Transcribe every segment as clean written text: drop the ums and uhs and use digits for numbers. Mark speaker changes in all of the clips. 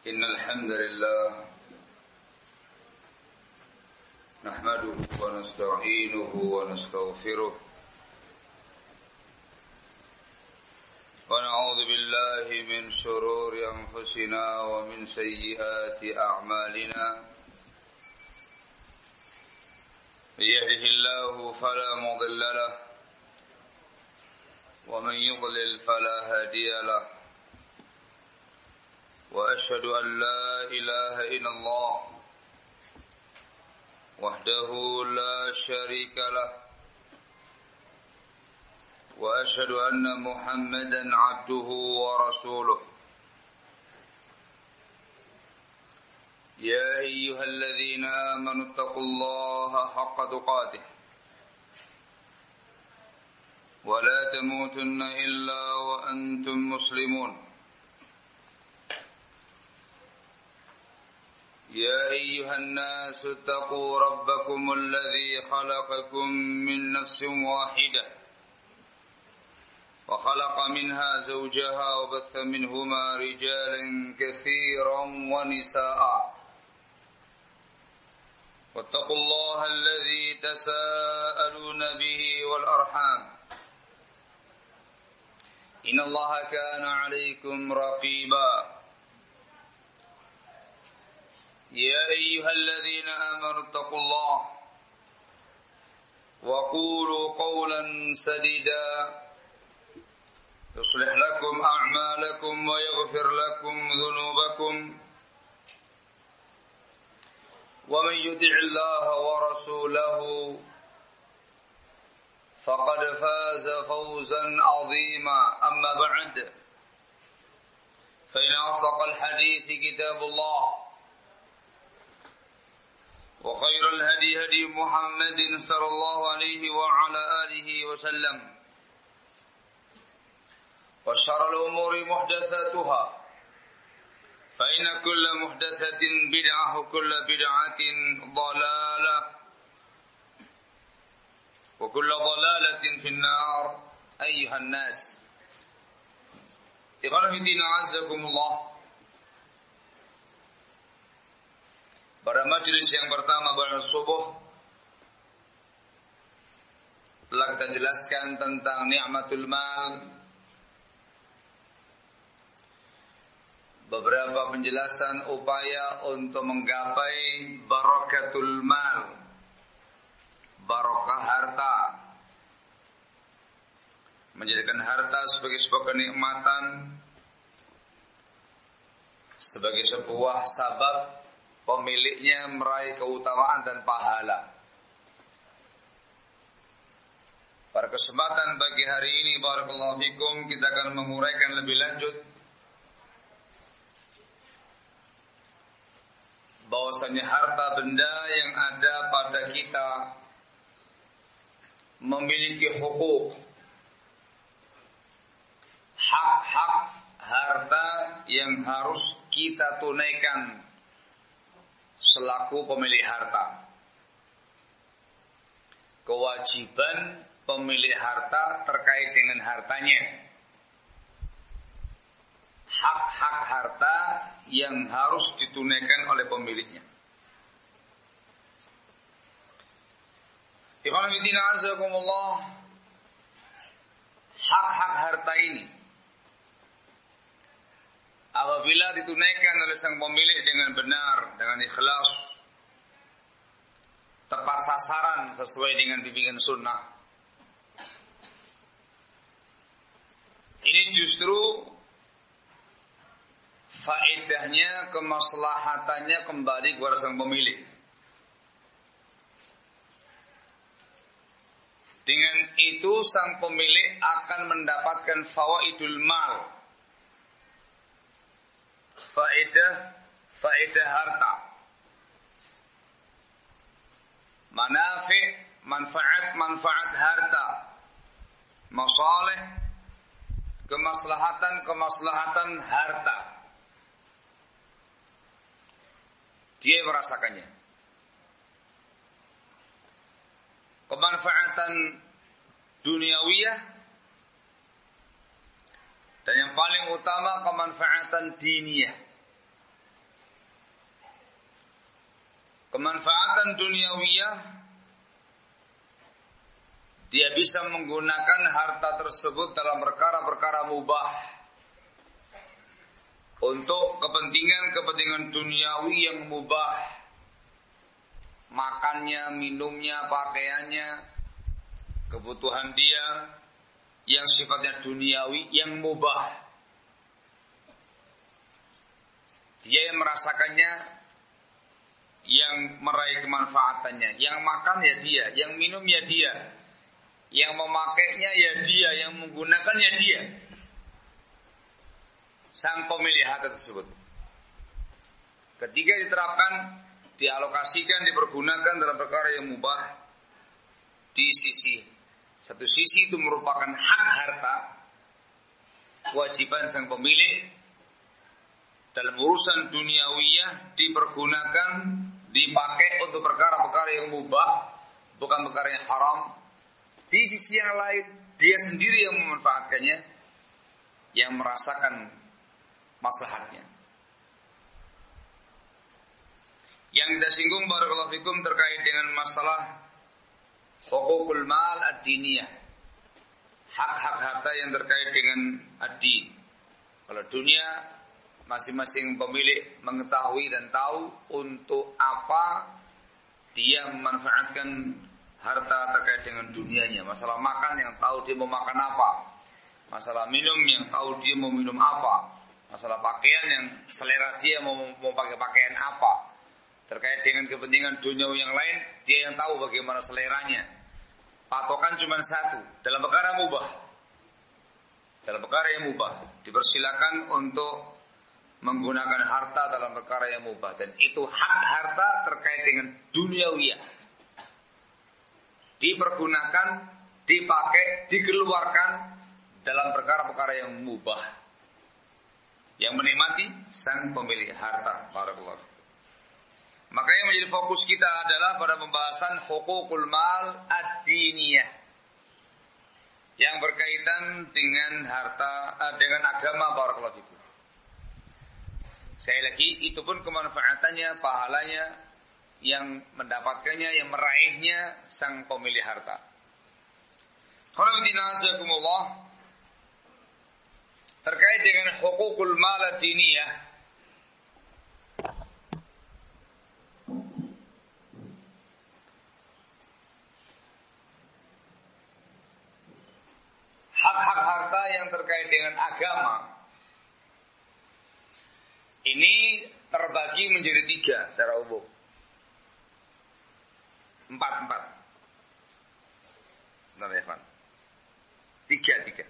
Speaker 1: إن الحمد لله نحمده ونستعينه ونستغفره ونعوذ بالله من شرور أنفسنا ومن سيئات أعمالنا من يهده الله فلا مضل له ومن يضلل فلا هادي له وأشهد أن لا إله إلا الله وحده لا شريك له وأشهد أن محمدا عبده ورسوله يا أيها الذين آمنوا اتقوا الله حق تقاته ولا تموتن إلا وأنتم مسلمون يا أيها الناس اتقوا ربكم الذي خلقكم من نفس واحدة وخلق منها زوجها وبث منهما رجالا كثيرا ونساء واتقوا الله الذي تساءلون به والأرحام إن الله كان عليكم رقيبا يا أيها الذين آمنوا اتقوا الله وقولوا قولا سديدا يصلح لكم أعمالكم ويغفر لكم ذنوبكم ومن يطع الله ورسوله فقد فاز فوزا عظيما أما بعد فإن أصدق الحديث كتاب الله وخير الهدي هدي محمد صلى الله عليه وعلى آله وسلم وشر الأمور محدثاتها فإن كل محدثة بدعة وكل بدعة ضلالة وكل ضلالة في النار أيها الناس إخواني في الدين أعزكم الله. Pada majelis yang pertama pada subuh telah kita jelaskan tentang nikmatul mal. Beberapa penjelasan upaya untuk menggapai barakatul mal, barokah harta, menjadikan harta sebagai sebuah kenikmatan, sebagai sebuah sabab pemiliknya meraih keutamaan dan pahala. Pada kesempatan pagi hari ini, barakallahu fikum, kita akan menguraikan lebih lanjut bahwasanya harta benda yang ada pada kita memiliki hukuk, hak-hak harta yang harus kita tunaikan selaku pemilik harta. Kewajiban pemilik harta terkait dengan hartanya. Hak-hak harta yang harus ditunaikan oleh pemiliknya. Ikhwan fillah azakumullah, hak-hak harta ini apabila ditunaikan oleh sang pemilik dengan benar, dengan ikhlas, tepat sasaran sesuai dengan bimbingan sunnah, ini justru faedahnya, kemaslahatannya kembali kepada sang pemilik. Dengan itu sang pemilik akan mendapatkan fawaidul mal, faedah harta, manfaat harta, masalih, kemaslahatan harta. Dia merasakannya. Kemanfaatan duniawiyah dan yang paling utama kemanfaatan diniyah, kemanfaatan duniawiyah, dia bisa menggunakan harta tersebut dalam perkara-perkara mubah untuk kepentingan-kepentingan duniawi yang mubah, makannya, minumnya, pakaiannya, kebutuhan dia yang sifatnya duniawi, yang mubah. Dia yang merasakannya, yang meraih kemanfaatannya. Yang makan ya dia, yang minum ya dia, yang memakainya ya dia, yang menggunakannya dia, sang pemilik harta tersebut. Ketika diterapkan, dialokasikan, dipergunakan dalam perkara yang mubah, di satu sisi itu merupakan hak harta, kewajiban sang pemilik dalam urusan duniawiyah, dipergunakan, dipakai untuk perkara-perkara yang mubah, bukan perkara yang haram. Di sisi yang lain, dia sendiri yang memanfaatkannya, yang merasakan maslahatnya. Yang kita singgung barakallahu fikum terkait dengan masalah hukukul mal ad-diniyah, hak-hak harta yang terkait dengan ad-din. Kalau dunia, masing-masing pemilik mengetahui dan tahu untuk apa dia memanfaatkan harta terkait dengan dunianya. Masalah makan, yang tahu dia mau makan apa. Masalah minum, yang tahu dia mau minum apa. Masalah pakaian, yang selera dia mau pakai pakaian apa. Terkait dengan kepentingan dunia yang lain, dia yang tahu bagaimana seleranya. Patokan cuma satu, dalam perkara mubah. Dalam perkara yang mubah, dipersilakan untuk menggunakan harta dalam perkara yang mubah. Dan itu hak harta terkait dengan duniawiyah. Dipergunakan, dipakai, dikeluarkan dalam perkara-perkara yang mubah. Yang menikmati sang pemilik harta. Barakallahu. Maka yang menjadi fokus kita adalah pada pembahasan hukukul mal ad-diniyah, yang berkaitan dengan harta, dengan agama. Barakallahu fikum. Sekali lagi, itu pun kemanfaatannya, pahalanya, yang mendapatkannya, yang meraihnya sang pemilik harta. Alhamdulillah, terkait dengan hukukul mal ad-diniyah, hak-hak harta yang terkait dengan agama ini terbagi menjadi 3 secara umum. 4. Benar ya, Fan? 3.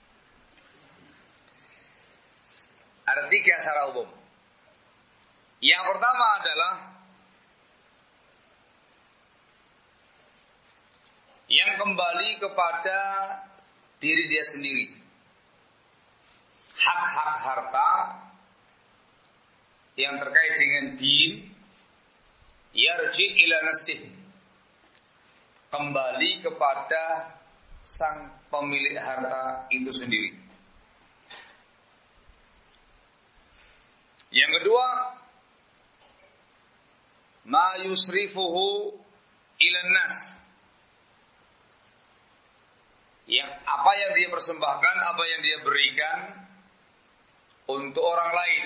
Speaker 1: Ada 3 secara umum. Yang pertama adalah yang kembali kepada diri dia sendiri. Hak-hak harta yang terkait dengan din, yarji ila nafsih, kembali kepada sang pemilik harta itu sendiri. Yang kedua, ma yusrifuhu ila nas, yang apa yang dia persembahkan, apa yang dia berikan untuk orang lain.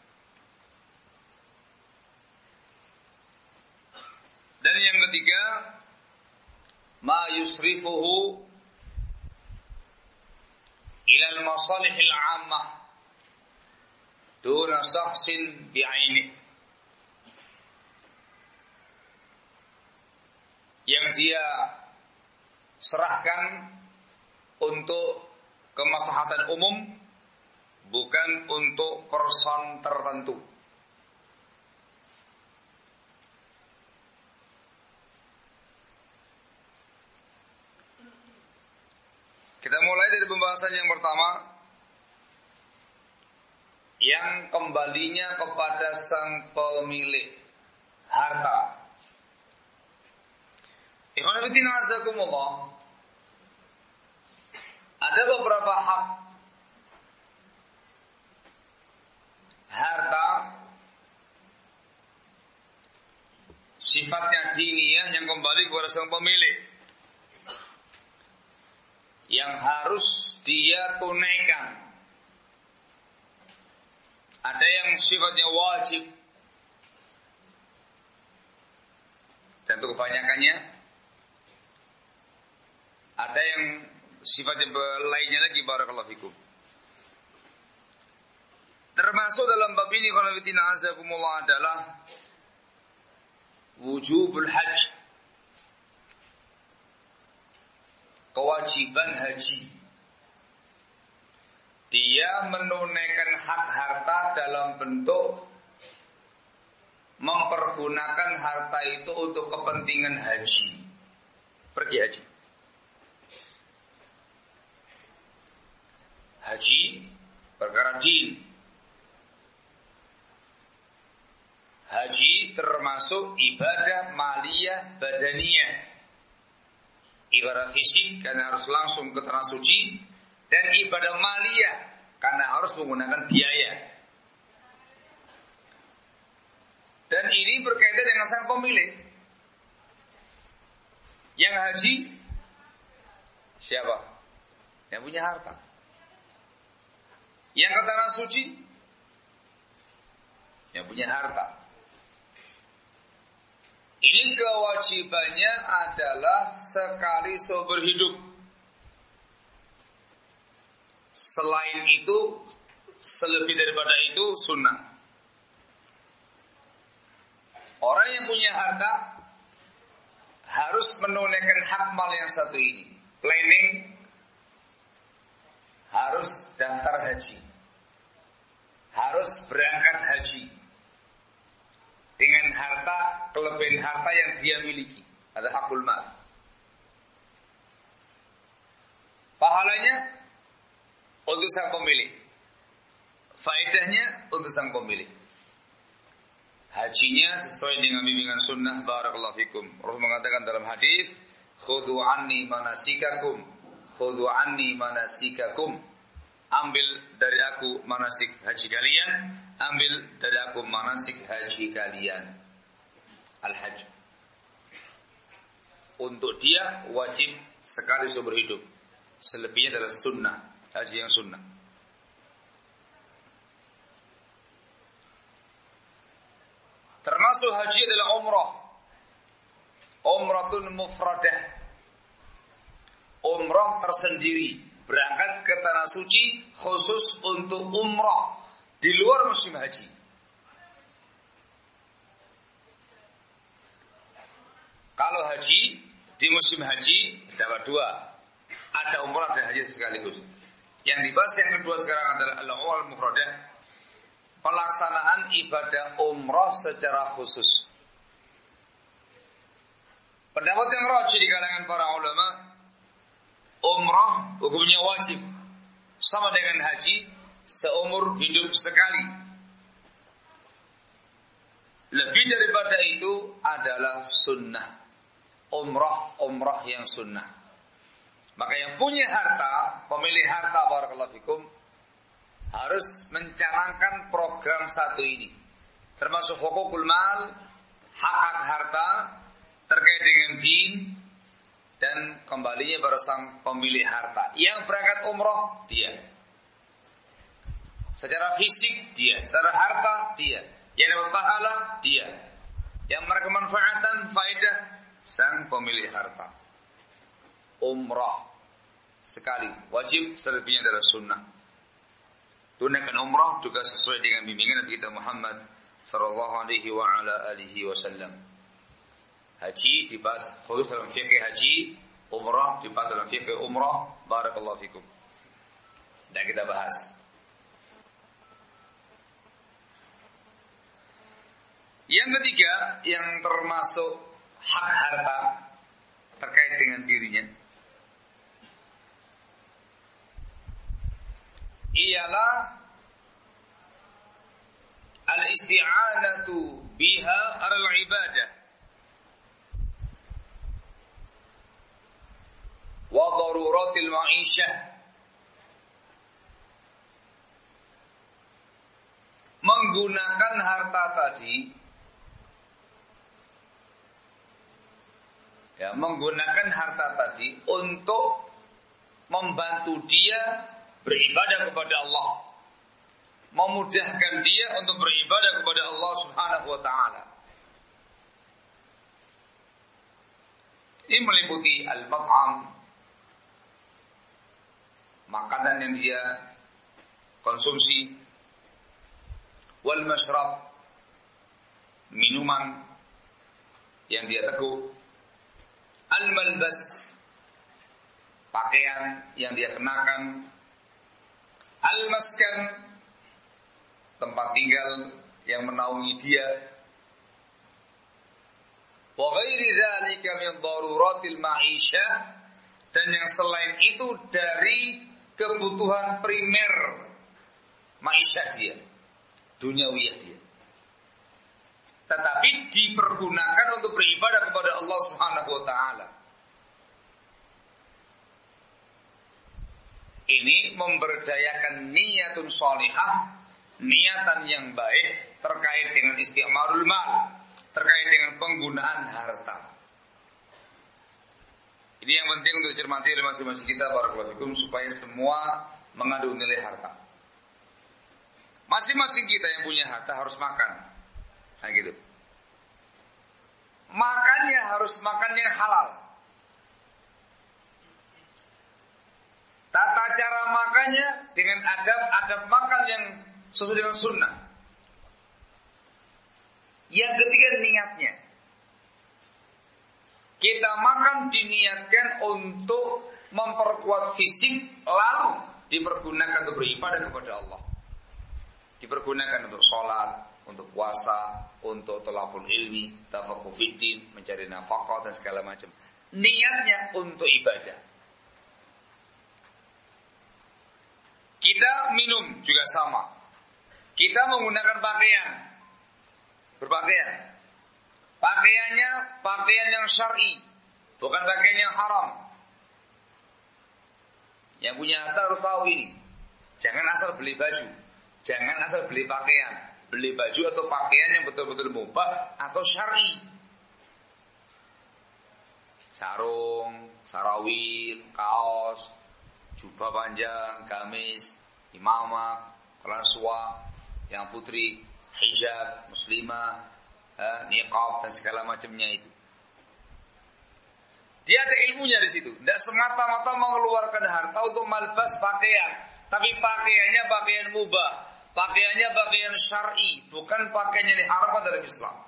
Speaker 1: Dan yang ketiga, ma yusrifuhu ila al-masalihil 'ammah duna shakhsin bi'aini, yang dia serahkan untuk kemaslahatan umum, bukan untuk person tertentu. Kita mulai dari pembahasan yang pertama, yang kembalinya kepada sang pemilik harta. Ikhwan fillah azakumullah, ada beberapa hak harta sifatnya diniyah yang kembali kepada sang pemilik, yang harus dia tunaikan. Ada yang sifatnya wajib, dan untuk kebanyakannya ada yang sifatnya lainnya lagi. Barakallahu fikum. Termasuk dalam bab ini khonafidina azakumullah adalah wujubul hajj, kewajiban haji. Dia menunaikan hak harta dalam bentuk mempergunakan harta itu untuk kepentingan haji. Pergi haji. Haji perkara din. Haji termasuk ibadah maliyah badaniyah. Ibadah fisik karena harus langsung ke tanah suci, dan ibadah maliyah karena harus menggunakan biaya. Dan ini berkaitan dengan sang pemilik. Yang haji siapa? Yang punya harta. Yang ke tanah suci yang punya harta. Ini kewajibannya adalah sekali seumur hidup. Selain itu, selebih daripada itu sunnah. Orang yang punya harta harus menunaikan hak mal yang satu ini. Planning, harus daftar haji, harus berangkat haji dengan harta, kelebihan harta yang dia miliki. Ada hakul mal. Pahalanya untuk sang pemilik, faedahnya untuk sang pemilik. Hajinya sesuai dengan bimbingan sunnah. Barakallahu fikum. Rasul mengatakan dalam hadis, khudhu anni manasikakum, khudhu anni manasikakum. Ambil dari aku manasik haji kalian, ambil dari aku manasik haji kalian. Al-hajj. Untuk dia wajib sekali seumur hidup. Selebihnya adalah sunnah, haji yang sunnah. Termasuk haji adalah umrah. Umratun mufradah. Umrah tersendiri. Berangkat ke tanah suci khusus untuk umrah di luar musim haji. Kalau haji di musim haji dapat dua. Ada umrah dan haji sekaligus. Yang dibahas yang kedua sekarang adalah al-umrah mufradah. Pelaksanaan ibadah umrah secara khusus. Pendapat yang rajih di kalangan para ulama, umrah hukumnya wajib, sama dengan haji, seumur hidup sekali. Lebih daripada itu adalah sunnah. Umrah yang sunnah. Maka yang punya harta, pemilik harta barakallahu fikum, harus mencanangkan program satu ini. Termasuk hukukul mal, hak harta terkait dengan din, dan kembalinya pada sang pemilik harta. Yang berangkat umrah dia, secara fisik dia, secara harta dia, yang dapat pahala dia, yang berkemanfaatan faedah sang pemilik harta. Umrah sekali wajib, selebihnya adalah sunnah. Tunaikan umrah juga sesuai dengan bimbingan Nabi kita Muhammad sallallahu alaihi wa ala alihi wasallam. Haji dibahas khusus dalam fikih haji, umrah dibahas dalam fikih umrah. Barakallahu fikum. Dan kita bahas. Yang ketiga yang termasuk hak harta terkait dengan dirinya ialah al-isti'anatu biha alal ibadah wa daruratil ma'isyah. Menggunakan harta tadi Ya, menggunakan harta tadi untuk membantu dia beribadah kepada Allah, memudahkan dia untuk beribadah kepada Allah Subhanahu wa taala. Ini meliputi al-mat'am, makanan yang dia konsumsi, wal mashrab, minuman yang dia teguk, al-malbas, pakaian yang dia kenakan, al-maskan, tempat tinggal yang menaungi dia, wa ghairi dzalika min daruratil ma'isyah, dan yang selain itu dari kebutuhan primer ma'isyah dia, duniawiyah dia, tetapi dipergunakan untuk beribadah kepada Allah Subhanahu wa taala. Ini memberdayakan niyatun sholihah, niatan yang baik terkait dengan isti'malul mal, terkait dengan penggunaan harta. Ini yang penting untuk dicermati oleh masing-masing kita, barakallahu fikum, supaya semua mengandung nilai harta. Masing-masing kita yang punya harta harus makan. Nah gitu. Makannya harus makan yang halal. Tata cara makannya dengan adab makan yang sesuai dengan sunnah. Yang ketiga, niatnya. Kita makan diniatkan untuk memperkuat fisik, lalu dipergunakan untuk beribadah kepada Allah. Dipergunakan untuk sholat, untuk puasa, untuk thalabul ilmi, tafaqquh fiddin, mencari nafkah dan segala macam. Niatnya untuk ibadah. Kita minum juga sama. Kita menggunakan pakaian, berpakaian. Pakaiannya pakaian yang syar'i, bukan pakaian yang haram. Yang punya harta harus tahu ini. Jangan asal beli baju, jangan asal beli pakaian. Beli baju atau pakaian yang betul-betul mubah atau syar'i. Sarung, sarawil, kaos, jubah panjang, gamis, imamah, kelaswa, yang putri, hijab, muslimah, niqab dan segala macamnya itu. Dia ada ilmunya di situ. Tidak semata-mata mengeluarkan harta untuk malbas pakaian, tapi pakaiannya pakaian mubah, pakaiannya pakaian syar'i, bukan pakaian yang diharamkan dalam Islam.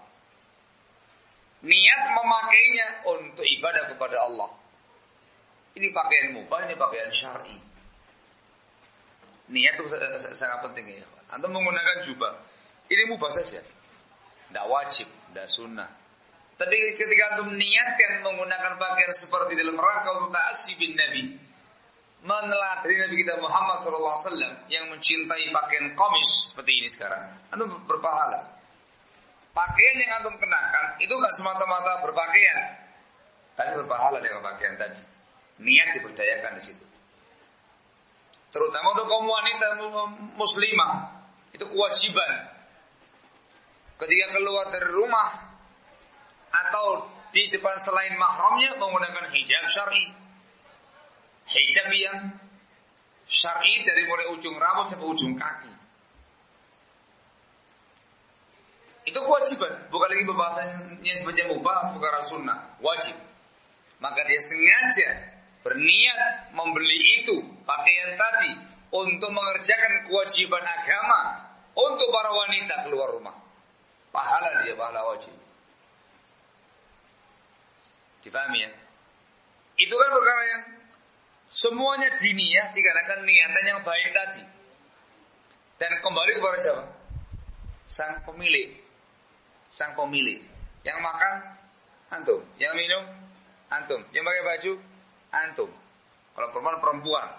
Speaker 1: Niat memakainya untuk ibadah kepada Allah. Ini pakaian mubah, ini pakaian syar'i. Niat itu sangat penting ya. Antum menggunakan jubah, ini mubah saja, tidak wajib, tidak sunnah. Tapi ketika antum niatkan menggunakan pakaian seperti dalam rangka untuk ta'assi bin Nabi, meneladani Nabi kita Muhammad SAW yang mencintai pakaian qamis seperti ini sekarang, antum berpahala. Pakaian yang antum kenakan itu gak semata-mata berpakaian, tapi berpahala dengan pakaian tadi. Niat diberdayakan di situ. Terutama untuk kaum wanita muslimah, itu kewajiban ketika keluar dari rumah atau di depan selain mahramnya menggunakan hijab syar'i. Hijab yang syar'i dari mulai ujung rambut sampai ujung kaki. Itu kewajiban, bukan lagi pembahasannya sebagai mubah, bukan sunnah, wajib. Maka dia sengaja berniat membeli itu pakaian tadi untuk mengerjakan kewajiban agama untuk para wanita keluar rumah. Pahala dia, pahala wajib. Dipahami ya? Itu kan perkara yang semuanya diniyah dikarenakan niatan yang baik tadi. Dan kembali kepada siapa? Sang pemilik. Sang pemilik. Yang makan antum, yang minum antum, yang pakai baju antum. Kalau perempuan.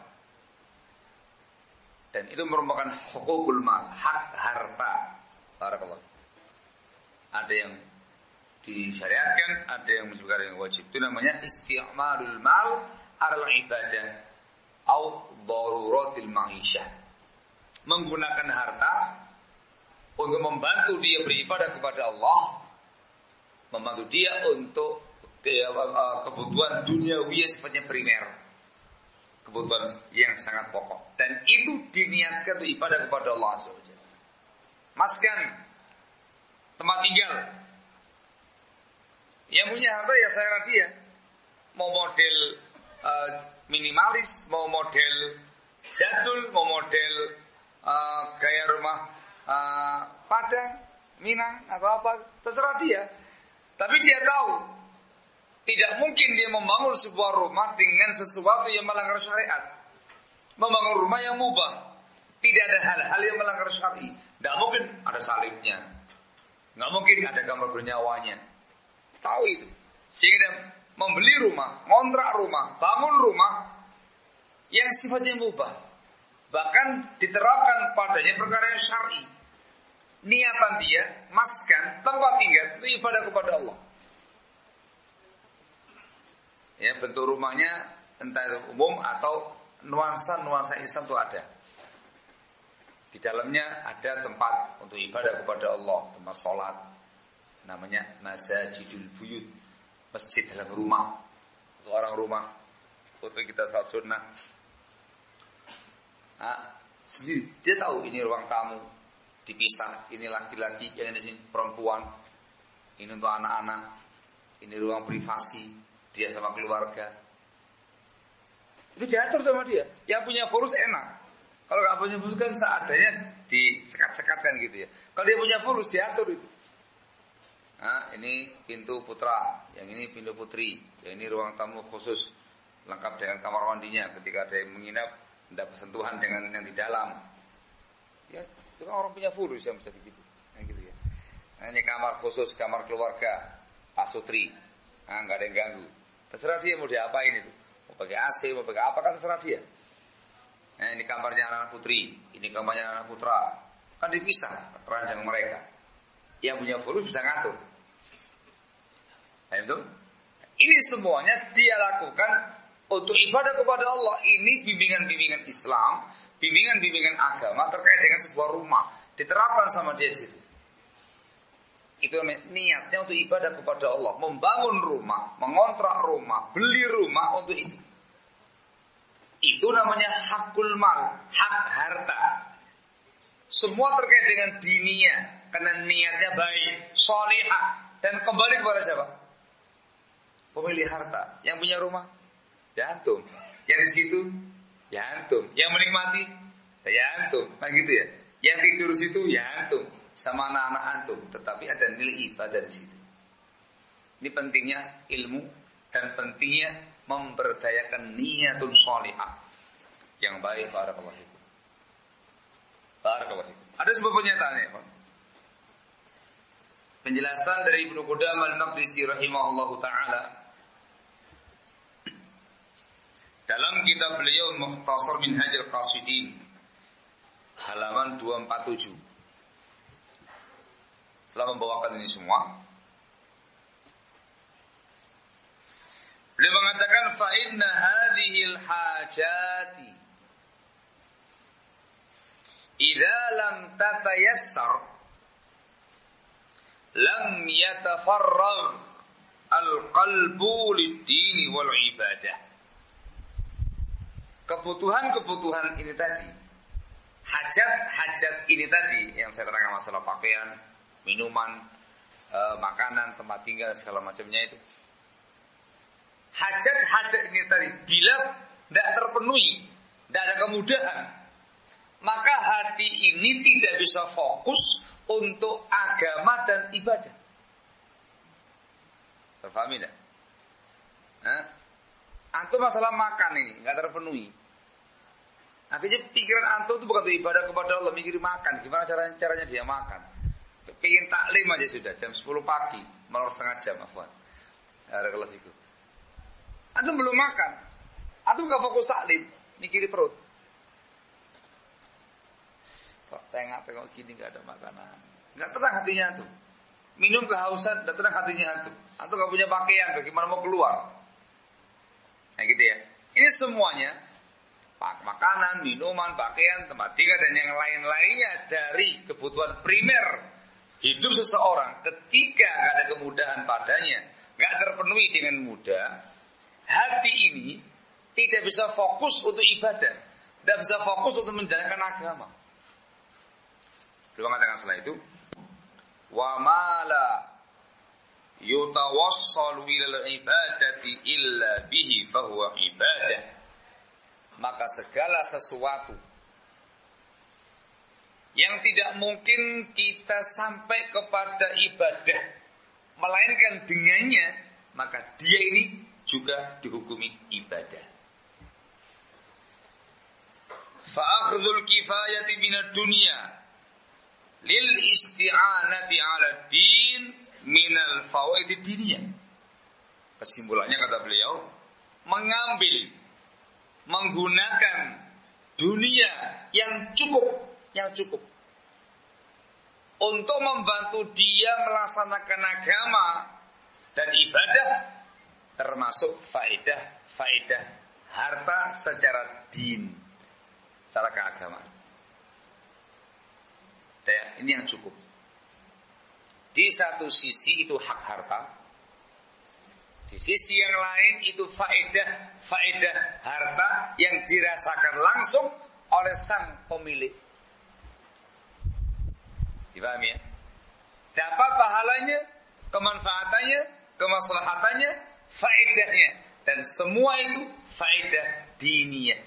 Speaker 1: Dan itu merupakan hukukul mal, hak harta. Barakallahu. Ada yang disyariatkan, ada yang menjadi yang wajib. Itu namanya isti'malul mal ala ibadah atau daruratil ma'isyah. Menggunakan harta untuk membantu dia beribadah kepada Allah, membantu dia untuk kebutuhan duniawi yang sifatnya primer, kebutuhan yang sangat pokok, dan itu diniatkan untuk ibadah kepada Allah Azza wa Jalla. Maskan, tempat tinggal, yang punya harta ya saya dia, mau model minimalis, mau model jadul, mau model gaya rumah Padang, Minang atau apa, terserah dia. Tapi dia tahu tidak mungkin dia membangun sebuah rumah dengan sesuatu yang melanggar syariat. Membangun rumah yang mubah, tidak ada hal-hal yang melanggar syar'i. Tidak mungkin ada salibnya, nggak mungkin ada gambar bernyawanya. Tahu itu, sehingga dia membeli rumah, ngontrak rumah, bangun rumah yang sifatnya mubah, bahkan diterapkan padanya perkara yang syar'i. Niatan dia, maskan, tempat tinggal itu ibadah kepada Allah. Ya, bentuk rumahnya entah itu umum atau nuansa-nuansa Islam itu ada. Di dalamnya ada tempat untuk ibadah kepada Allah, tempat sholat, namanya masajidul buyut, masjid dalam rumah, untuk orang rumah, untuk kita sholat sunnah. Sendiri dia tahu ini ruang tamu dipisah, ini laki-laki, yang ini perempuan, ini untuk anak-anak, ini ruang privasi dia sama keluarga. Itu diatur sama dia. Yang punya fulus enak. Kalau nggak punya fulus kan seadanya disekat-sekatkan gitu ya. Kalau dia punya fulus diatur itu. Ini pintu putra, yang ini pintu putri, yang ini ruang tamu khusus lengkap dengan kamar mandinya. Ketika ada yang menginap, tidak bersentuhan dengan yang di dalam. Ya, itu kan orang punya fulus yang bisa begitu. Gitu ya. Ini kamar khusus, kamar keluarga, pasutri. Nggak ada yang ganggu. Terserah dia mau diapain itu. Mau pakai AC, mau pakai apa kan terserah dia. Ini kamarnya anak putri, ini kamarnya anak putra. Kan dipisah ranjang mereka. Yang punya fulus bisa ngatur. Itu. Ini semuanya dia lakukan untuk ibadah kepada Allah. Ini bimbingan-bimbingan Islam, bimbingan-bimbingan agama terkait dengan sebuah rumah diterapkan sama dia di situ. Itu niatnya untuk ibadah kepada Allah, membangun rumah, mengontrak rumah, beli rumah untuk itu. Itu namanya hakul mal, hak harta. Semua terkait dengan dinia, karena niatnya baik, sholihah, dan kembali kepada siapa? Pemilik harta. Yang punya rumah, ya antum. Yang di situ, ya antum. Yang menikmati, ya antum. Nah gitu ya. Yang tidur situ, ya antum. Sama anak-anak antum. Tetapi ada nilai ibadah di situ. Ini pentingnya ilmu dan pentingnya memberdayakan niyatun sholihah yang baik. Barakallahu fikum. Barakallahu fikum. Ada sebuah pernyataan ya, Pak. Penjelasan dari Ibnu Qudamah al-Maqdisi rahimahullahu taala dalam kitab beliau Mukhtasar Minhajul Qasidin halaman 247. Setelah membawakan ini semua, beliau mengatakan fa inna hadhil hajati idza lam tatayassar lam yatafarragh al-qalbu lid-din wal ibadah. Kebutuhan-kebutuhan ini tadi, hajat-hajat ini tadi yang saya terangkan, masalah pakaian, minuman, makanan, tempat tinggal, segala macamnya itu. Hajat-hajat ini tadi bila tidak terpenuhi, tidak ada kemudahan, maka hati ini tidak bisa fokus untuk agama dan ibadah. Terpahami tidak? Antum masalah makan ini nggak terpenuhi. Artinya pikiran antum itu bukan untuk ibadah kepada Allah, mikir makan. Gimana caranya dia makan? Pengen taklim aja sudah jam 10 pagi, malah setengah jam, afwan. Ada kelas itu. Antum belum makan, antum nggak fokus taklim, mikiri perut. Kok tengok gini nggak ada makanan, nggak tenang hatinya antum. Minum kehausan, nggak tenang hatinya antum. Antum nggak punya pakaian, bagaimana mau keluar? Nah gitu ya. Ini semuanya makanan, minuman, pakaian, tempat tinggal dan yang lain-lainnya dari kebutuhan primer hidup seseorang. Ketika ada kemudahan padanya, nggak terpenuhi dengan mudah, hati ini tidak bisa fokus untuk ibadah, tidak bisa fokus untuk menjalankan agama. Beliau mengatakan setelah itu, wa mala yutawassalu ilal ibadati illa bihi fahuwa ibadah. Maka segala sesuatu yang tidak mungkin kita sampai kepada ibadah melainkan dengannya, maka dia ini juga dihukumi ibadah. Fa akhdhul kifayati minad dunya lil isti'anati 'ala din minal fawaid diniyah. Kesimpulannya kata beliau, menggunakan dunia yang cukup untuk membantu dia melaksanakan agama dan ibadah, termasuk faedah harta secara din, secara keagamaan. Ini yang cukup. Di satu sisi itu hak harta, di sisi yang lain itu faedah harta yang dirasakan langsung oleh sang pemilik. Dipahami ya? Dapat pahalanya, kemanfaatannya, kemaslahatannya, faedahnya, dan semua itu faedah diniyah.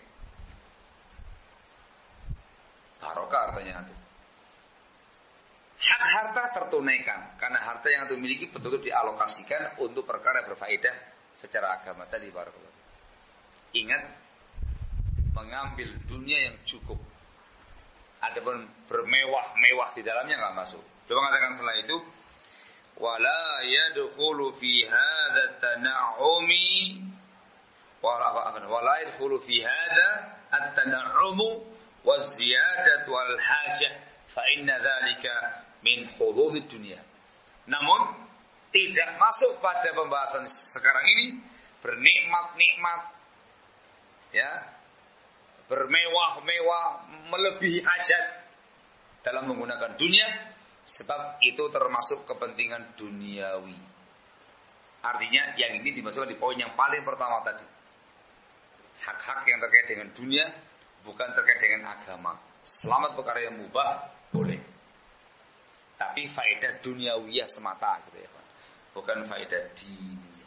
Speaker 1: Barokah artinya itu. Hak harta tertunaikan karena harta yang itu miliki betul-betul dialokasikan untuk perkara berfaedah secara agama tadi. Barakallahu. Ingat, mengambil dunia yang cukup. Adapun bermewah-mewah di dalamnya enggak masuk. Dia mengatakan setelah itu, wala yadkhulu fi hadza tana'umi wala yadkhulu fi hadza at-tana'umu waz-ziyadatu wal-hajah fa inna dzalika min hududid dunia. Namun tidak masuk pada pembahasan sekarang ini bernikmat-nikmat, ya, bermewah-mewah, melebihi hajat dalam menggunakan dunia, sebab itu termasuk kepentingan duniawi. Artinya yang ini dimasukkan di poin yang paling pertama tadi. Hak-hak yang terkait dengan dunia bukan terkait dengan agama. Selamat perkara yang mubah boleh, tapi faedah duniawiyah semata gitu ya, bukan faedah diniyah.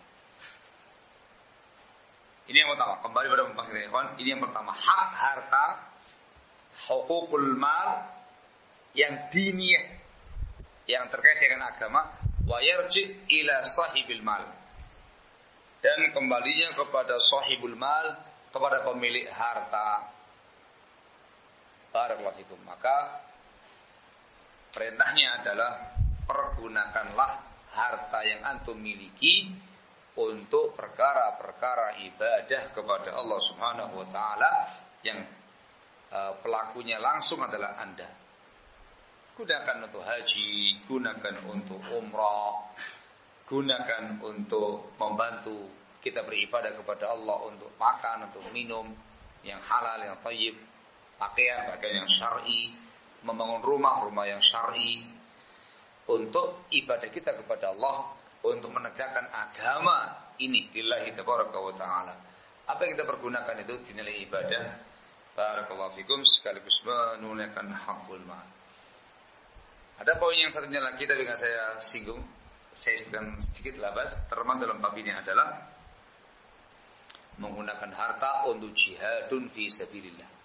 Speaker 1: Ini yang pertama. Kembali pada pembahasan kita, ikhwan. Ini yang pertama, hak harta, hukukul mal yang diniyah, yang terkait dengan agama, wa yarji ila sahibil mal, dan kembalinya kepada sahibul mal, kepada pemilik harta. Barakallahu fikum. Maka perintahnya adalah pergunakanlah harta yang antum miliki untuk perkara-perkara ibadah kepada Allah Subhanahu wa taala yang pelakunya langsung adalah Anda. Gunakan untuk haji, gunakan untuk umrah, gunakan untuk membantu kita beribadah kepada Allah, untuk makan, untuk minum yang halal, yang thayyib, pakaian yang syar'i, membangun rumah yang syar'i, untuk ibadah kita kepada Allah, untuk menegakkan agama ini lillahi tabaraka wa ta'ala. Apa yang kita pergunakan itu dinilai ibadah. Barakallahu fikum, sekaligus menunaikan hakul mal. Ada poin yang satunya lagi tapi dengan saya singgung, saya sedang sedikit labas, termasuk dalam bab ini adalah menggunakan harta untuk jihadun fi sabilillah.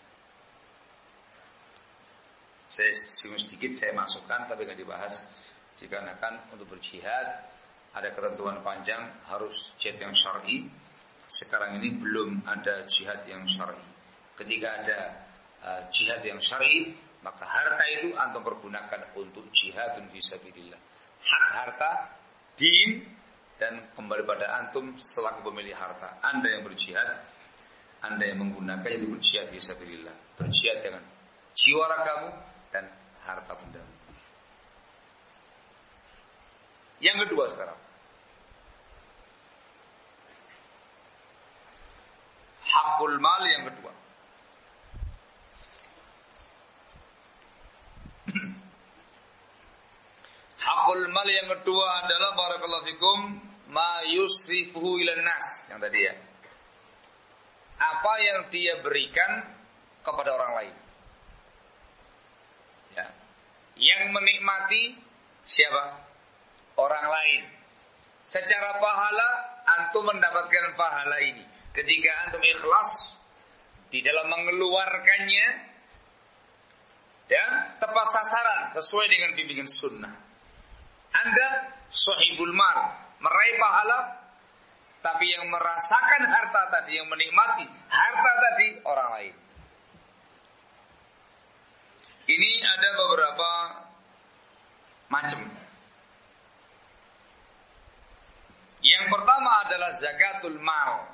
Speaker 1: Saya singgung sedikit, saya masukkan tapi tidak dibahas. Dikarenakan untuk berjihad ada ketentuan panjang, harus jihad yang syar'i. Sekarang ini belum ada jihad yang syar'i. Ketika ada jihad yang syar'i, maka harta itu antum pergunakan untuk jihadun fi sabilillah. Hak harta, din, dan kembali pada antum selaku pemilik harta. Anda yang berjihad, Anda yang menggunakannya untuk berjihad fi sabilillah. Berjihad dengan jiwa ragamu dan harta benda. Yang kedua sekarang, hakul mal yang kedua. Hakul mal yang kedua adalah barakallahu fikum ma yusrifuhu ilan nas, yang tadi ya. Apa yang dia berikan kepada orang lain. Ya. Yang menikmati siapa? Orang lain. Secara pahala antum mendapatkan pahala ini ketika antum ikhlas di dalam mengeluarkannya dan tepat sasaran sesuai dengan bimbingan sunnah. Anda sahibul mal, meraih pahala, tapi yang merasakan harta tadi, yang menikmati harta tadi orang lain. Ini ada beberapa macam. Yang pertama adalah zakatul mal.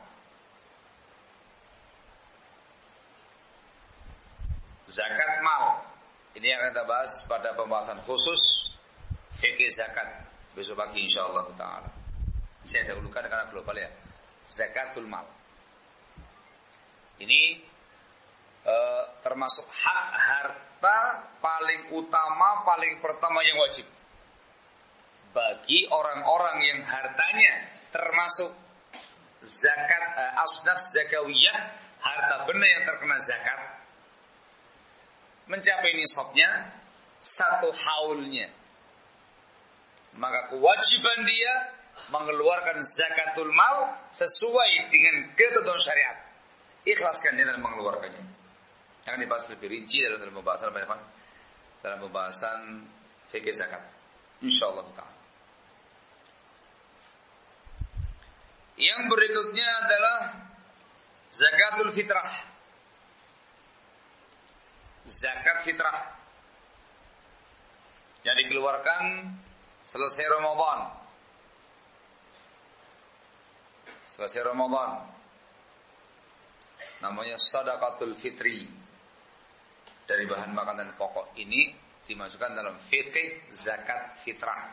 Speaker 1: Zakat mal. Ini yang kita bahas pada pembahasan khusus fikih zakat besok pagi insyaallah taala. Saya dahulukan karena global ya. Zakatul mal. Ini termasuk hak harta paling utama, paling pertama yang wajib bagi orang-orang yang hartanya termasuk zakat asnaf zakawiyah, harta benda yang terkena zakat, mencapai nisabnya 1 haulnya, maka kewajiban dia mengeluarkan zakatul mal sesuai dengan ketentuan syariat. Ikhlaskan dia dalam mengeluarkannya. Akan dibahas lebih rinci dalam pembahasan apa? Dalam pembahasan fikih zakat. Insyaallah taala. Yang berikutnya adalah zakatul fitrah. Zakat fitrah yang dikeluarkan selesai Ramadan. Selesai Ramadan. Namanya sadaqatul fitri. Dari bahan makanan pokok ini dimasukkan dalam fikih zakat fitrah.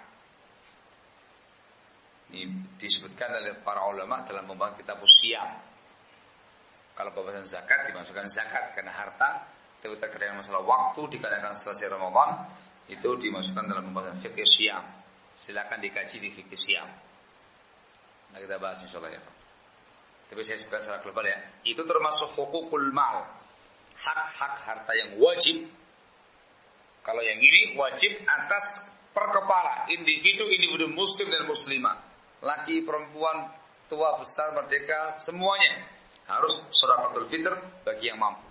Speaker 1: Ini disebutkan oleh para ulama dalam pembahasan kitab Siyam. Kalau pembahasan zakat dimasukkan zakat karena harta, tapi terkait masalah waktu dikarenakan selesai Ramadan itu dimasukkan dalam pembahasan fikih Siyam. Silakan dikaji di fikih Siyam. Nah, kita bahas insyaallah ya. Tapi saya sebutkan secara global ya. Itu termasuk hukukul mal. Hak-hak harta yang wajib. Kalau yang ini wajib atas per kepala, individu muslim dan muslimah, laki, perempuan, tua, besar, merdeka, semuanya harus sedekahul fitr bagi yang mampu.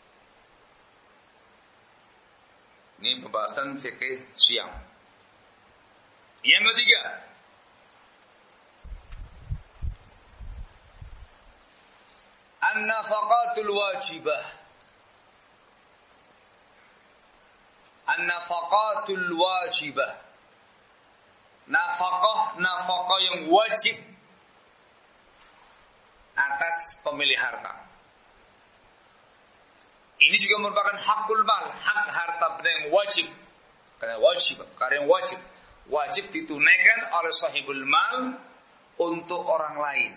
Speaker 1: Ini pembahasan fikih Siyam. Yang ketiga, an-nafaqatul wajibah. An-nafaqatul wajibah. Nafaqah yang wajib atas pemilik harta. Ini juga merupakan hakul mal, hak harta benda yang wajib. Karena yang wajib ditunaikan oleh sahibul mal untuk orang lain.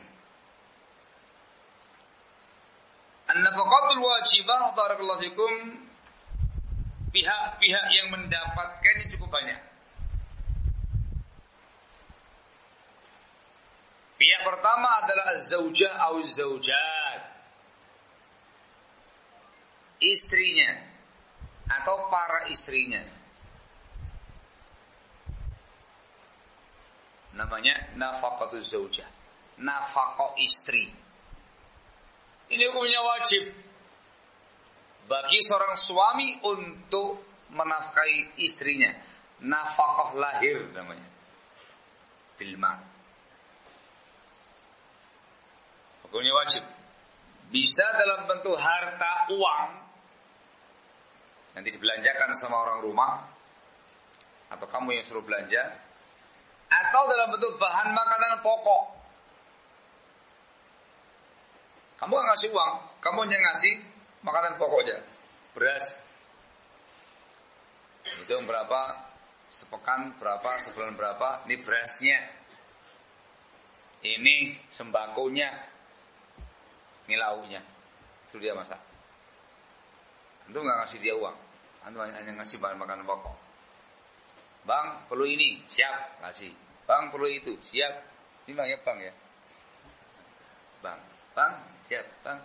Speaker 1: An-nafaqatul wajibah, barakallahu fikum, pihak-pihak yang mendapatkannya cukup banyak. Pihak pertama adalah az-zaujah atau zaujat, istrinya atau para istrinya. Namanya nafaqatul zaujah, nafaqah istri. Ini hukumnya wajib bagi seorang suami untuk menafkahi istrinya. Nafkah lahir namanya. Bilma. Hukumnya wajib. Bisa dalam bentuk harta uang, nanti dibelanjakan sama orang rumah, atau kamu yang suruh belanja, atau dalam bentuk bahan makanan pokok. Kamu nggak ngasih uang, kamu hanya ngasih makanan pokoknya, beras. Itu berapa? Sepekan berapa? Sebulan berapa? Ini berasnya. Ini sembakonya. Ini lauknya. Itu dia masak. Antum nggak ngasih dia uang, antum hanya ngasih bahan makanan pokok. Bang, perlu ini, siap, kasih. Bang, perlu itu, siap. Ini ya bang ya. Bang, siap bang.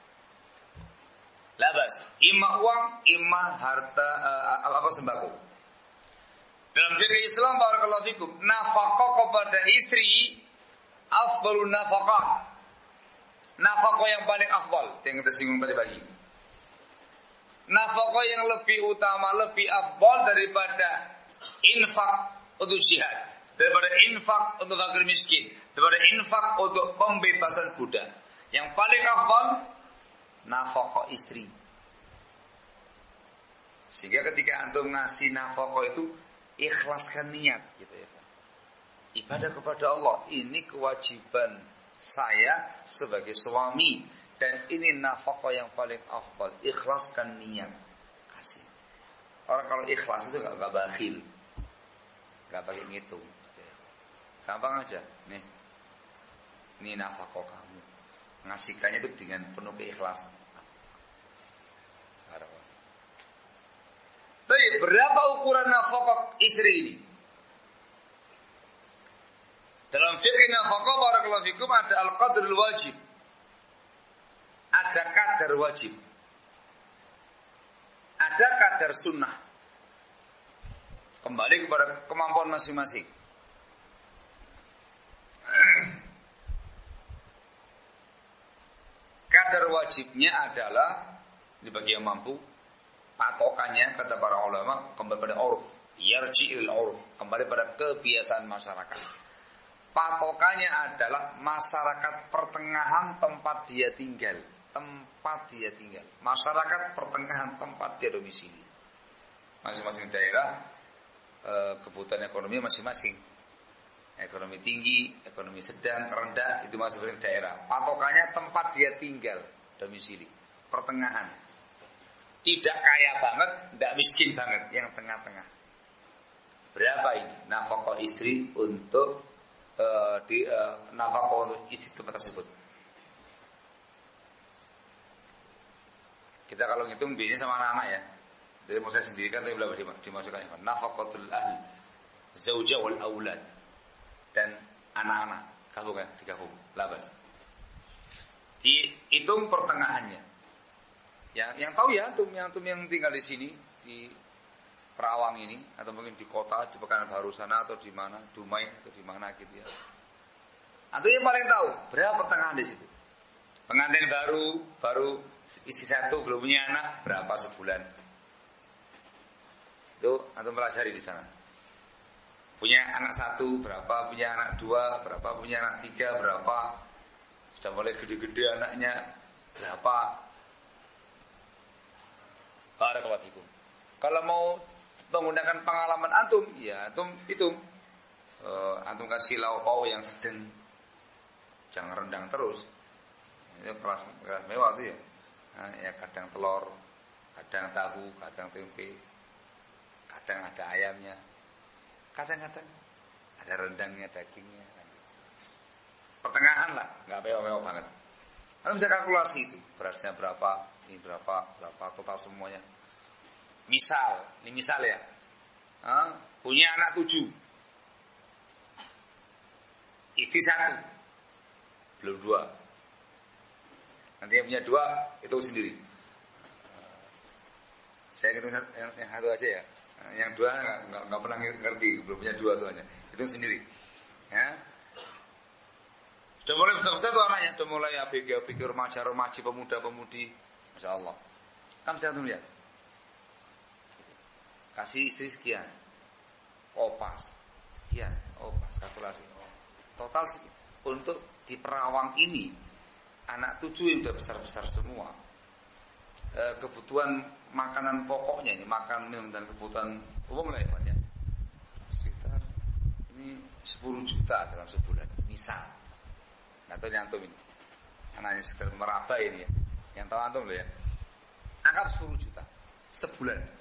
Speaker 1: Labas, imma uang, imma harta apa sembako. Dalam fikih Islam barakallahu fikum, nafkah kepada istri afdalun nafkah. Nafkah yang paling afdal, yang kita singgung tadi pagi. Nafkah yang lebih utama, lebih afdal daripada infak untuk jihad, daripada infak untuk fakir miskin, daripada infak untuk pembebasan budak. Yang paling afdal nafkah istri. Sehingga ketika antum ngasih nafkah itu ikhlaskan niat gitu ya. Ibadah kepada Allah, ini kewajiban saya sebagai suami dan ini nafkah yang paling afdal. Ikhlaskan niat, kasih. Orang kalau ikhlas itu enggak bakhil. Enggak pakai ngitung. Gampang aja, nih. Ini nafkah kamu. Ngasihkannya itu dengan penuh keikhlasan. Tapi berapa ukuran nafkah istri ini? Dalam fikih nafkah barakallahu fikum ada al-qadrul wajib. Ada kadar wajib. Ada kadar sunnah. Kembali kepada kemampuan masing-masing. Kadar wajibnya adalah bagi yang mampu, patokannya kata para ulama kembali pada urf, yarji'il urf, kembali pada kebiasaan masyarakat. Patokannya adalah masyarakat pertengahan tempat dia tinggal, masyarakat pertengahan tempat dia domisili. Masing-masing daerah kebutuhan ekonomi masing-masing. Ekonomi tinggi, ekonomi sedang, rendah, itu masing-masing daerah. Patokannya tempat dia tinggal, domisili, pertengahan. Tidak kaya banget, tidak miskin banget, yang tengah-tengah. Berapa ini nafkah istri untuk nafkah untuk istri tempat tersebut? Kita kalau ngitung biasanya sama anak-anak ya. Jadi mau saya sendiri kan tapi belum dimasukkan nafaqatul ahli, zaujah wal aulad, dan anak-anak. Gabung ya, digabung. Labas. Dihitung pertengahannya. Yang tahu ya, antum yang tinggal di sini di Perawang ini atau mungkin di kota di Pekanbaru sana atau di mana, Dumai atau di mana gitu ya. Antum yang paling tahu berapa pertengahan di situ. Pengantin baru istri satu belum punya anak berapa sebulan. Itu antum pelajari di sana. Punya anak satu berapa, punya anak dua berapa, punya anak tiga berapa, sudah mulai gede-gede anaknya berapa. Barakallahu fikum. Kalau mau menggunakan pengalaman antum, ya antum hitung. Antum kasih lauk pauk yang sedang, jangan rendang terus. Itu kelas mewah tuh ya. Nah, ya kadang telur, kadang tahu, kadang tempe, kadang ada ayamnya, kadang-kadang ada rendangnya, dagingnya. Pertengahan lah, nggak mewah-mewah banget. Antum bisa kalkulasi itu berasnya berapa, ini berapa total semuanya. Ini misal ya, punya anak 7, istri 1, belum 2. Nanti yang punya 2 itu sendiri. Saya hitung yang 1 aja ya. Yang 2 nggak pernah ngerti, belum punya 2 soalnya. Itu sendiri. Ya. Sudah mulai besar-besar tuh anaknya, sudah mulai pikir remaja-remaji, pemuda-pemudi. Masya Allah. Kan saya tuh lihat. Kasih istri sekian. Opas. Sekian. Opas. Kalkulasi. Total sekian. Untuk di Perawang ini, anak 7 yang sudah besar-besar semua. Kebutuhan makanan pokoknya ini, makan minum dan kebutuhan umum lah ya. Sekitar ini 10 juta dalam sebulan. Misal. Nggak tahu yang antum ini. Anaknya sekitar meraba ini ya. Yang tahu antum loh ya. Anggap 10 juta sebulan.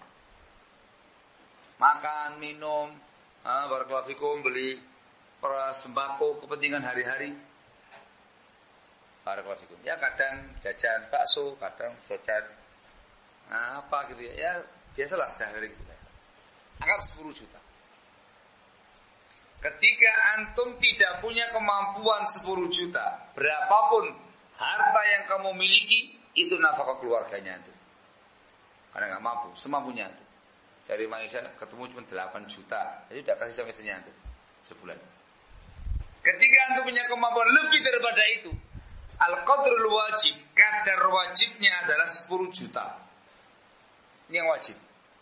Speaker 1: Makan, minum, barakallahu fikum, beli sembako, kepentingan hari-hari. Barakallahu fikum. Ya kadang jajan bakso, kadang jajan apa gitu ya. Ya biasalah sehari-hari gitu. Anggap 10 juta. ketika antum tidak punya kemampuan 10 juta, berapapun harta yang kamu miliki, itu nafkah keluarganya itu. Karena nggak mampu, semampunya itu. Dari Malaysia ketemu cuma 8 juta, jadi udah kasih sama istrinya itu sebulan. Ketika antum punya kemampuan lebih daripada itu, al-qadrul wajib, kadar wajibnya adalah 10 juta. Ini yang wajib.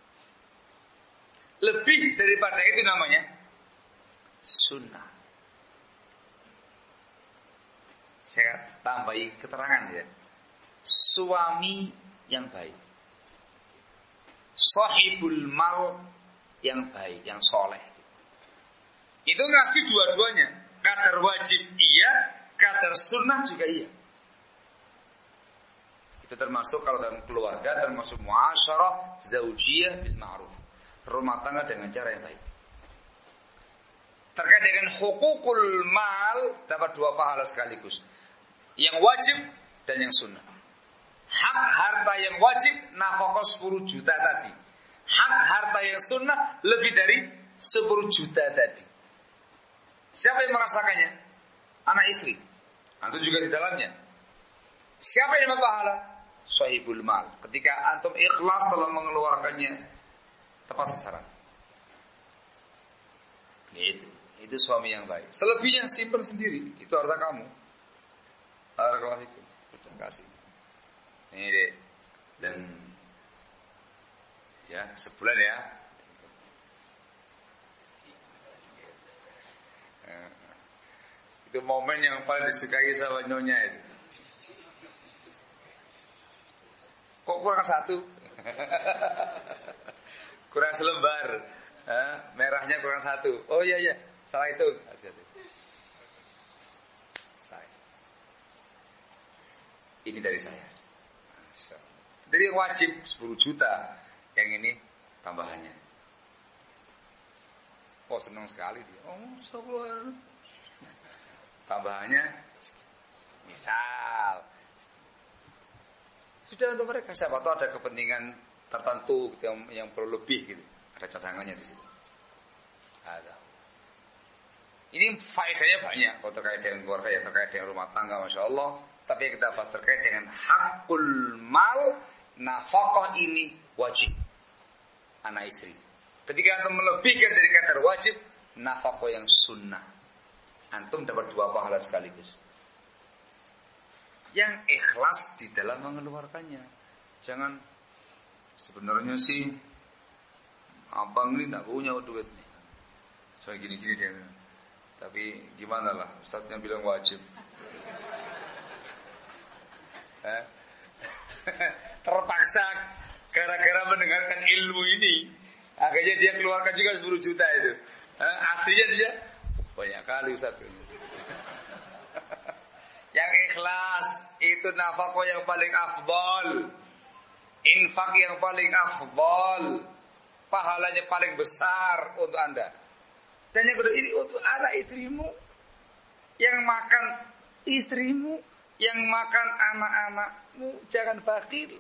Speaker 1: Lebih daripada itu namanya sunnah. Saya tambahi keterangan ya. Suami yang baik, sahibul mal yang baik, yang soleh, itu ngasih dua-duanya. Kadar wajib iya, kadar sunnah juga iya. Itu termasuk kalau dalam keluarga, termasuk muasyarah zaujiyah bil ma'ruf, rumah tangga dengan cara yang baik. Terkait dengan hukukul mal, dapat 2 pahala sekaligus, yang wajib dan yang sunnah. Hak harta yang wajib nafkah 10 juta tadi. Hak harta yang sunnah lebih dari 10 juta tadi. Siapa yang merasakannya? Anak istri. Antum juga di dalamnya. Siapa yang dapat pahala? Sahibul mal. Ketika antum ikhlas dalam mengeluarkannya tepat sasaran. Itu suami yang baik. Selebihnya simpan sendiri. Itu harta kamu. Barakallahu fikum. Terima kasih. Ini deh. Dan ya sebulan ya. Itu momen yang paling disukai sama nyonya itu. Kok kurang 1? Kurang selembar. Merahnya kurang 1. Oh iya iya, salah itu. Ini dari saya. Jadi yang wajib 10 juta. Yang ini tambahannya. Oh senang sekali dia. Oh 10. Tambahannya misal. Sudah untuk mereka. Siapa tahu ada kepentingan tertentu yang perlu lebih gitu. Ada cadangannya di situ. Ada. Ini faedahnya banyak. Kalau terkait dengan keluarga ya, terkait dengan rumah tangga, masya Allah. Tapi yang kita bahas terkait dengan hakul mal, nafkah ini wajib. Anak istri. Ketika antum melebihkan dari kadar wajib, nafkah yang sunnah, antum dapat 2 pahala sekaligus. Yang ikhlas di dalam mengeluarkannya. Jangan sebenarnya sih abang ini tidak punya duit nih. Soal gini-gini dia. Tapi gimana lah, ustadznya bilang wajib. Terpaksa gara-gara mendengarkan ilmu ini, akhirnya dia keluarkan juga 10 juta itu. Aslinya dia banyak kali ustaz. Yang ikhlas itu nafkah yang paling afdal, infak yang paling afdal, pahalanya paling besar untuk anda. Dan yang kedua ini untuk anak istrimu, yang makan istrimu, yang makan anak-anakmu, jangan bakhil.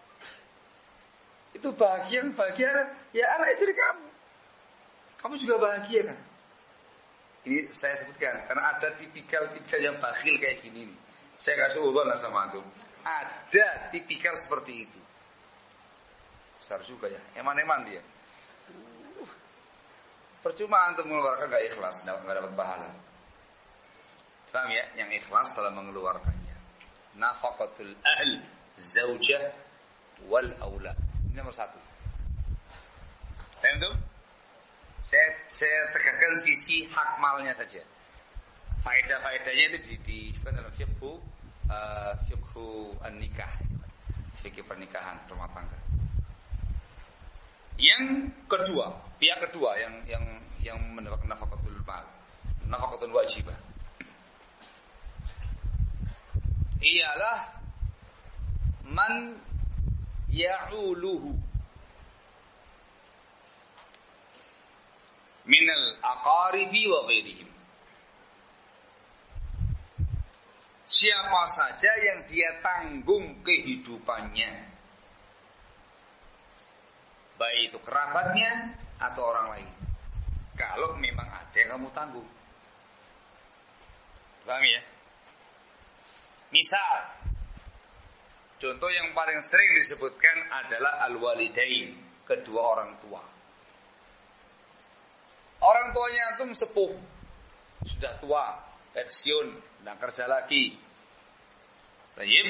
Speaker 1: Itu bahagia ya anak istri kamu. Kamu juga bahagia kan? Ini saya sebutkan karena ada tipikal yang bakhil kayak gini nih. Saya kasih ubah sama antum. Ada tipikal seperti itu. Besar juga ya. Eman-eman dia. Percuma antum mengeluarkan gak ikhlas, gak dapat pahala. Paham ya? Yang ikhlas dalam mengeluarkannya. Nafaqatul ahl, zaujah, wal aulad. Ini nomor 1. Paham tuh? Saya tegaskan sisi hak malnya saja. Faedah-faedahnya itu di dalam fiqhu an-nikah, fikih pernikahan rumah tangga. Yang kedua, pihak kedua yang mendapatkan nafaqatul mal, nafaqatul wajibah, ialah man ya'uluhu minal aqaribi wa ghairihim. Siapa saja yang dia tanggung kehidupannya, baik itu kerabatnya atau orang lain. kalau memang ada yang kamu tanggung. Paham ya? Misal, contoh yang paling sering disebutkan adalah al-walidain, kedua orang tua. Orang tuanya antum sepuh, sudah tua, pensiun, tidak kerja lagi. Tayyib,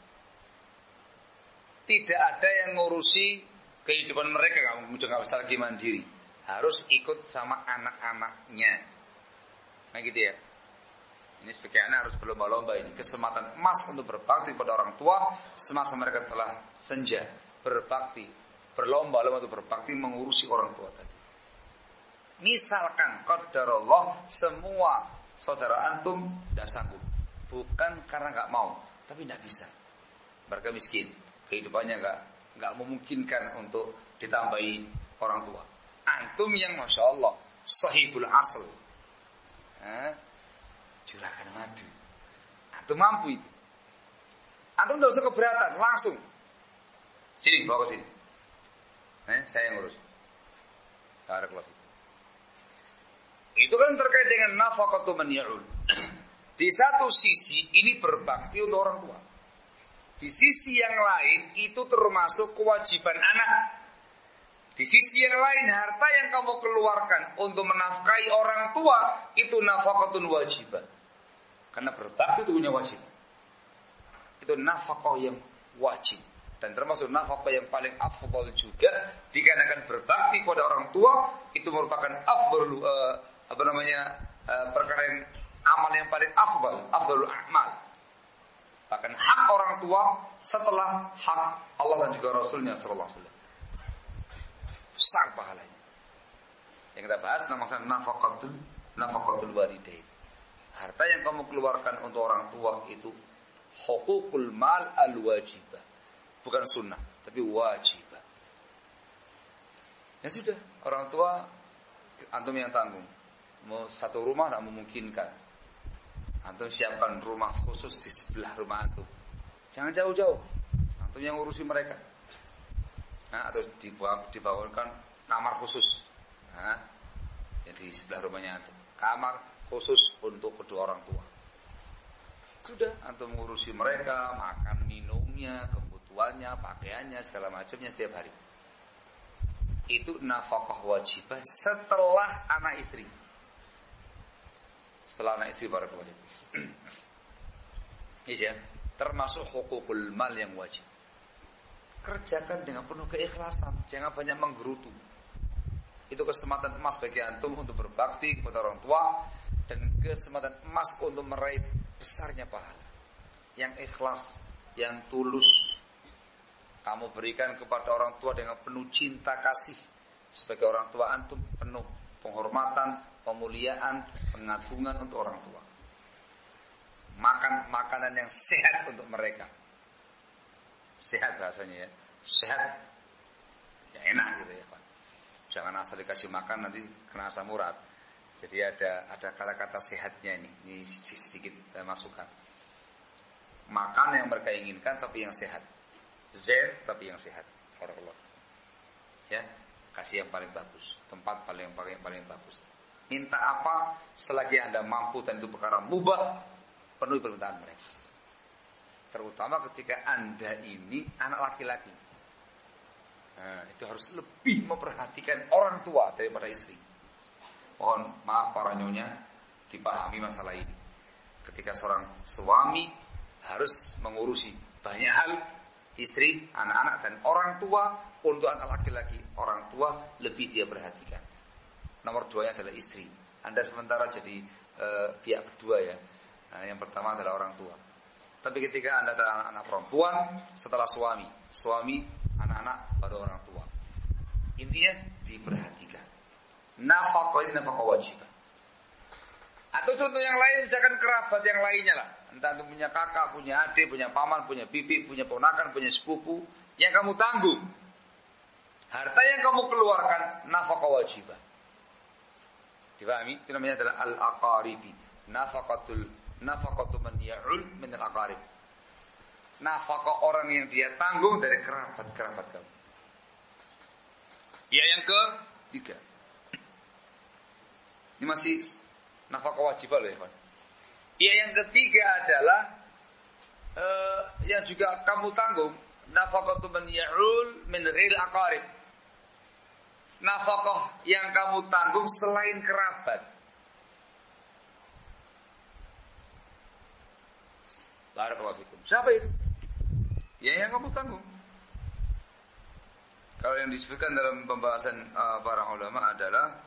Speaker 1: tidak ada yang ngurusi kehidupan mereka, kamu juga nggak bisa lagi mandiri. Harus ikut sama anak-anaknya. Nah gitu ya. Ini sebagai anak harus berlomba-lomba ini. Kesempatan emas untuk berbakti pada orang tua semasa mereka telah senja. Berbakti, berlomba-lomba untuk berbakti mengurusi orang tua tadi. Misalkan qadarullah semua saudara antum tidak sanggup. Bukan karena nggak mau, tapi tidak bisa. Mereka miskin, kehidupannya nggak memungkinkan untuk ditambahi orang tua. Antum yang masya Allah sahibul asl, juragan madu. Antum mampu itu. Antum tidak usah keberatan, langsung. Sini, bawa ke sini. Saya yang ngurus. Barakallahu. Itu kan terkait dengan nafaqatu man ya'ul. Di satu sisi ini berbakti untuk orang tua. Di sisi yang lain itu termasuk kewajiban anak. Di sisi yang lain harta yang kamu keluarkan untuk menafkahi orang tua itu nafaqatun wajibah. Karena berbakti itu punya wajib. Itu nafkah yang wajib. Dan termasuk nafkah yang paling afdal juga. Dikarenakan berbakti kepada orang tua itu merupakan afdal perkara yang amal yang paling afdalul a'mal. Bahkan hak orang tua setelah hak Allah dan juga Rasulnya sallallahu alaihi wasallam. Besar pahalanya. Yang kita bahas namanya nafaqatul walidain. Harta yang kamu keluarkan untuk orang tua itu huququl mal al-wajibah. Bukan sunnah, tapi wajibah. Ya sudah, orang tua antum yang tanggung. Mau satu rumah tidak memungkinkan. Antum siapkan rumah khusus di sebelah rumah antum. Jangan jauh-jauh. Antum yang ngurusi mereka. Atau dibangunkan kamar khusus. Jadi sebelah rumahnya antum. Kamar khusus untuk kedua orang tua. Sudah, antum mengurusi mereka, makan minumnya, kebutuhannya, pakaiannya, segala macamnya setiap hari. Itu nafkah wajibah setelah anak istri. Setelah anak istri barakallahu. Iya, termasuk huququl mal yang wajib. Kerjakan dengan penuh keikhlasan, jangan banyak menggerutu. Itu kesempatan emas bagi antum untuk berbakti kepada orang tua dan kesempatan emas untuk meraih besarnya pahala. Yang ikhlas, yang tulus kamu berikan kepada orang tua dengan penuh cinta kasih. Sebagai orang tua antum penuh penghormatan, pemuliaan, pengagungan untuk orang tua. Makan makanan yang sehat untuk mereka. Sehat bahasanya ya. Sehat. Ya enak gitu ya Pak. Jangan asal dikasih makan nanti kena asam urat. Jadi ada kata-kata sehatnya ini. Ini sedikit masukan. Makan yang mereka inginkan tapi yang sehat. Zen tapi yang sehat. Barakallah. Ya, kasih yang paling bagus. Tempat paling bagus. Minta apa selagi Anda mampu dan itu perkara mubah, penuhi permintaan mereka. Terutama ketika Anda ini anak laki-laki. Nah, itu harus lebih memperhatikan orang tua daripada istri. Mohon maaf para nyonya, dipahami masalah ini. Ketika seorang suami harus mengurusi banyak hal, istri, anak-anak dan orang tua. Untuk anak laki-laki, orang tua lebih dia perhatikan. Nomor 2-nya adalah istri. Anda sementara jadi pihak kedua ya. Nah, yang pertama adalah orang tua. Tapi ketika Anda adalah anak-anak perempuan, setelah suami, anak-anak, baru orang tua. Intinya diperhatikan. Nafkah itu nafkah wajib. Atau contoh yang lain, misalkan kerabat yang lainnya lah. Entah itu punya kakak, punya adik, punya paman, punya bibi, punya ponakan, punya sepupu, yang kamu tanggung. Harta yang kamu keluarkan nafkah wajib. Dipahami? Itu namanya adalah al-aqaribi. Nafaqatu man ya'ul min al-aqarib. Nafkah orang yang dia tanggung dari kerabat-kerabat kamu. Ya yang ketiga. Ini masih nafkah wajib loh ya, Pak. Ya, yang ketiga adalah yang juga kamu tanggung, nafaqatu man ya'ul min ghairi aqarib. Nafkah yang kamu tanggung selain kerabat. Barakallahu fikum. Siapa itu? Ya, yang kamu tanggung. Kalau yang disebutkan dalam pembahasan para ulama adalah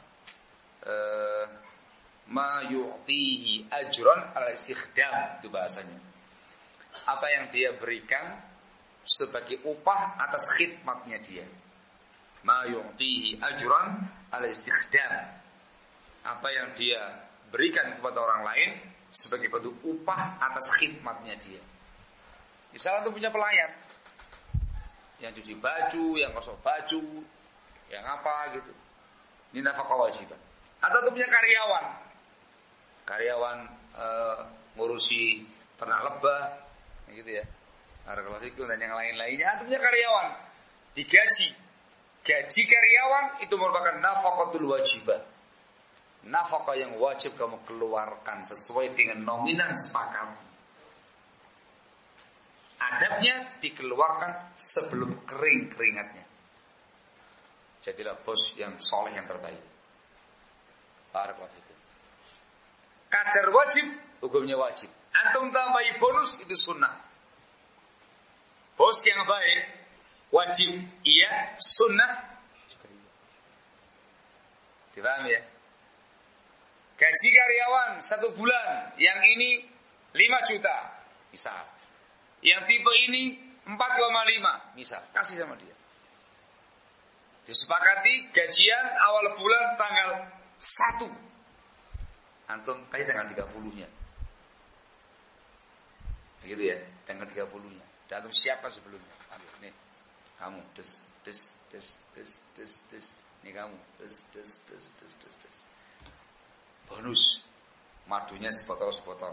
Speaker 1: ma yu'tihi ajran ala istikhdam, itu bahasanya. Apa yang dia berikan sebagai upah atas khidmatnya dia. Ma yu'tihi ajran ala istikhdam. Apa yang dia berikan kepada orang lain sebagai bentuk upah atas khidmatnya dia. Misalnya tuh punya pelayan yang cuci baju, yang gosok baju, yang apa gitu. Ini nafkah kewajiban. Atau tuh punya karyawan ngurusi ternak lebah, gitu ya. Barakallahu dan yang lain-lainnya. Atau punya karyawan digaji. Gaji karyawan itu merupakan nafaqatul wajibah. Nafkah yang wajib kamu keluarkan sesuai dengan nominan sepakat. Adabnya dikeluarkan sebelum kering keringatnya. Jadilah bos yang soleh yang terbaik. Barakallahu fikum. Kadar wajib, hukumnya wajib. Antum tambahi bonus, itu sunnah. Bos yang baik, wajib, iya, sunnah. Dipahami ya? Gaji karyawan 1 bulan, yang ini 5 juta, misal. Yang tipe ini 4,5, misal. Kasih sama dia. Disepakati gajian awal bulan tanggal 1. Antum kasih tanggal 30-nya. Begitu ya, tanggal 30-nya. Dan antum siapa sebelumnya? Ambil, nih. Kamu, des. Nih kamu, des. Bonus. Madunya sepotol.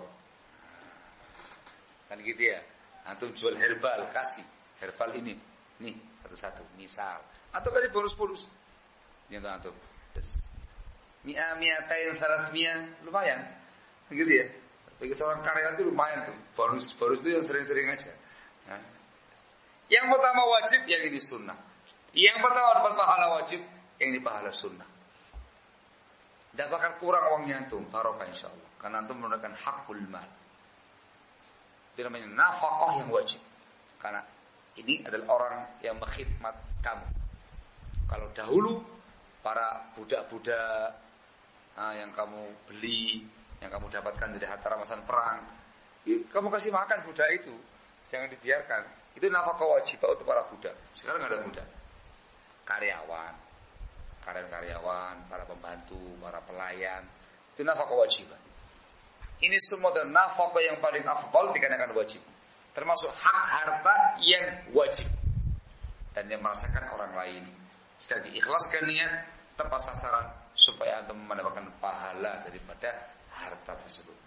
Speaker 1: Kan gitu ya. Antum jual herbal, kasih. Herbal ini. Nih, satu-satu. Misal. Atau kasih bonus. Ini untuk antum. Des. Mi'atain salasmia. Lumayan. Gitu ya. Bagi seorang karyawan itu lumayan tuh. Bonus itu yang sering-sering aja. Nah. Yang pertama wajib, yang ini sunnah. Yang pertama dapat pahala wajib, yang ini pahala sunnah. Tidak bakal kurang uangnya antum, barokah insyaallah. Karena antum menggunakan hakul mal. Itu namanya nafkah yang wajib. Karena ini adalah orang yang berkhidmat kamu. Kalau dahulu para budak-budak yang kamu beli, yang kamu dapatkan dari harta rampasan perang, kamu kasih makan budak itu, jangan dibiarkan. Itu nafkah wajib untuk para budak. Sekarang nggak ada budak. Karyawan, para pembantu, para pelayan, itu nafkah kewajiban. Ini semua adalah nafkah yang paling afdal dikarenakan wajib. Termasuk hak harta yang wajib dan yang merasakan orang lain. Sekali ikhlaskan niat, tepat sasaran supaya antum mendapatkan pahala daripada harta tersebut.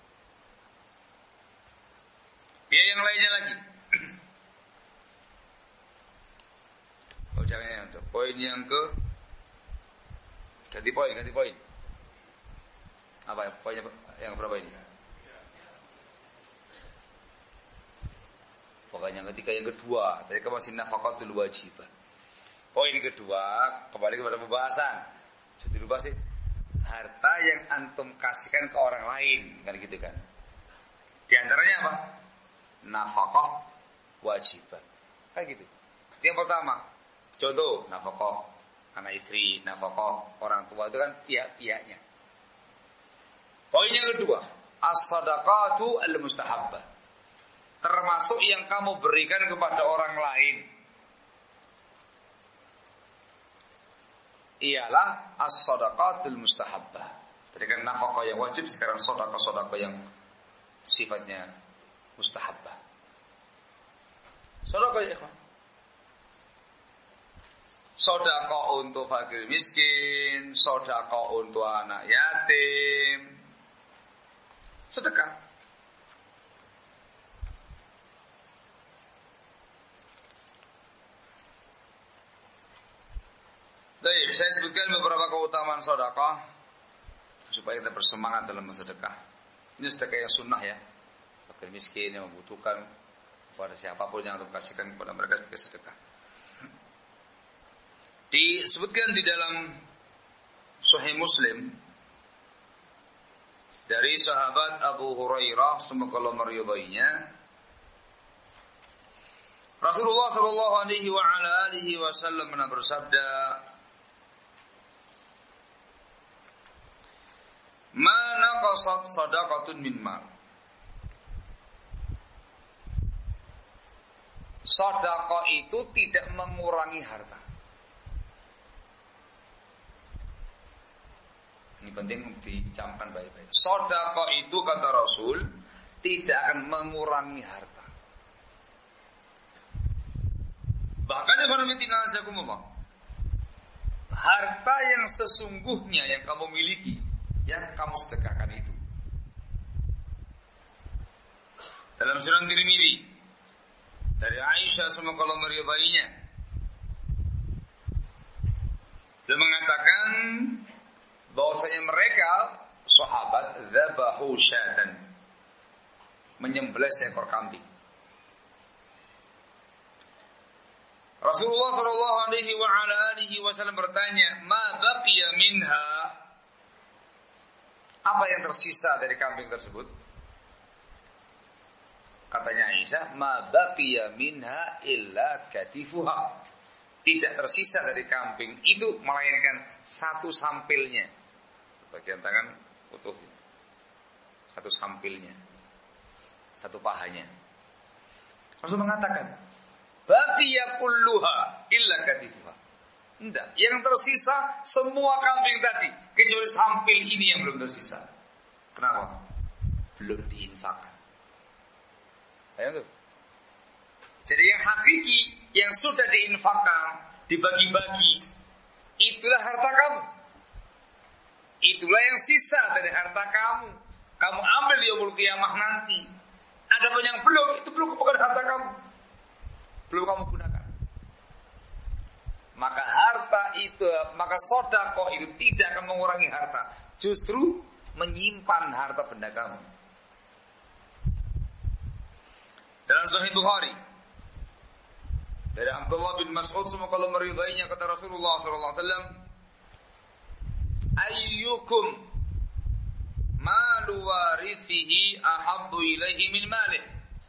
Speaker 1: Biaya yang lainnya lagi. Jangan untuk poin yang ganti poin. Apa poinnya yang berapa ini? Pokoknya yang kedua. Tadi kan masih nafaqatul wajibah. Poin kedua kembali kepada pembahasan. Sudah lupa sih. Harta yang antum kasihkan ke orang lain, kan gitu kan? Di antaranya apa? Nafaqah wajibah. Kan gitu. Yang pertama, contoh nafaqah anak istri, nafkah orang tua, itu kan pihak-pihaknya. Poin yang kedua, as-sadaqatu al-mustahabbah. Termasuk yang kamu berikan kepada orang lain ialah as-sadaqatul mustahabbah. Tadi kan nafkah yang wajib, sekarang sedekah yang sifatnya mustahabbah. Sedekah ya ikhwan. Sedekah untuk fakir miskin, sedekah untuk anak yatim. Sedekah. Baik, saya sebutkan beberapa keutamaan sedekah supaya kita bersemangat dalam bersedekah. Ini sedekah yang sunnah ya. Fakir miskin yang membutuhkan, kepada siapapun yang untuk kasihkan kepada mereka sebagai sedekah. Disebutkan di dalam Sahih Muslim dari sahabat Abu Hurairah, semoga Allah meridainya, Rasulullah sallallahu alaihi wa ala alihi wasallam pernah bersabda, "Ma naqasat shadaqatun min mal." Sedekah itu tidak mengurangi harta. Ini penting untuk dicamkan baik-baik. Sedekah itu kata Rasul tidak akan mengurangi harta. Bahkan harta yang sesungguhnya yang kamu miliki, yang kamu sedekahkan itu. Dalam Sunan Tirmidzi dari Aisyah semoga Allah meridainya, dia mengatakan bahwasanya mereka sahabat dzabahu syatan, menyembelih seekor kambing. Rasulullah sallallahu alaihi wa ala alihi wasallam bertanya, "Ma baqiya minha?" Apa yang tersisa dari kambing tersebut? Katanya Aisyah, "Ma baqiya minha illa katifuha." Tidak tersisa dari kambing itu melainkan satu sampilnya. Bagian tangan utuh. Satu sampilnya. Satu pahanya. Rasul mengatakan, "Baqiya kulluha illa katifuha." Tidak, yang tersisa semua kambing tadi kecuali sampil ini yang belum tersisa. Kenapa? Belum diinfakkan. Ayo tuh. Jadi yang hakiki, yang sudah diinfakkan, dibagi-bagi, itulah harta kamu. Itulah yang sisa dari harta kamu. Kamu ambil di yaumul qiyamah nanti. Adapun yang belum, itu belum bukan harta kamu. Belum kamu gunakan. Maka harta itu, maka sedekah itu tidak akan mengurangi harta. Justru menyimpan harta benda kamu. Dalam Sahih Bukhari dari Abdullah bin Mas'ud semoga Allah meridainya, kata Rasulullah sallallahu alaihi wasallam, "Ayyukum malu warithihi ahabbu ilaihi min malih."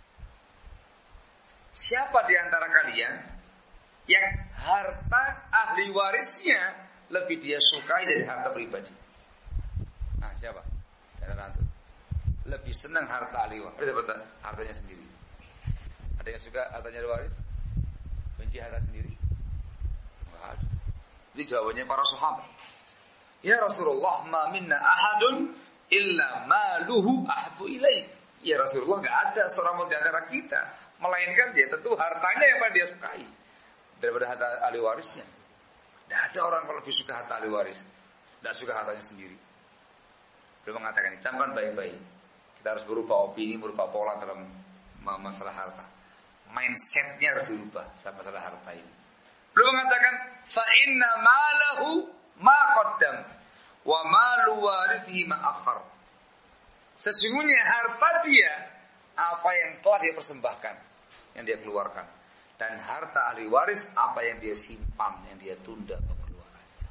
Speaker 1: Siapa di antara kalian yang harta ahli warisnya lebih dia sukai dari harta pribadi? Nah, siapa? Lebih senang harta ahli waris daripada hartanya sendiri. Ada yang suka hartanya waris? Benci harta sendiri? Enggak ada. Ini jawabannya para sahabat. Ya Rasulullah, ma minna ahadun illa maluhu ahabbu ilaih. Ya Rasulullah, enggak ada seorang di antara kita, melainkan dia tentu hartanya yang paling dia sukai daripada harta ahli warisnya. Tidak ada orang kalau lebih suka harta ahli waris, tidak suka hartanya sendiri. Beliau mengatakan, camkan baik-baik. Kita harus berubah opini, berubah pola dalam masalah harta. Mindsetnya harus dirubah dalam masalah harta ini. Beliau mengatakan, fa inna malahu ma qaddam wa malu warithihi ma akhar. Sesungguhnya harta dia apa yang telah dia persembahkan, yang dia keluarkan, dan harta ahli waris apa yang dia simpan, yang dia tunda pengeluarannya.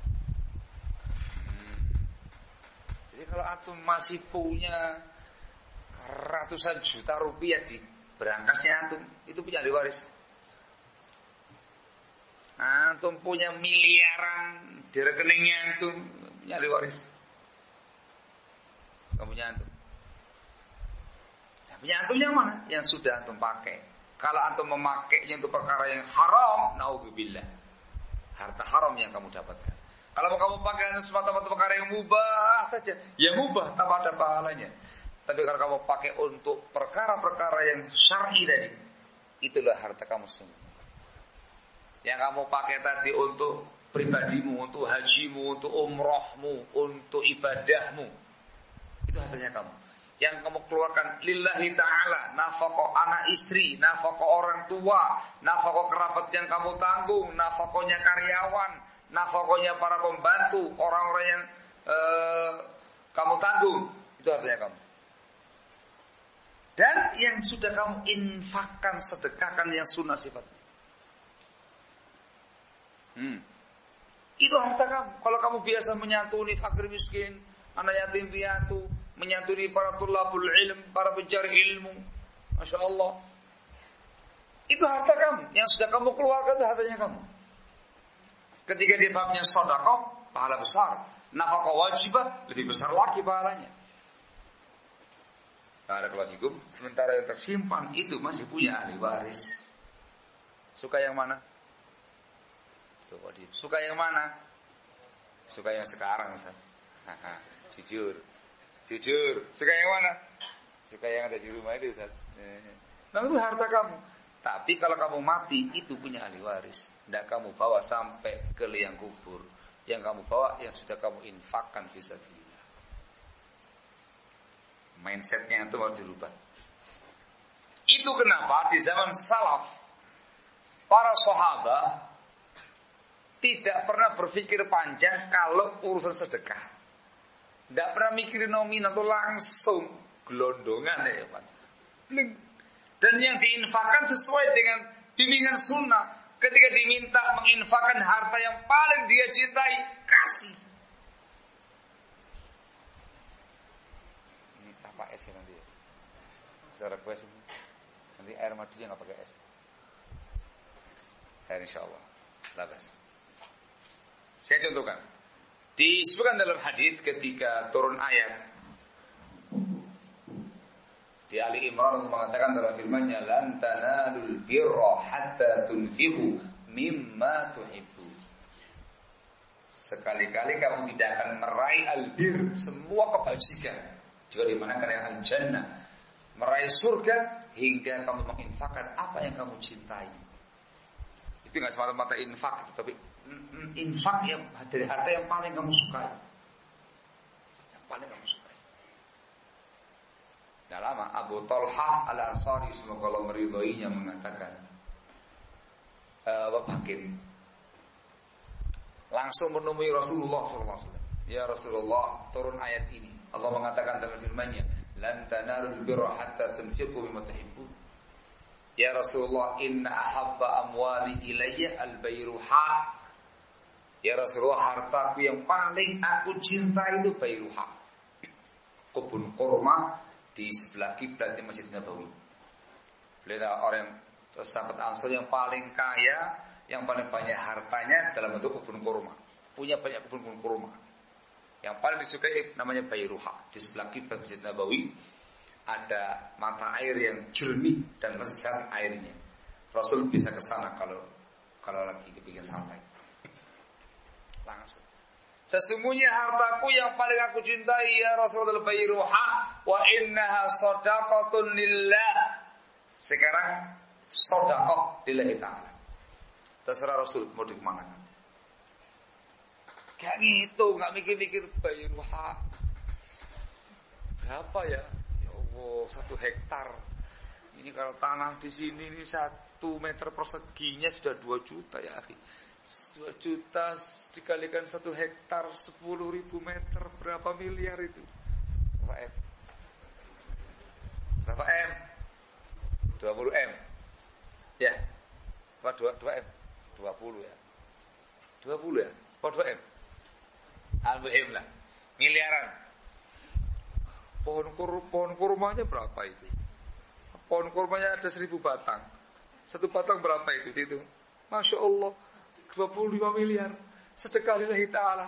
Speaker 1: Jadi kalau antum masih punya ratusan juta rupiah di berangkasnya antum, itu punya ahli waris. Antum punya miliaran di rekeningnya antum, punya ahli waris. Kamu punya antum. Punya antum yang mana? Yang sudah antum pakai. Kalau antum memakainya untuk perkara yang haram, naudzubillah, harta haram yang kamu dapatkan. Kalau kamu pakai semata-mata perkara yang mubah saja, ya mubah, tak ada pahalanya. Tapi kalau kamu pakai untuk perkara-perkara yang syar'i tadi, itulah harta kamu semua. Yang kamu pakai tadi untuk pribadimu, untuk hajimu, untuk umrohmu, untuk ibadahmu, itu hasilnya kamu. Yang kamu keluarkan lillahi ta'ala, nafkah anak istri, nafkah orang tua, nafkah kerabat yang kamu tanggung, nafkahnya karyawan, nafkahnya para pembantu, orang-orang yang kamu tanggung, itu hartanya kamu. Dan yang sudah kamu infakkan, sedekahkan yang sunnah sifatnya. Itu harta kamu. Kalau kamu biasa menyantuni fakir miskin, anak yatim piatu, menyantuni para tulabul ilm, para pencari ilmu, Masya Allah, itu harta kamu. Yang sudah kamu keluarkan itu hartanya kamu. Ketika dia babnya sedekah, pahala besar. Nafkah wajibah, lebih besar lagi pahalanya. Barakallahu. Sementara yang tersimpan itu masih punya ahli waris. Suka yang mana? Suka yang mana? Suka yang sekarang, Ustaz. Jujur. Suka yang mana? Suka yang ada di rumah itu, Ustaz. Nah, itu harta kamu. Tapi kalau kamu mati, itu punya ahli waris. Tidak kamu bawa sampai ke liang kubur. Yang kamu bawa, yang sudah kamu infakkan fisabilillah. Mindsetnya itu harus dirubah. Itu kenapa di zaman salaf, para sahabat tidak pernah berpikir panjang kalau urusan sedekah. Tidak pernah mikirin nominal atau langsung gelondongan ya Pak. Dan yang diinfakkan sesuai dengan bimbingan sunnah. Ketika diminta menginfakkan harta yang paling dia cintai, kasih. Ini apa es ya nanti ya? Secara request ini. Nanti air madunya nggak pakai es. Ya insyaallah. Labas. Saya contohkan. Disebutkan dalam hadis ketika turun ayat di Ali Imran Allah mengatakan dalam firman-Nya, "Lan tanalul birra hatta tunfiqu mimma tuhibbu." Sekali-kali kamu tidak akan meraih albir, semua kebajikan, juga dimanakan yang al-jannah, meraih surga hingga kamu menginfakkan apa yang kamu cintai. Itu enggak semata-mata infak, tapi infak yang dari harta yang paling kamu sukai. Yang paling kamu sukai. Dah lama Abu Talhah Al-Ansari semoga Allah meridhoinya mengatakan, Bapak Hakim langsung menemui Rasulullah SAW. Ya Rasulullah, turun ayat ini. Allah mengatakan dalam firman-Nya, "Lan tanalul birra hatta tunfiqu mimma tuhibbun." Ya Rasulullah, inna ahabba amwali ilayya al-bayruha. Ya Rasulullah, hartaku yang paling aku cintai itu bayruha. Kebun kurma di sebelah kiblat di Masjid Nabawi. Beliau orang sahabat Ansor yang paling kaya, yang paling banyak hartanya dalam bentuk kebun kurma. Punya banyak kebun kurma. Yang paling disukai namanya Bayruha. Di sebelah kiblat Masjid Nabawi ada mata air yang jernih dan lezat airnya. Rasul bisa ke sana kalau lagi kepingin santai. Langsung. Sesungguhnya hartaku yang paling aku cintai ya Rasulullah Bayruha wa innaha shadaqatun lillah. Sekarang sedekah lillahi ta'ala. Terserah Rasul mau dikemanakan. Kayak gitu, enggak mikir-mikir Bayruha. Berapa ya? Ya Allah, 1 hektar. Ini kalau tanah di sini ini 1 meter perseginya sudah 2 juta ya, akhi. 2 juta dikalikan 1 hektar 10.000 meter, berapa miliar itu? Berapa M? 20 M. Ya. Apa 2 M? 20 ya. 20 ya. Apa 2 M? Al-muhim lah. Miliaran. Pohon kurmanya berapa itu? Pohon kurmanya ada 1000 batang. 1 batang berapa itu? Itu. Masya Allah. 25 miliar. Sedekah lillahi ta'ala.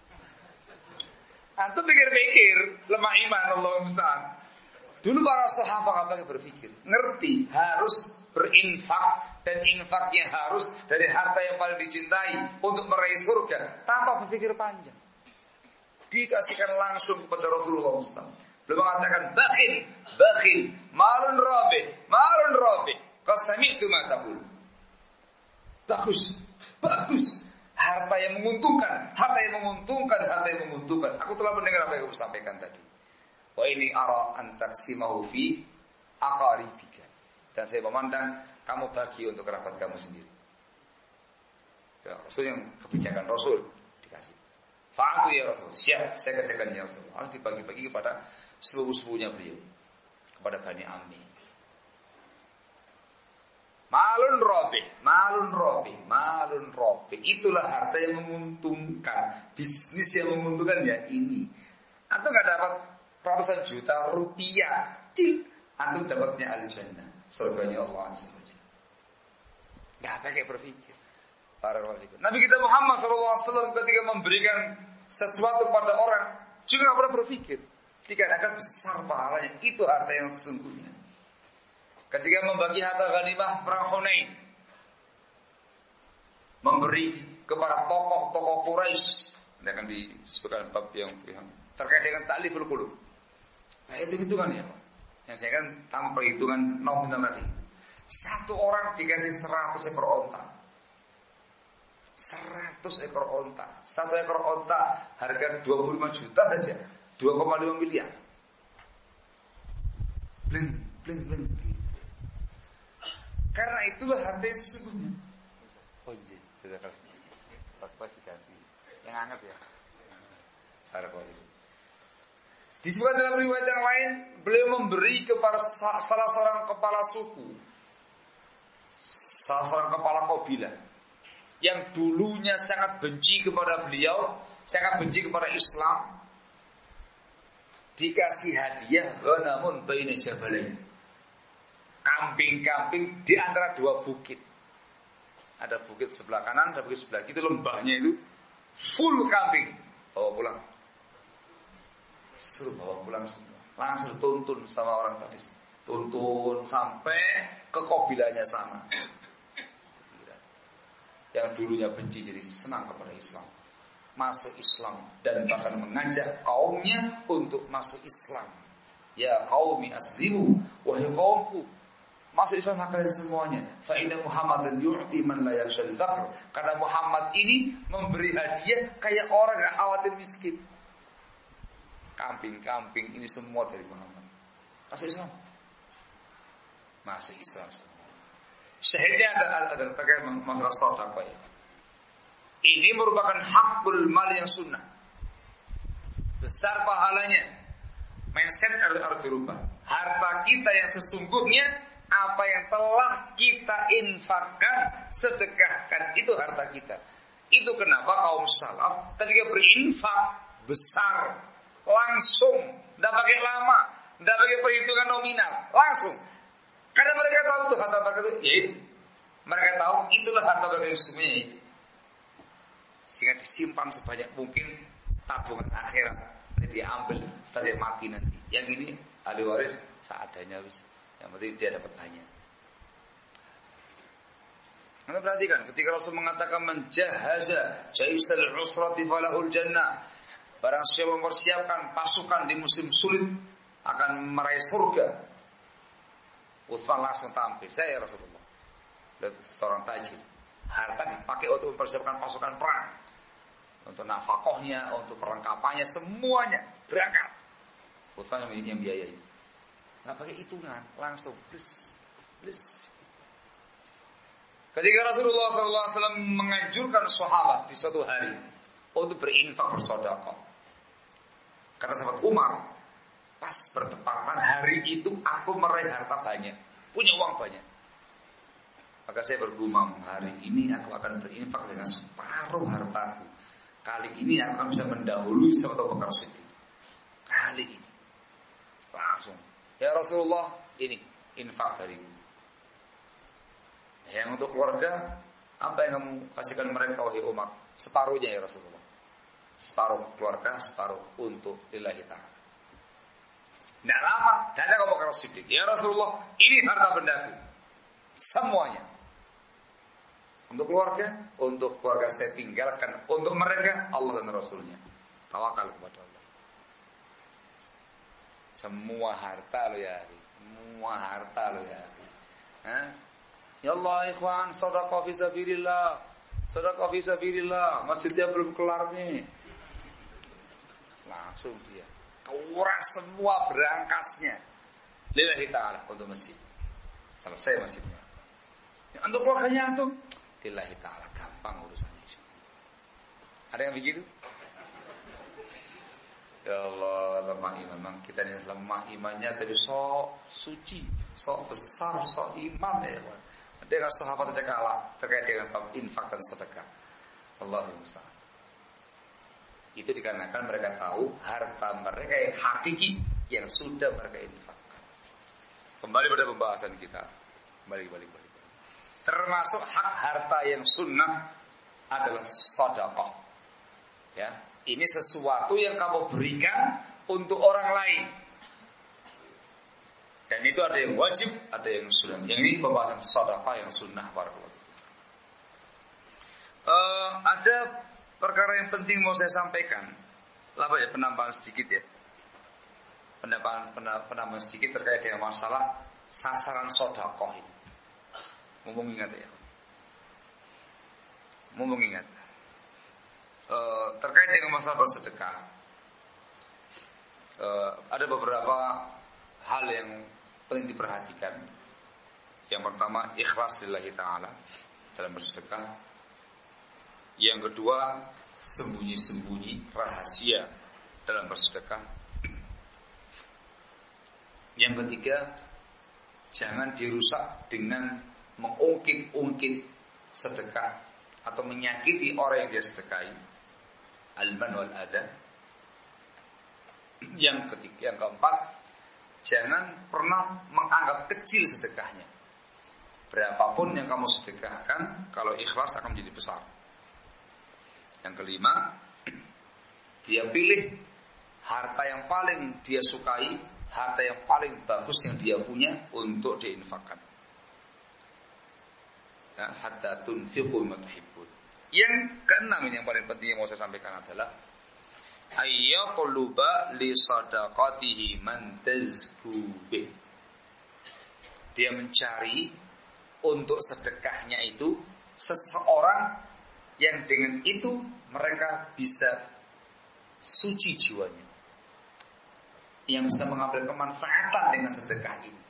Speaker 1: Antum pikir-pikir, lemah iman, Allah musta'an. Dulu para sahabat apa berpikir, ngerti harus berinfak dan infaknya harus dari harta yang paling dicintai untuk meraih surga tanpa berpikir panjang. Dikasihkan langsung kepada Rasulullah SAW. Beliau mengatakan bakhil, malun rabih. Qasami'tu ma taqul. Bagus. Harta yang menguntungkan. Aku telah mendengar apa yang kamu sampaikan tadi. Wa ini ara an taqsimahu fi aqaribika. Dan saya memandang kamu bagi untuk kerabat kamu sendiri. Ya, Rasul yang kebijakan Rasul dikasih. Fa'atu ya Rasul. Siap, saya kerjakan ya Rasul. Allah dibagi-bagi kepada seluruh-seluruhnya beliau. Kepada Bani Ammi. Malun robi. Itulah harta yang menguntungkan. Bisnis yang menguntungkan ya ini. Antum gak dapat ratusan juta rupiah. Antum dapatnya al-jannah. Surganya Allah Azza wa Jalla. Gak pakai berpikir. Nabi kita Muhammad SAW ketika memberikan sesuatu pada orang juga gak pernah berpikir. Dikarenakan besar pahalanya. Itu harta yang sesungguhnya. Ketika membagi harta ghanimah perang Hunain, memberi kepada tokoh-tokoh Quraisy, ini akan disebutkan bab yang terkait dengan ta'liful qulub. Nah itu hitungan ya, yang saya kan tanpa perhitungan nominal tadi. Satu orang dikasih 100 ekor onta. 100 ekor onta. Satu ekor onta harga 25 juta saja, 2,5 miliar. Bling. Karena itulah harta yang sesungguhnya. Oh iya, sudah kalau diganti. Yang anget ya. Disebutkan dalam riwayat yang lain, beliau memberi kepada salah seorang kepala suku, salah seorang kepala kabilah yang dulunya sangat benci kepada beliau, sangat benci kepada Islam. Dikasih hadiah ghanamun baina jabalain. Kambing-kambing di antara dua bukit. Ada bukit sebelah kanan, ada bukit sebelah kiri. Itu lembahnya itu full kambing. Bawa pulang. Suruh bawa pulang semua. Langsung tuntun sama orang tadi. Tuntun sampai ke kabilahnya sana. Yang dulunya benci jadi senang kepada Islam. Masuk Islam. Dan bahkan mengajak kaumnya untuk masuk Islam. Ya qaumi aslimu. Wahai kaumku, masuk Islam kalian semuanya. Fa inna Muhammadan yu'ti man la yakhshal faqr. Karena Muhammad ini memberi hadiah kayak orang yang khawatir miskin. Kambing-kambing ini semua dari Muhammad. Masuk Islam. Masuk Islam semua. Syahidnya ada terkait masalah sedekah ya. Ini merupakan hakul mal yang sunnah. Besar pahalanya. Mindset harus dirubah. Harta kita yang sesungguhnya, apa yang telah kita infakkan, sedekahkan, itu harta kita. Itu kenapa kaum salaf ketika berinfak besar, langsung, tidak pakai lama, tidak pakai perhitungan nominal, langsung. Karena mereka tahu tuh harta mereka itu, yaitu mereka tahu itulah harta mereka yang sesungguhnya itu. Sehingga disimpan sebanyak mungkin tabungan akhirat. Nanti diambil setelah dia mati nanti. Yang ini ahli waris seadanya wis. Yang penting dia dapat banyak. Anda perhatikan ketika Rasul mengatakan menjahaza jaisal usrati falahul jannah. Barang siapa mempersiapkan pasukan di musim sulit akan meraih surga. Utsman langsung tampil, saya Rasulullah. Dan seorang tajir. Harta dipakai untuk mempersiapkan pasukan perang. Untuk nafkahnya, untuk perlengkapannya, semuanya berangkat. Utsman yang biayai. Nggak pakai hitungan, langsung plus. Ketika Rasulullah SAW menganjurkan sahabat di suatu hari untuk berinfak bersedekah, kata sahabat Umar, pas bertepatan hari itu aku meraih harta banyak, punya uang banyak. Maka saya bergumam, hari ini aku akan berinfak dengan separuh hartaku. Kali ini aku akan bisa mendahului Abu Bakar Siddiq. Kali ini langsung, ya Rasulullah, ini infak dariku. Yang untuk keluarga, apa yang kamu kasihkan mereka wahai Umar? Separuhnya ya Rasulullah. Separuh keluarga, separuh untuk lillahi ta'ala. Tidak lama, datang Abu Bakar Siddiq. Ya Rasulullah, ini harta bendaku. Semuanya. Untuk keluarga saya tinggalkan. Untuk mereka, Allah dan Rasulnya. Tawakal kepada Allah. Semua harta lo ya. Ya Allah ikhwan, sedekah fi sabilillah. Masjidnya belum kelar nih. Langsung dia kuras semua berangkasnya lillahi ta'ala untuk masjid. Selesai masjidnya. Untuk keluarganya tuh lillahi ta'ala, gampang urusannya. Ada yang begitu? Ya Allah, lemah iman. Memang kita ini lemah imannya, tapi sok suci, sok besar, sok iman ya. Dengan sahabat saja kalah terkait dengan infak dan sedekah. Allahumma musta'an. Itu dikarenakan mereka tahu harta mereka yang hakiki yang sudah mereka infakkan. Kembali pada pembahasan kita. Kembali. Termasuk hak harta yang sunnah adalah sedekah. Ya, ini sesuatu yang kamu berikan untuk orang lain. Dan itu ada yang wajib, ada yang sunnah. Yang ini pembahasan sedekah yang sunnah. Ada perkara yang penting mau saya sampaikan. Penambahan sedikit ya. Penambahan sedikit terkait dengan masalah sasaran sedekah ini. Mumpung ingat ya. Terkait dengan masalah bersedekah, ada beberapa hal yang penting diperhatikan. Yang pertama, ikhlas lillahi ta'ala dalam bersedekah. Yang kedua, sembunyi-sembunyi rahasia dalam bersedekah. Yang ketiga, jangan dirusak dengan mengungkit-ungkit sedekah atau menyakiti orang yang dia sedekahi. Al-man wal adha. Yang keempat, jangan pernah menganggap kecil sedekahnya. Berapapun yang kamu sedekahkan, kalau ikhlas akan menjadi besar. Yang kelima, dia pilih harta yang paling dia sukai, harta yang paling bagus yang dia punya untuk diinfakkan. Ya, hatta tunfiqu mimma tuhibbun. Yang keenam ini yang paling penting yang mau saya sampaikan adalah ayyatluba li sadaqatihi man tazkubih. Dia mencari untuk sedekahnya itu seseorang yang dengan itu mereka bisa suci jiwanya, yang bisa mengambil kemanfaatan dengan sedekah ini.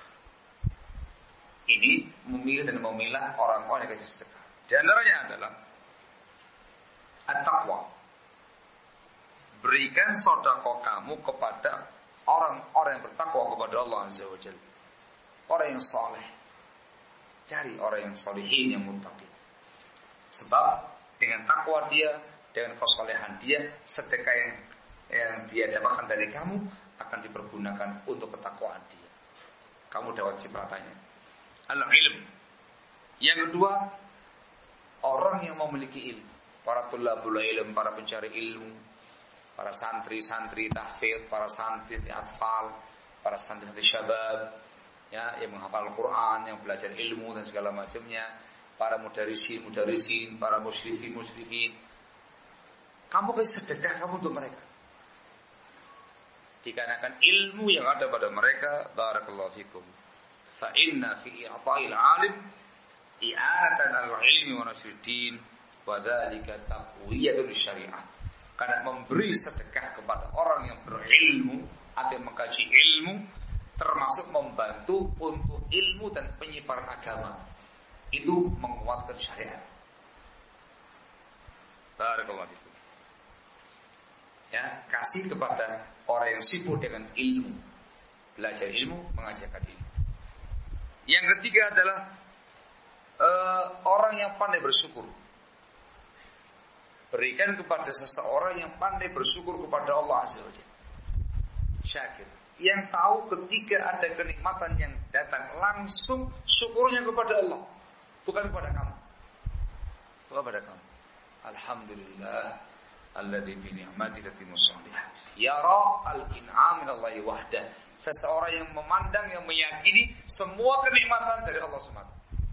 Speaker 1: Ini memilih dan memilah orang-orang yang kasih sedekah. Di antaranya adalah at-taqwa. Berikan sedekah kamu kepada orang-orang yang bertakwa kepada Allah Azza wa Jalla. Orang yang saleh. Cari orang yang salihin, yang muttaqin. Sebab dengan takwa dia, dengan kesalehan dia, sedekah yang dia dapatkan dari kamu akan dipergunakan untuk ketakwaan dia. Kamu dapat cipratanya. Al-ilm. Yang kedua, orang yang memiliki ilmu. Para tulabul ilm, para pencari ilmu, para santri-santri tahfidz, para santri atfal, para santri syabab, ya, yang menghafal Al-Quran, yang belajar ilmu dan segala macamnya, para mudarisin, para musyrifin. Kamu kasih sedekah kamu untuk mereka. Dikarenakan ilmu yang ada pada mereka, barakallahu fikum. Fa inna fi i'ta'il 'alim i'anatan al-'ilmi wa nasruddin wa dzalika taqwiyatul syariah. Karena memberi sedekah kepada orang yang berilmu atau mengkaji ilmu termasuk membantu untuk ilmu dan penyebaran agama. Itu menguatkan syariat. Barakallahu fikum. Ya, kasih kepada orang yang sibuk dengan ilmu, belajar ilmu, mengajarkan ilmu. Yang ketiga adalah orang yang pandai bersyukur. Berikan kepada seseorang yang pandai bersyukur kepada Allah Azza wa Jalla. Syakir, yang tahu ketika ada kenikmatan yang datang langsung syukurnya kepada Allah, bukan kepada kamu. Bukan kepada kamu. Alhamdulillah alladzi bi ni'mati tatimmus shalihat. Yara al-in'am min Allah wahda. Seseorang yang memandang, yang meyakini semua kenikmatan dari Allah SWT.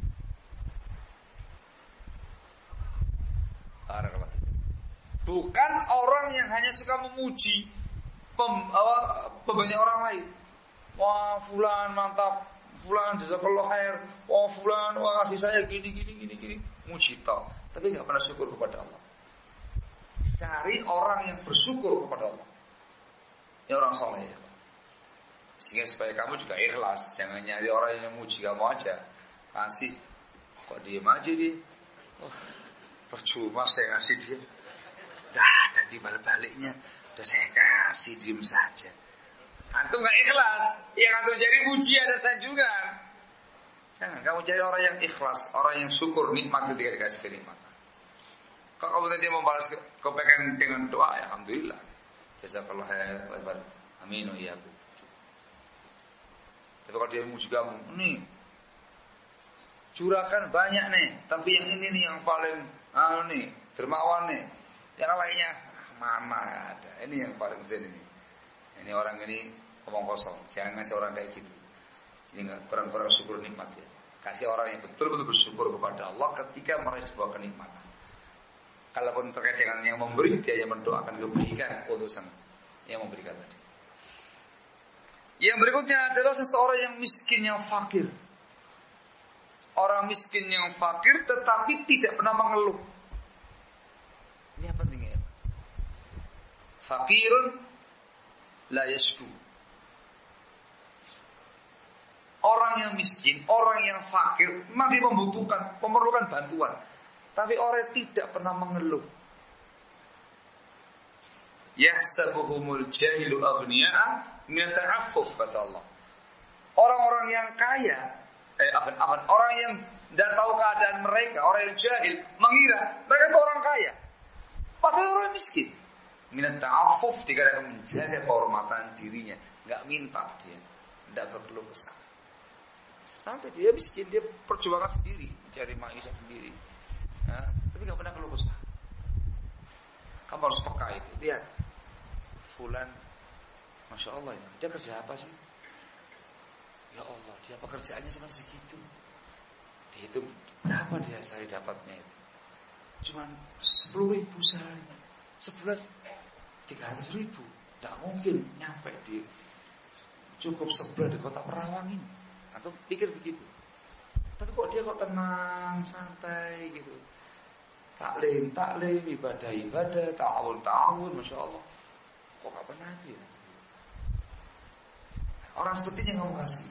Speaker 1: Bukan orang yang hanya suka memuji bebannya orang lain. Wah, fulan mantap, fulan jazakallahu khair, wah fulan wah kasih saya gini. Muji toh, tapi enggak pernah syukur kepada Allah. Cari orang yang bersyukur kepada Allah. Ini orang soleh ya. Sehingga supaya kamu juga ikhlas. Jangan nyari orang yang muji kamu aja. Kasih. Kok diem aja dia. Percuma saya ngasih dia. Dah ada timbal baliknya. Udah saya kasih, diem saja. Antum nggak ikhlas, yang antum cari puji ada sanjungan. Jangan, kamu cari orang yang ikhlas, orang yang syukur nikmat ketika dikasih kenikmatan. Kalau kamu tadi membalas kebaikan dengan doa, ya alhamdulillah. Jazakallahu khairan. Amin wa iyyakum. Tapi kalau dia muji kamu, nih curahkan banyak nih, tapi yang ini nih yang paling nih dermawan nih, yang lainnya mana ada. Ini yang paling zen ini. Ini orang ini omong kosong. Jangan ngasih orang kayak gitu. Ini nggak kurang syukur nikmat ya. Kasih orang yang betul-betul bersyukur kepada Allah ketika meraih sebuah kenikmatan. Kalaupun terkait dengan yang memberi, dia yang mendoakan kebaikan utusan yang memberikan tadi. Yang berikutnya adalah seseorang yang miskin, yang fakir. Orang miskin yang fakir tetapi tidak pernah mengeluh. Ini yang pentingnya. Fakirun la yashku. Orang yang miskin, orang yang fakir memang dia memerlukan bantuan. Tapi orang yang tidak pernah mengeluh. Yahsabuhumul jahilu aghniya'a min ta'affuf, kata Allah. Orang-orang yang kaya, orang yang tidak tahu keadaan mereka, orang yang jahil mengira mereka itu orang kaya. Padahal orang miskin. Min ta'affuf, dikarenakan menjaga kehormatan dirinya, enggak minta dia, tidak berkeluh kesah. Sampai dia miskin, dia perjuangan sendiri, mencari maisha sendiri. Tapi enggak pernah keluh kesah. Kamu harus peka itu. Lihat, fulan, masya Allah ya, dia kerja apa sih? Ya Allah, dia pekerjaannya cuma segitu. Dihitung berapa dia saya dapatnya itu? Cuma 10.000 sehari, sebulan 300.000. Tidak mungkin nyampe di cukup sebulan di kota Perawang ini. Atau pikir begitu. Tapi kok dia kok tenang, santai gitu. Taklim, ibadah, ta'awun, masya Allah. Kok gak pernah itu ya? Orang seperti ini kamu kasih.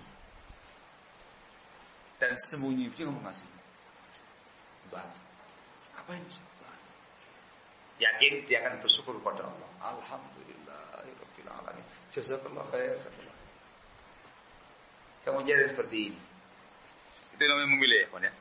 Speaker 1: Dan sembunyi kamu kasih. Bantu. Apa ini? Bantu. Yakin dia akan bersyukur kepada Allah. Alhamdulillahirabbil alamin. Jazakallahu khairan. Kamu jadi seperti ini. Itu namanya memilih, ya.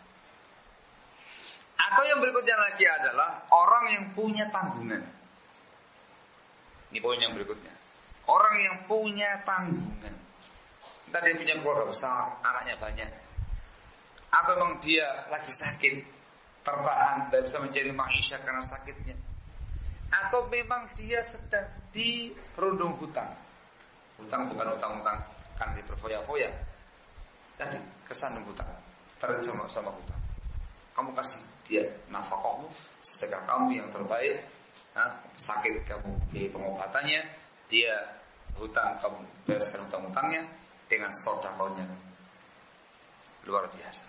Speaker 1: Atau yang berikutnya lagi adalah orang yang punya tanggungan. Ini poin yang berikutnya. Orang yang punya tanggungan. Entah dia punya keluarga besar, anaknya banyak. Atau memang dia lagi sakit, tertahan, tidak bisa mencari maisha karena sakitnya. Atau memang dia sedang dirundung hutang. Hutang bukan hutang-hutang karena diperfoya-foya. Tadi kesandung hutang, terhadap sama hutang. Kamu kasih dia nafkahmu, sedekah kamu yang terbaik. Sakit kamu di pengobatannya, dia hutang kamu bereskan hutang-hutangnya dengan sedekahnya. Luar biasa.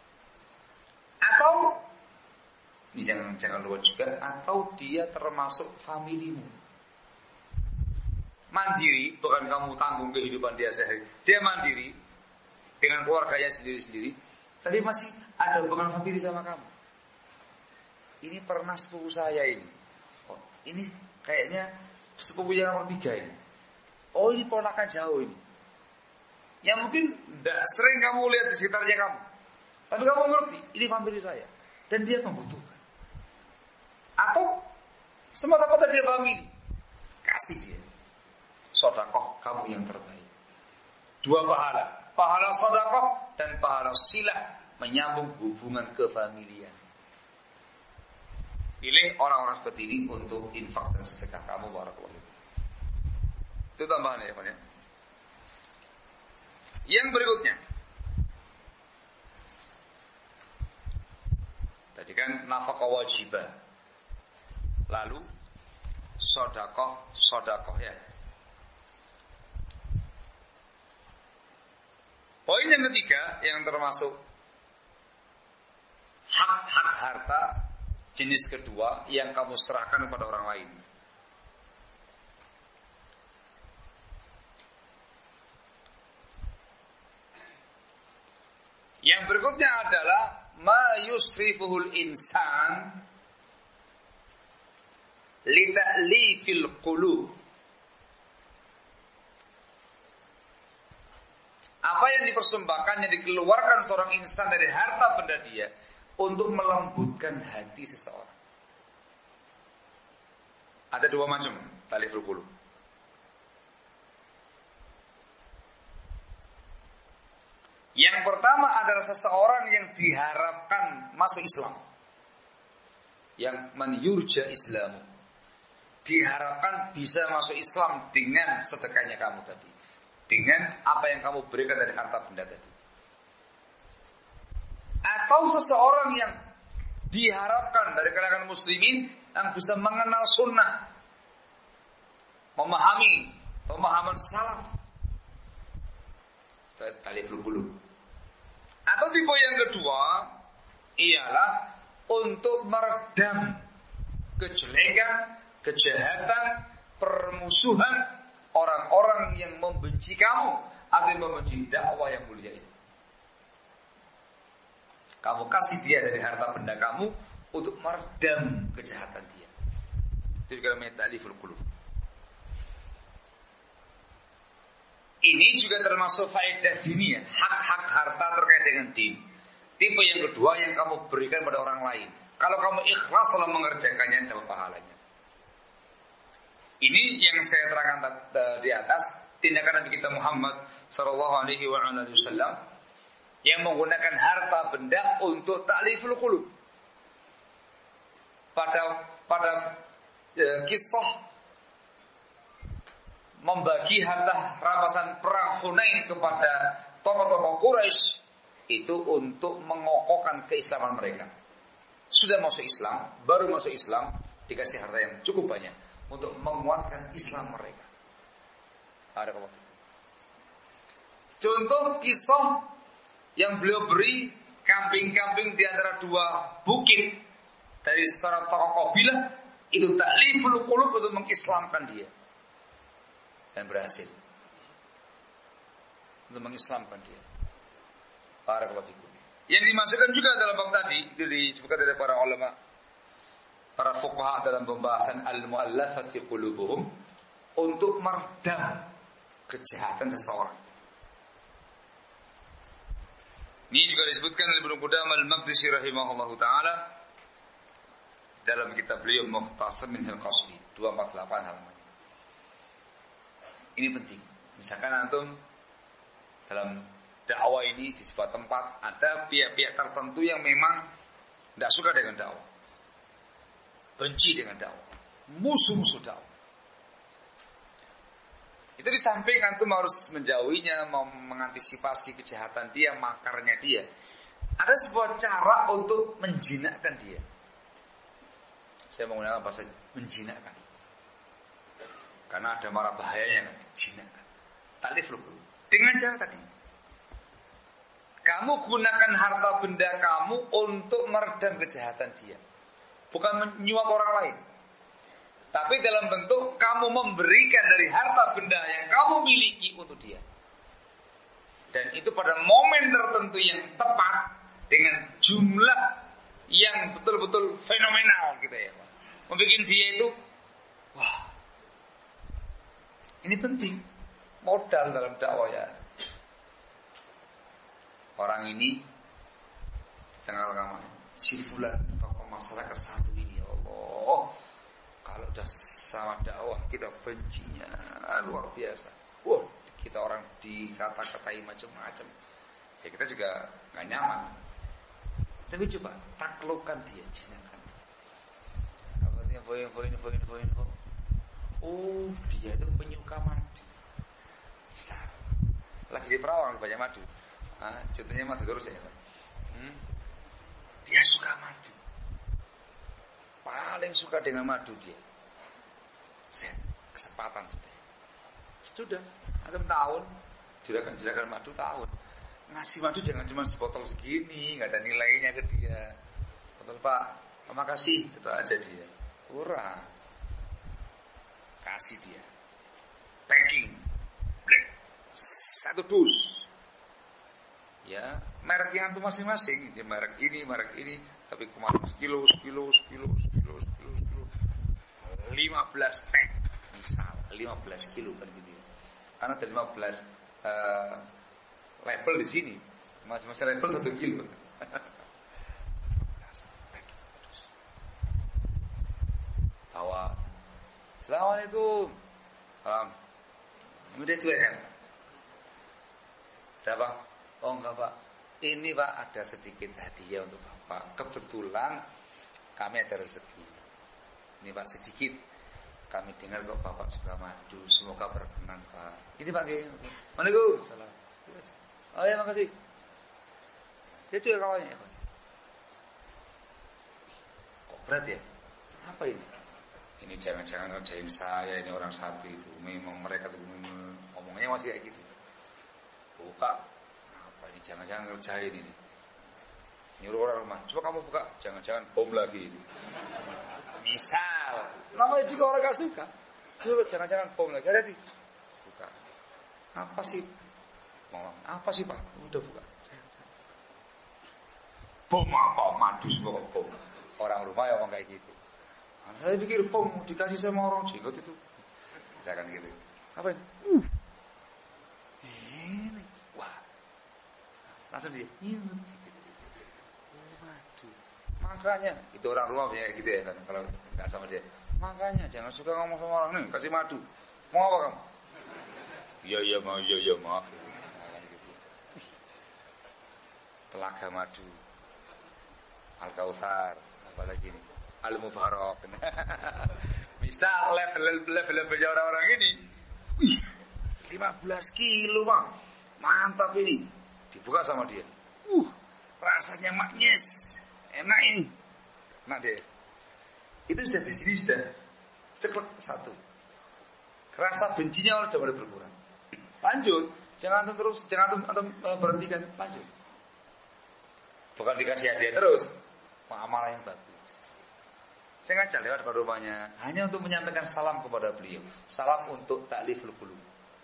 Speaker 1: Atau ini jangan lupa juga, atau dia termasuk familimu. Mandiri, bukan kamu tanggung kehidupan dia sehari. Dia mandiri dengan keluarganya sendiri-sendiri, tapi masih ada hubungan famili sama kamu. Ini pernah sepupu saya ini. Oh, ini kayaknya sepupunya nomor 3 ini. Oh, ini ponakan jauh ini. Yang mungkin tidak sering kamu lihat di sekitarnya kamu. Tapi kamu ngerti, ini famili saya. Dan dia membutuhkan. Atau semata-mata dia famili. Kasih dia. Sedekah kamu yang terbaik. 2 pahala. Pahala sedekah dan pahala silah, menyambung hubungan kefamilian. Pilih orang-orang seperti ini untuk infak dan sedekah kamu, barakallahu. Itu tambahan ya, Pak ya. Yang berikutnya. Tadi kan nafkah wajibah. Lalu sedekah ya. Poin yang ketiga yang termasuk hak-hak harta jenis kedua yang kamu serahkan kepada orang lain. Yang berikutnya adalah ma yusrifuhul insan li ta'lifil qulub Apa yang dipersembahkan, yang dikeluarkan seorang insan dari harta benda dia untuk melembutkan hati seseorang. Ada dua macam taliful qulub. Yang pertama adalah seseorang yang diharapkan masuk Islam, yang man yurja Islamu, diharapkan bisa masuk Islam dengan sedekahnya kamu tadi, dengan apa yang kamu berikan dari harta benda tadi. Atau seseorang yang diharapkan dari kalangan muslimin yang bisa mengenal sunnah, memahami pemahaman salaf, taliful qulub. Atau tipe yang kedua ialah untuk meredam kejelekan, kejahatan, permusuhan orang-orang yang membenci kamu atau yang membenci dakwah yang mulia ini. Kamu kasih dia dari harta benda kamu untuk meredam kejahatan dia. Itu juga namanya taliful qulub. Ini juga termasuk faedah diniyah, hak-hak harta terkait dengan din. Tipe yang kedua yang kamu berikan pada orang lain. Kalau kamu ikhlas dalam mengerjakannya, dapat pahalanya. Ini yang saya terangkan di atas, tindakan Nabi kita Muhammad sallallahu alaihi wasallam yang menggunakan harta benda untuk ta'liful qulub. Pada kisah membagi harta rampasan perang Hunain kepada tokoh-tokoh Quraisy itu untuk mengokohkan keislaman mereka. Sudah masuk Islam, baru masuk Islam, dikasih harta yang cukup banyak untuk menguatkan Islam mereka. Ada apa? Contoh kisah yang beliau beri, kambing-kambing di antara dua bukit dari seorang tokoh kabilah, itu ta'liful qulub untuk mengislamkan dia. Dan berhasil untuk mengislamkan dia. Barakallahu fikum. Yang dimasukkan juga dalam bab tadi itu disebutkan oleh para ulama, para fuqaha dalam pembahasan al-mu'allafati qulubuhum, untuk meredam kejahatan seseorang. Ini juga disebutkan oleh Ibnu Qudamah al-Maqdisi rahimahullahu taala dalam kitab beliau Mukhtasar Minhaj Qasdi 248 halaman. Ini penting. Misalkan antum dalam dakwah ini di sebuah tempat ada pihak-pihak tertentu yang memang tidak suka dengan dakwah, benci dengan dakwah, musuh-musuh dakwah. Itu di samping antum harus menjauhinya, mengantisipasi kejahatan dia, makarnya dia. Ada sebuah cara untuk menjinakkan dia. Saya menggunakan bahasa menjinakkan. Karena ada marah bahayanya dijinakkan. Taliful qulub. Dengan cara tadi, kamu gunakan harta benda kamu untuk meredam kejahatan dia, bukan menyuap orang lain, tapi dalam bentuk kamu memberikan dari harta benda yang kamu miliki untuk dia. Dan itu pada momen tertentu yang tepat dengan jumlah yang betul-betul fenomenal gitu ya, membuat dia itu wah. Ini penting, modal dalam dakwah ya. Orang ini di tengah-tengah si fulan tokoh masyarakat satu ini, ya Allah, kalau udah sama dakwah kita bencinya luar biasa. Wah, kita orang dikata-katai macam-macam. Ya kita juga nggak nyaman. Tapi coba taklukkan dia, jinakkan dia. Apa info. Oh, dia itu penyuka madu. Bisa. Lagi di Perawang banyak madu. Contohnya madu terus ya. Dia suka madu. Paling suka dengan madu dia. Kesempatan sudah. Sudah. Antum tahun juragan madu tahun. Ngasih madu jangan cuma sebotol segini, nggak ada nilainya ke dia. Betul Pak, terima kasih, itu aja dia. Kurang. Kasih dia packing black 1 dus ya, merek yang itu masing-masing ya, merek ini tapi kemarin sekilo 15 pack misal 15 kilo kan gitu ya. Karena ada 15 label di sini. Masih label 1 kilo. Bawa. Assalamualaikum. Salam. Kemudian cuek kan? Ada apa? Oh enggak Pak. Ini Pak ada sedikit hadiah untuk Bapak. Kebetulan kami ada rezeki. Ini Pak sedikit. Kami dengar kok Bapak suka madu. Semoga berkenan Pak. Ini Pak. Waalaikumsalam. Oh ya makasih. Dia cuek kawannya. Kok berat ya? Apa ini? Ini jangan-jangan ngerjain saya. Ini orang satu itu. Memang mereka tuh ngomongnya masih kayak gitu. Buka. Apa ini? Jangan-jangan ngerjain ini. Nyuruh orang rumah. Coba kamu buka. Jangan-jangan bom lagi ini. Misal. Namanya juga orang gak suka. Coba jangan-jangan bom lagi. Hati-hati. Buka. Apa sih? Ngomong. Apa sih Pak? Udah buka. Bom apa? Madu semua bom. Orang rumah yang ngomong kayak gitu. Saya pikir bom dikasih sama orang jenggot itu. Misalkan gitu. Apa ini? Ini. Wah. Langsung dia. Waduh. Makanya itu orang rumah kayak gitu ya kan. Kalau nggak sama dia. Makanya jangan suka ngomong sama orang nih. Kasih madu. Mau apa kamu? Iya maaf. Telaga madu. Al-Kautsar. Apalagi ini. Al-Mubarak. Misal level orang-orang ini. Wih, 15 kilo Bang. Mantap ini. Dibuka sama dia. Rasanya maknyes. Enak ini. Enak deh. Itu sudah di sini sudah ceklek 1. Rasa bencinya sudah mulai berkurang. Lanjut. Jangan antum berhentikan. Lanjut. Bukan dikasih hadiah terus. Amalah yang bagus. Saya ngajak lewat depan rumahnya hanya untuk menyampaikan salam kepada beliau. Salam untuk ta'liful qulub.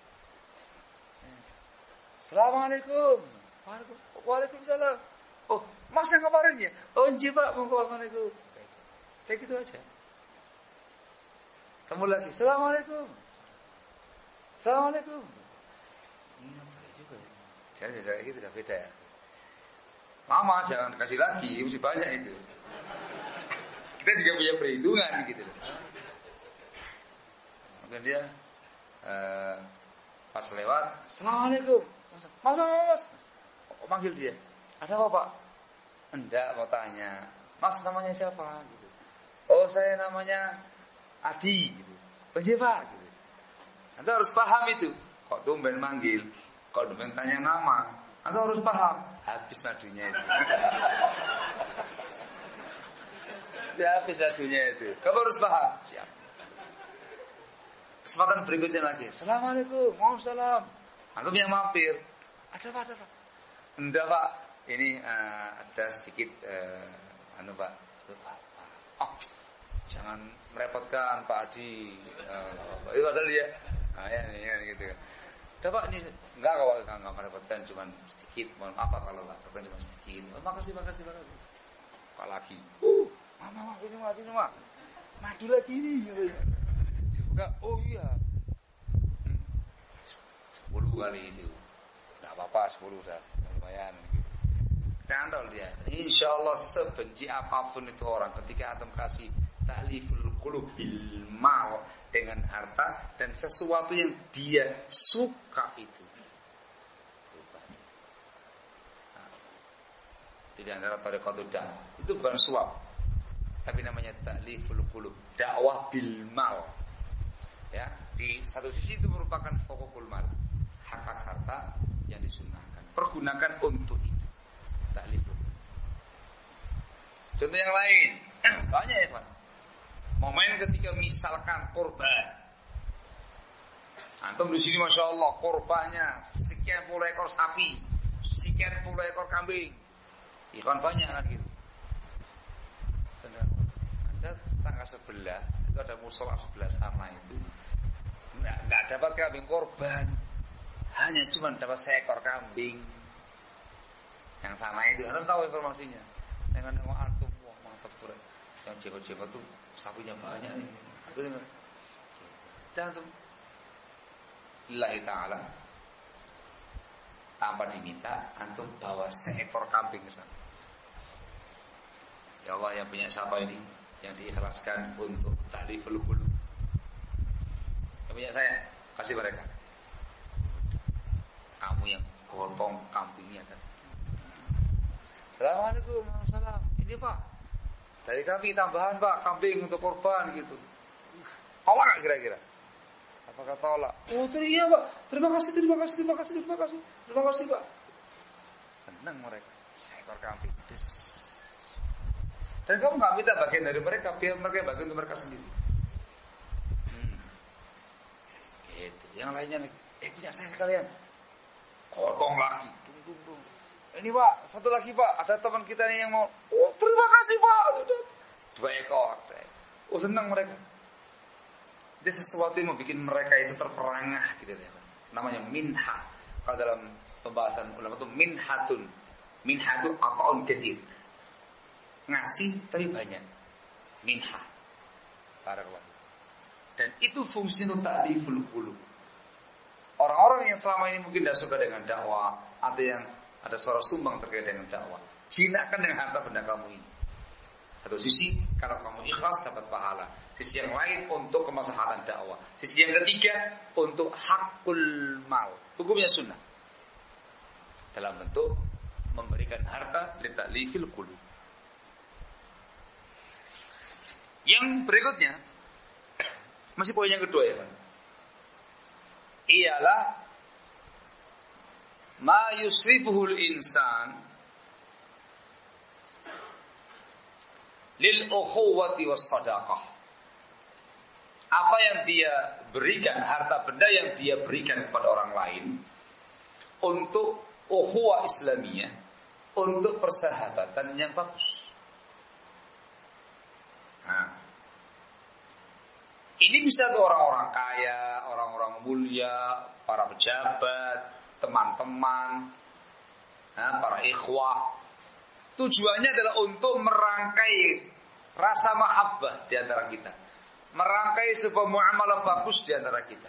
Speaker 1: Assalamualaikum. Waalaikumsalam. Oh, Mas yang kemarin ya? Oh, iya Pak, Assalamualaikum. Kayak gitu aja. Kamu lagi, Assalamualaikum. Assalamualaikum. Ini apa juga ya? Jangan kayak gitu, udah beda ya. Mama jangan kasih lagi, mesti banyak itu. Kita juga punya perhitungan gitu. Mungkin dia pas lewat, Assalamualaikum. Mas. Manggil dia. Ada apa Pak? Enggak, mau tanya. Mas namanya siapa? Gitu. Oh saya namanya Adi. Gitu. Oh iya Pak. Gitu. Anda harus paham itu. Kok tumben manggil? Kok tumben tanya nama? Anda harus paham. Habis madunya itu. Ya, habis madunya itu. Kamu harus paham. Siap. Kesempatan berikutnya lagi. Assalamualaikum. Waalaikumsalam. Antum yang mampir. Ada Pak. Enggak Pak. Ini ada sedikit Pak. Oh, jangan merepotkan Pak Adi. Itu padahal dia. Ya gitu. Udah Pak, ini enggak merepotkan, cuma sedikit. Mohon maaf kalau enggak merepotkan cuma sedikit. Oh, makasih. Pak lagi. Mama, ini mah. Madu lagi ini. Dibuka, oh iya. 10 kali itu. Enggak apa-apa, 10 udah lumayan gitu. Cantol dia. Insyaallah sebenci apapun itu orang ketika antum kasih ta'liful qulub bil mal dengan harta dan sesuatu yang dia suka itu. Di antara tarekat itu bukan suap. Tapi namanya ta'liful qulub, dakwah bil mal. Ya, di satu sisi itu merupakan hukukul mal, hak harta yang disunnahkan. Pergunakan untuk itu. Ta'liful. Contoh yang lain, banyak ya, Pak. Momen ketika misalkan korban. Antum di sini Masya Allah korbannya sekian puluh ekor sapi, sekian puluh ekor kambing. Ikan banyak kan gitu. Ada tetangga sebelah itu ada musola sebelah sana itu nggak dapat kambing korban, hanya cuma dapat seekor kambing. Yang sana itu antum tahu informasinya. Dengan antum wah mantap tuh. Yang jenggot-jenggot tuh sapinya banyak nih. Itu dengan dan antum lillahi ta'ala tanpa diminta, antum bawa seekor kambing ke sana. Ya Allah, yang punya siapa ini? Yang diikhlaskan untuk ta'liful qulub. Yang punya saya, kasih mereka. Kamu yang gotong kambingnya kan. Assalamualaikum warahmatullahi. Ini Pak, dari kami tambahan Pak, kambing untuk korban gitu. Tolak gak kira-kira? Apakah tolak? Oh iya Pak, terima kasih Pak. Senang mereka, seekor kambing. Dan kamu gak minta bagian dari mereka, biar mereka bagian untuk mereka sendiri. Gitu. Yang lainnya nih, punya saya sekalian. Potong lagi. Dung. Ini Pak, satu lagi Pak, ada teman kita nih yang mau. Oh terima kasih Pak. 2 ekor. Oh senang mereka. Itu sesuatu yang membuat mereka itu terperangah gitu ya. Namanya minha. Kalau dalam pembahasan ulama itu minhatun. Minha itu ataun katsir. Ngasih tapi banyak. Minha. Barakallahu. Dan itu fungsi untuk ta'liful qulub. Orang-orang yang selama ini mungkin tidak suka dengan dakwah, atau yang ada suara sumbang terkait dengan dakwah, jinakkan dengan harta benda kamu ini. Satu sisi, kalau kamu ikhlas dapat pahala. Sisi yang lain untuk kemaslahatan dakwah. Sisi yang ketiga untuk hakul mal. Hukumnya sunnah. Dalam bentuk memberikan harta li ta'lifil qulub. Yang berikutnya, masih poin yang kedua ya Pak. Ialah ma yusrifuhul insan lil ukhuwati was sadaqah. Apa yang dia berikan, harta benda yang dia berikan kepada orang lain untuk ukhuwah Islamiyah, untuk persahabatan yang bagus. Nah, ini bisa ke orang-orang kaya, orang-orang mulia, para pejabat, teman-teman, para ikhwah. Tujuannya adalah untuk merangkai rasa mahabbah di antara kita, merangkai sebuah muamalah bagus di antara kita.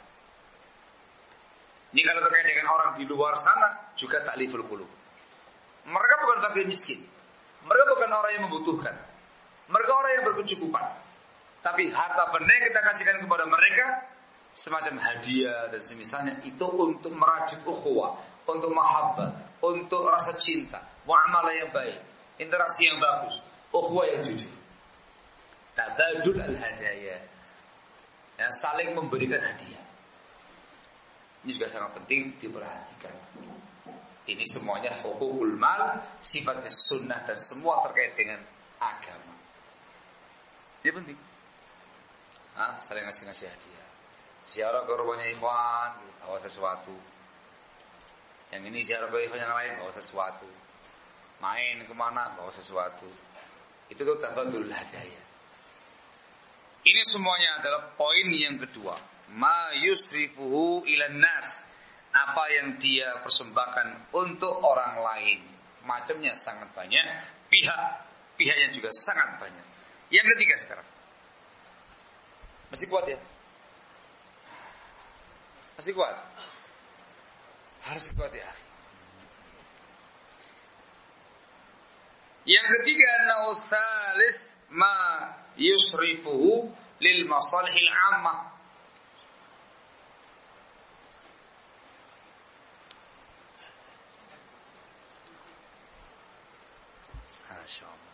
Speaker 1: Ini kalau terkait dengan orang di luar sana juga ta'liful qulub. Mereka bukan fakir miskin, mereka bukan orang yang membutuhkan, mereka orang yang berkecukupan. Tapi harta benda yang kita kasihkan kepada mereka semacam hadiah dan semisalnya itu untuk merajut ukhuwah, untuk mahabbah, untuk rasa cinta, muamalah yang baik, interaksi yang bagus, ukhuwah yang jujur. Tabadul al-hadaya. Ya, saling memberikan hadiah. Ini juga sangat penting diperhatikan. Ini semuanya hukukul mal, sifatnya sunnah dan semua terkait dengan agama. Ini penting. Saling ngasih hadiah. Ziarah ke rumahnya ikhwan, bawa sesuatu. Yang ini ziarah ke ikhwan yang lain, bawa sesuatu. Main kemana, bawa sesuatu. Itu tuh tabadul hadiah. Ini semuanya adalah poin yang kedua. Ma yusrifuhu ilan nas. Apa yang dia persembahkan untuk orang lain. Macamnya sangat banyak. Pihaknya juga sangat banyak. Yang ketiga sekarang. Masih kuat ya? Masih kuat? Harus kuat ya. Yang ketiga, nau tsalits ma yusrifuhu lil masalihil ammah. Masyaallah.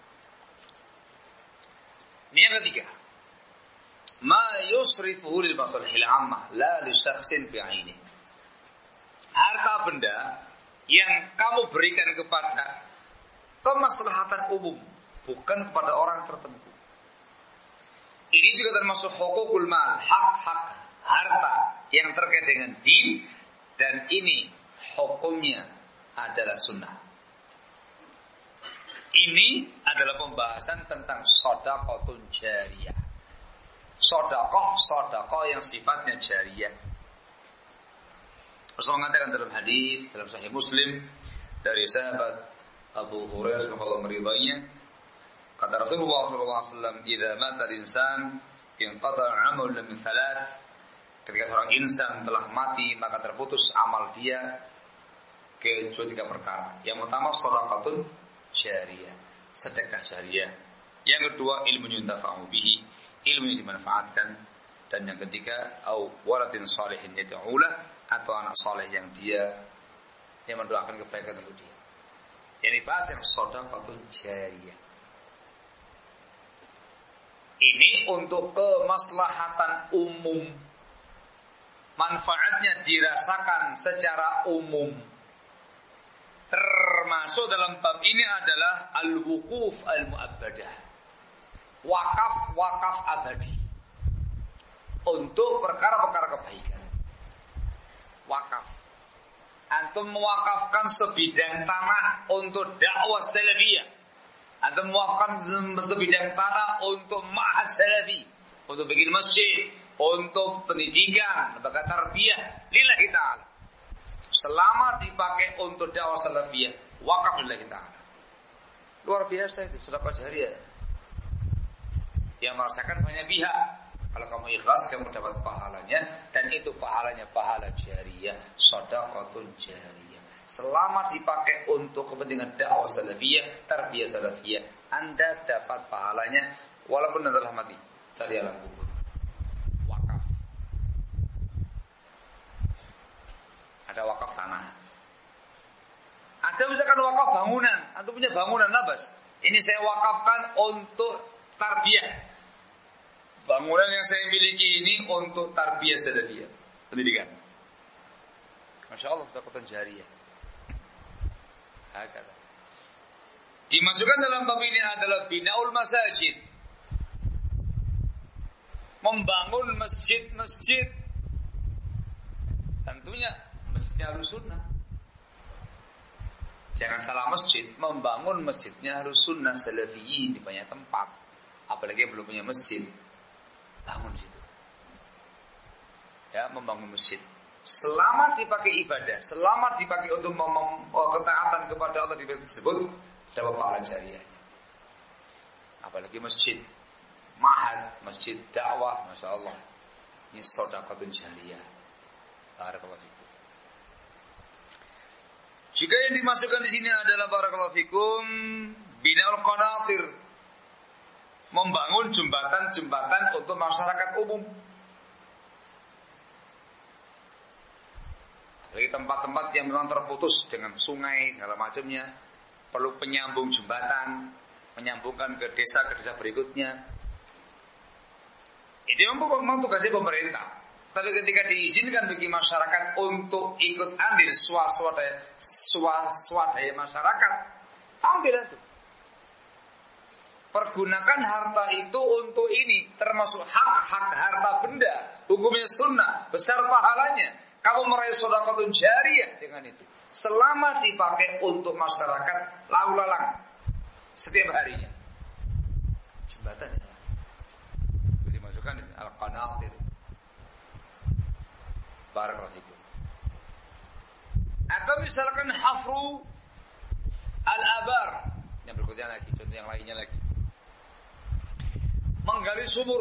Speaker 1: Ini yang ketiga. Ma yusrifuhu lil masalihil ammah la li syakhsin bi'aini. Harta benda yang kamu berikan kepada kemaslahatan umum, bukan kepada orang tertentu. Ini juga termasuk hukukul mal, hak-hak harta yang terkait dengan din, dan ini hukumnya adalah sunnah. Ini adalah pembahasan tentang shadaqatun jariyah. Sodakoh yang sifatnya jariyah. Rasulullah mengatakan dalam hadis dalam Sahih Muslim dari sahabat Abu Hurairah semoga Allah meridainya, kata Rasulullah SAW, "Idza mata al-insan inqata'a 'amaluhu min thalath." Ketika seorang insan telah mati maka terputus amal dia kecuali 3 perkara. Yang pertama shadaqatun jariyah, sedekah jariah. Yang kedua ilmu yuntafa'u bihi, ilmu yang dimanfaatkan. Dan yang ketiga au waladin shalihin yad'ulah, atau anak saleh yang mendoakan kebaikan untuk dia. Yang dibahas yang shadaqatun jariyah. Ini untuk kemaslahatan umum. Manfaatnya dirasakan secara umum. Termasuk dalam bab ini adalah al-wuquf al-mu'abbadah. Wakaf abadi. Untuk perkara-perkara kebaikan. Wakaf. Antum mewakafkan sebidang tanah untuk dakwah salafiyah. Antum mewakafkan sebidang tanah untuk ma'had salafi, untuk bikin masjid, untuk pendidikan, lembaga tarbiyah lillahi ta'ala. Selama dipakai untuk dakwah salafiyah, wakaf lillahi ta'ala. Luar biasa itu sedekah jariyah. Yang merasakan banyak pihak. Kalau kamu ikhlas, kamu dapat pahalanya. Dan itu pahalanya pahala jariyah, shadaqatun jariyah. Selama dipakai untuk kepentingan dakwah salafiyah, tarbiyah salafiyah, Anda dapat pahalanya walaupun Anda telah mati dari alam kubur. Wakaf. Ada wakaf tanah. Ada misalkan wakaf bangunan. Antum punya bangunan labas. Ini saya wakafkan untuk tarbiyah. Bangunan yang saya miliki ini untuk tarbiyah salafiyah, pendidikan. Masya Allah, sedekah jariyah. Hakata. Dimasukkan dalam bab ini adalah binaul masajid. Membangun masjid-masjid. Tentunya masjidnya Ahlus Sunnah. Jangan salah masjid. Membangun masjidnya Ahlus Sunnah Salafiyin di banyak tempat. Apalagi yang belum punya masjid, bangun situ. Ya, membangun masjid. Selama dipakai ibadah, selama dipakai untuk ketaatan kepada Allah disebut dapat pahala jariyah. Apalagi masjid, ma'had, masjid dakwah, masya Allah. Ini shadaqatun jariyah. Barakallahu fikum. Juga yang dimasukkan di sini adalah barakallahu fikum binaul qanatir. Membangun jembatan-jembatan untuk masyarakat umum. Apalagi tempat-tempat yang memang terputus dengan sungai segala macamnya, perlu penyambung jembatan, menyambungkan ke desa berikutnya. Itu memang tugasnya pemerintah. Tapi ketika diizinkan bagi masyarakat untuk ikut andil swadaya masyarakat, ambil itu. Pergunakan harta itu untuk ini, termasuk hak-hak harta benda, hukumnya sunnah, besar pahalanya. Kamu meraih shadaqatun jariyah dengan itu. Selama dipakai untuk masyarakat lalu lalang setiap harinya. Jembatan ya. Itu dimasukkan di al-qanatir. Barakallahu fikum. Atau misalkan hafru al-abar. Yang berikutnya lagi, contoh yang lainnya lagi. Menggali sumur.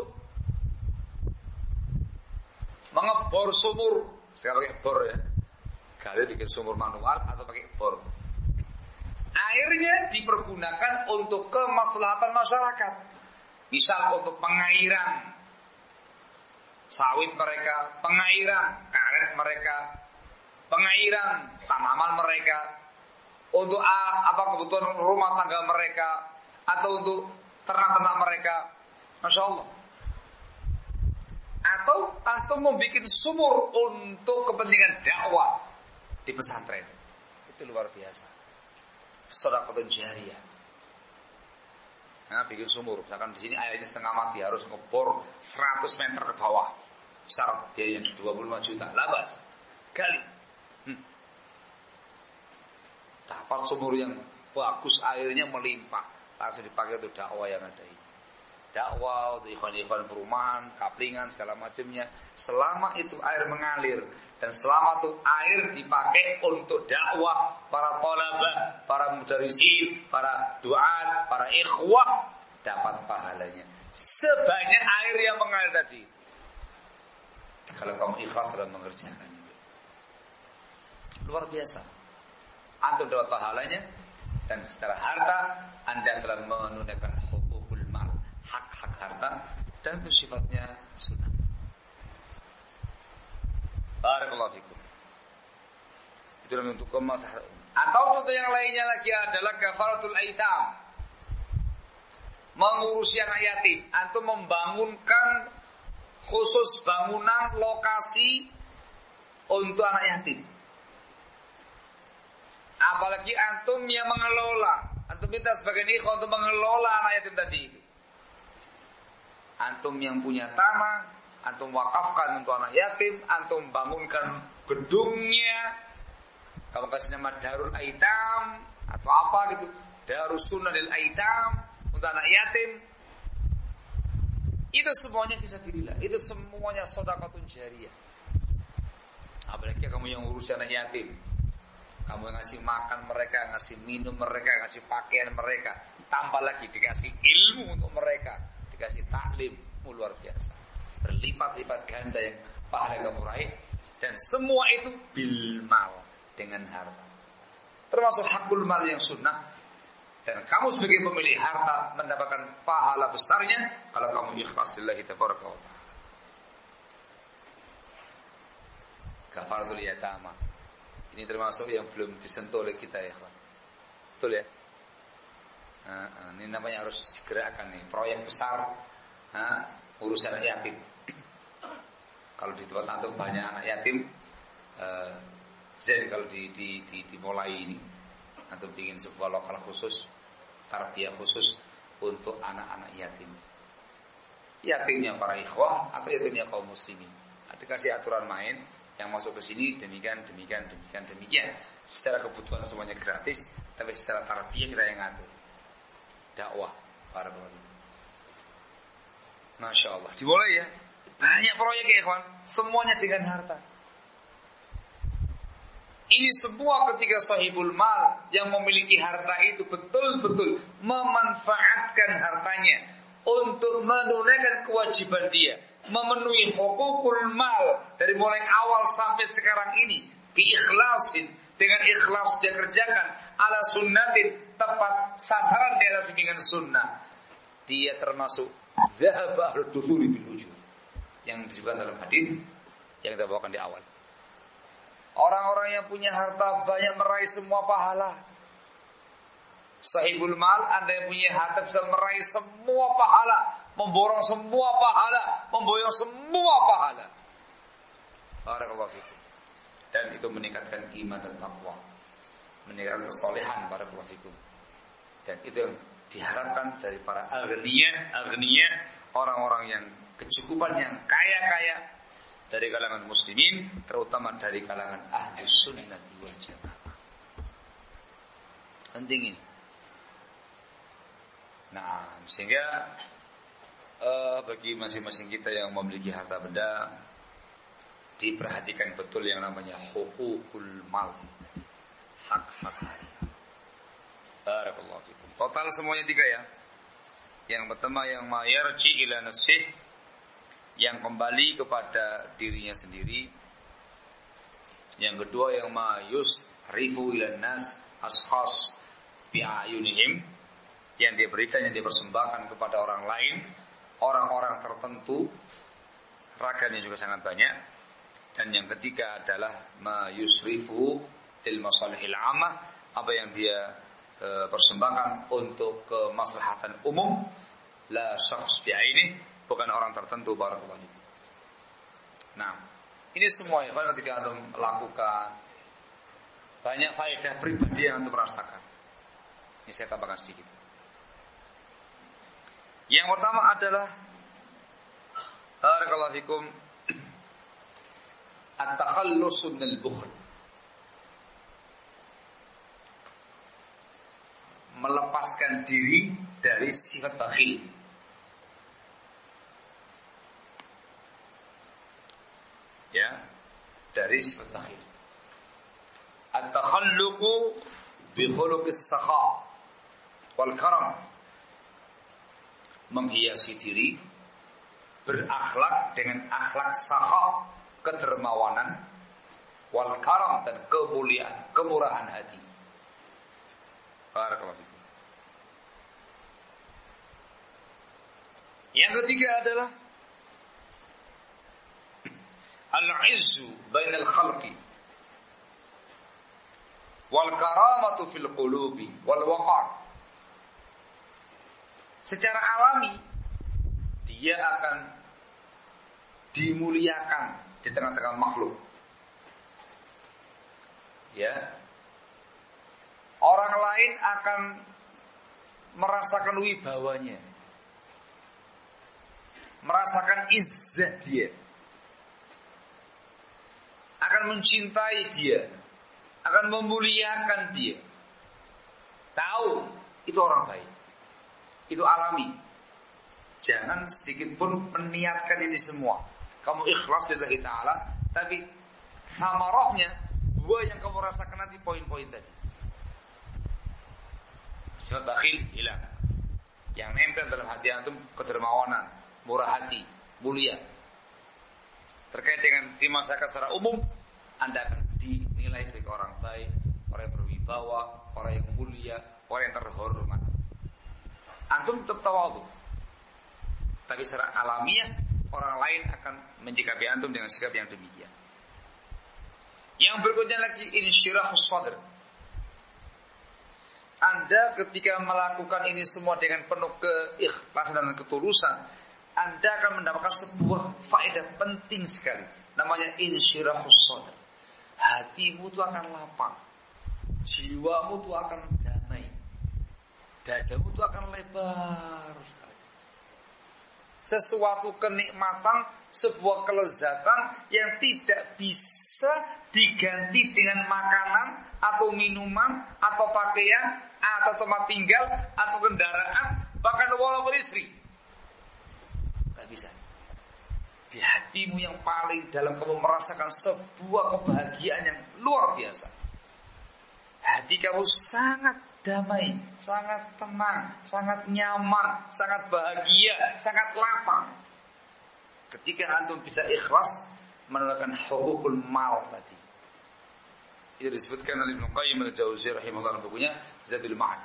Speaker 1: Mengebor sumur. Sekarang pakai bor ya. Gali bikin sumur manual atau pakai bor. Airnya dipergunakan untuk kemaslahatan masyarakat. Misal untuk pengairan sawit mereka, pengairan karet mereka, pengairan tanaman mereka, untuk kebutuhan rumah tangga mereka, atau untuk ternak-ternak mereka. Masya Allah. Atau antum membuat sumur untuk kepentingan dakwah di pesantren. Itu luar biasa. Shadaqatun jariyah. Nah, bikin sumur. Misalkan di sini airnya setengah mati, harus ngebor 100 meter ke bawah. Besar biayanya 25 juta. Labas. Gali. Dapat sumur yang bagus, airnya melimpah. Langsung dipakai untuk dakwah yang ada ini. Dakwah untuk ikhwan-ikhwan perumahan, kaplingan segala macamnya. Selama itu air mengalir dan selama itu air dipakai untuk dakwah para thalabah, para mudarrisin, para duat, para ikhwah, dapat pahalanya sebanyak air yang mengalir tadi. Kalau kamu ikhlas dalam mengerjakan, luar biasa. antum dapat pahalanya, dan secara harta Anda telah menunaikan hukukul mal, hak-hak harta, dan itu sifatnya sunnah. Barakallahu fikum. Itu untuk kemaslahatan. Atau contoh yang lainnya lagi adalah kafaratul aitam, mengurusi anak yatim. Antum membangunkan khusus bangunan lokasi untuk anak yatim. Apalagi antum yang mengelola, antum minta sebagai ikhwan untuk mengelola anak yatim tadi itu. Antum yang punya tanah, antum wakafkan untuk anak yatim, antum bangunkan gedungnya, kamu kasih nama Darul Aitam atau apa gitu, Darus Sunnahil Aitam untuk anak yatim. Itu semuanya fisabilillah, itu semuanya sedekahun jariyah. Apalagi kamu yang urus anak yatim, kamu yang ngasih makan mereka, ngasih minum mereka, ngasih pakaian mereka, tambah lagi dikasih ilmu untuk mereka, dikasih taklim, luar biasa, berlipat-lipat ganda yang pahala kamu raih, dan semua itu bil mal, dengan harta, termasuk hakul mal yang sunnah. Dan kamu sebagai pemilik harta mendapatkan pahala besarnya kalau kamu ikhlas lillahi tabaraka wa ta'ala. Kafaratul yatama, ini termasuk yang belum disentuh oleh kita ya, Pak. Betul ya? Ini namanya harus digerakkan nih, proyek besar, urusan anak yatim. Kalau di tempat antum banyak anak yatim, kalau dimulai ini, antum bikin sebuah lokal khusus, tarbiyah khusus untuk anak-anak yatim. Yatimnya para ikhwah atau yatimnya kaum muslimin. Dikasih aturan main, yang masuk ke sini demikian. Secara kebutuhan semuanya gratis, tapi secara tarbiyah kita yang ngatur. Dakwah para pelaku. Masya Allah. Dimulai ya. Banyak proyek ya ikhwan, semuanya dengan harta. Ini semua ketika sahibul mal yang memiliki harta itu betul-betul memanfaatkan hartanya untuk menunaikan kewajiban dia, memenuhi hukukul mal dari mulai awal sampai sekarang ini, keikhlasin, dengan ikhlas dia kerjakan ala sunnatin, tepat sasaran di atas bimbingan sunnah. Dia termasuk dhahaba ahlud dusuri bil ujur, yang disebutkan dalam hadis yang kita bawakan di awal. Orang-orang yang punya harta banyak meraih semua pahala. Sahibul mal, Anda yang punya harta bisa meraih semua pahala, memborong semua pahala, memboyong semua pahala. Barakallahu fikum. Dan itu meningkatkan iman dan taqwa, meningkatkan kesolehan. Barakallahu fikum. Dan itu yang diharapkan dari para agniya, orang-orang yang kecukupan, yang kaya-kaya dari kalangan muslimin, terutama dari kalangan ahlus sunnah wal jamaah. Penting ini. Nah, sehingga bagi masing-masing kita yang memiliki harta benda, diperhatikan betul yang namanya hukukul mal, hak-hak harta. Barakallahu fikum. Total semuanya 3 ya. Yang pertama yang mayarji ila nafsih, yang kembali kepada dirinya sendiri. Yang kedua yang mayus rifu ilan nas ashas bi'ayunihim, yang dia berikan, yang dia persembahkan kepada orang lain, orang-orang tertentu, raganya juga sangat banyak. Dan yang ketiga adalah mayusrifu lil masalihil amah, apa yang dia persembahkan untuk kemaslahatan umum, la syakhs bi'ainih, bukan orang tertentu. Barakallahu. Nah, ini semua ya, kalau ketika antum lakukan, banyak faedah pribadi yang antum rasakan. Ini saya tambahkan sedikit. Yang pertama adalah barakallahu fikum, at-takhallusu minal bukhl, melepaskan diri dari sifat bakhil. Ya, dari sifat bakhil. At-takhalluqu bi khuluqis sakha wal karam, menghiasi diri, berakhlak dengan akhlak sakha, kedermawanan, wal karam, dan kemuliaan, kemurahan hati. Barakallahu fikum. Yang ketiga adalah al-izzu bainal khalqi wal karamatu fil qulubi wal waqar. Secara alami dia akan dimuliakan di tengah-tengah makhluk. Ya. Orang lain akan merasakan wibawanya. Merasakan izzah dia. Akan mencintai dia. Akan memuliakan dia. Tahu itu orang baik. Itu alami. Jangan sedikit pun meniatkan ini semua. Kamu ikhlas lillahi ta'ala, tapi samarahnya, buah yang kamu rasakan nanti poin-poin tadi. Sifat bakhil hilang. Yang nempel dalam hati antum kedermawanan, murah hati, mulia. Terkait dengan di masyarakat secara umum, Anda akan dinilai sebagai orang baik, orang yang berwibawa, orang yang mulia, orang yang terhormat. Antum tetap tawadhu. Tapi secara alamiah orang lain akan menyikapi antum dengan sikap yang demikian. Yang berikutnya lagi insyirahus sadr. Anda ketika melakukan ini semua dengan penuh keikhlasan dan ketulusan, Anda akan mendapatkan sebuah faedah penting sekali. Namanya insyirahus sadr. Hatimu itu akan lapang. Jiwamu itu akan damai. Dadamu itu akan lebar sekali. Sesuatu kenikmatan, sebuah kelezatan yang tidak bisa diganti dengan makanan atau minuman atau pakaian atau tempat tinggal atau kendaraan, bahkan walaupun istri. Tidak bisa. Di hatimu yang paling dalam kamu merasakan sebuah kebahagiaan yang luar biasa. Hati kamu sangat damai, sangat tenang, sangat nyaman, sangat bahagia, sangat lapang. Ketika antum bisa ikhlas menunaikan hukukul mal tadi. Itu disebutkan oleh Ibnu Qayyim al-Jauziyah rahimahullah dalam bukunya Zadul Ma'ad.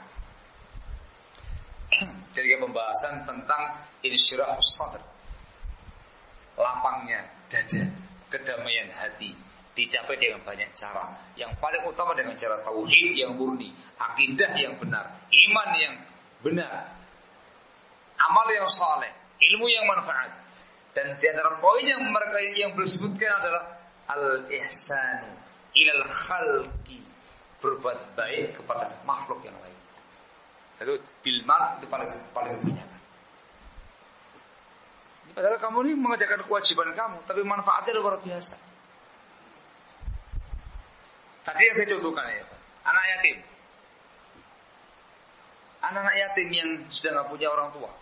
Speaker 1: Ketika pembahasan tentang insyirahus sadr. Lapangnya dada, kedamaian hati dicapai dengan banyak cara. Yang paling utama dengan cara tauhid yang murni, akidah yang benar, iman yang benar, amal yang saleh, ilmu yang manfaat. Dan di antara poin yang mereka yang disebutkan adalah al-ihsanu ilal khalqi, berbuat baik kepada makhluk yang lain. Lalu bil mal itu paling banyak. Padahal kamu ini mengerjakan kewajiban kamu, tapi manfaatnya luar biasa. Tadi yang saya contohkan ya, anak yatim. Anak-anak yatim yang sudah nggak punya orang tua.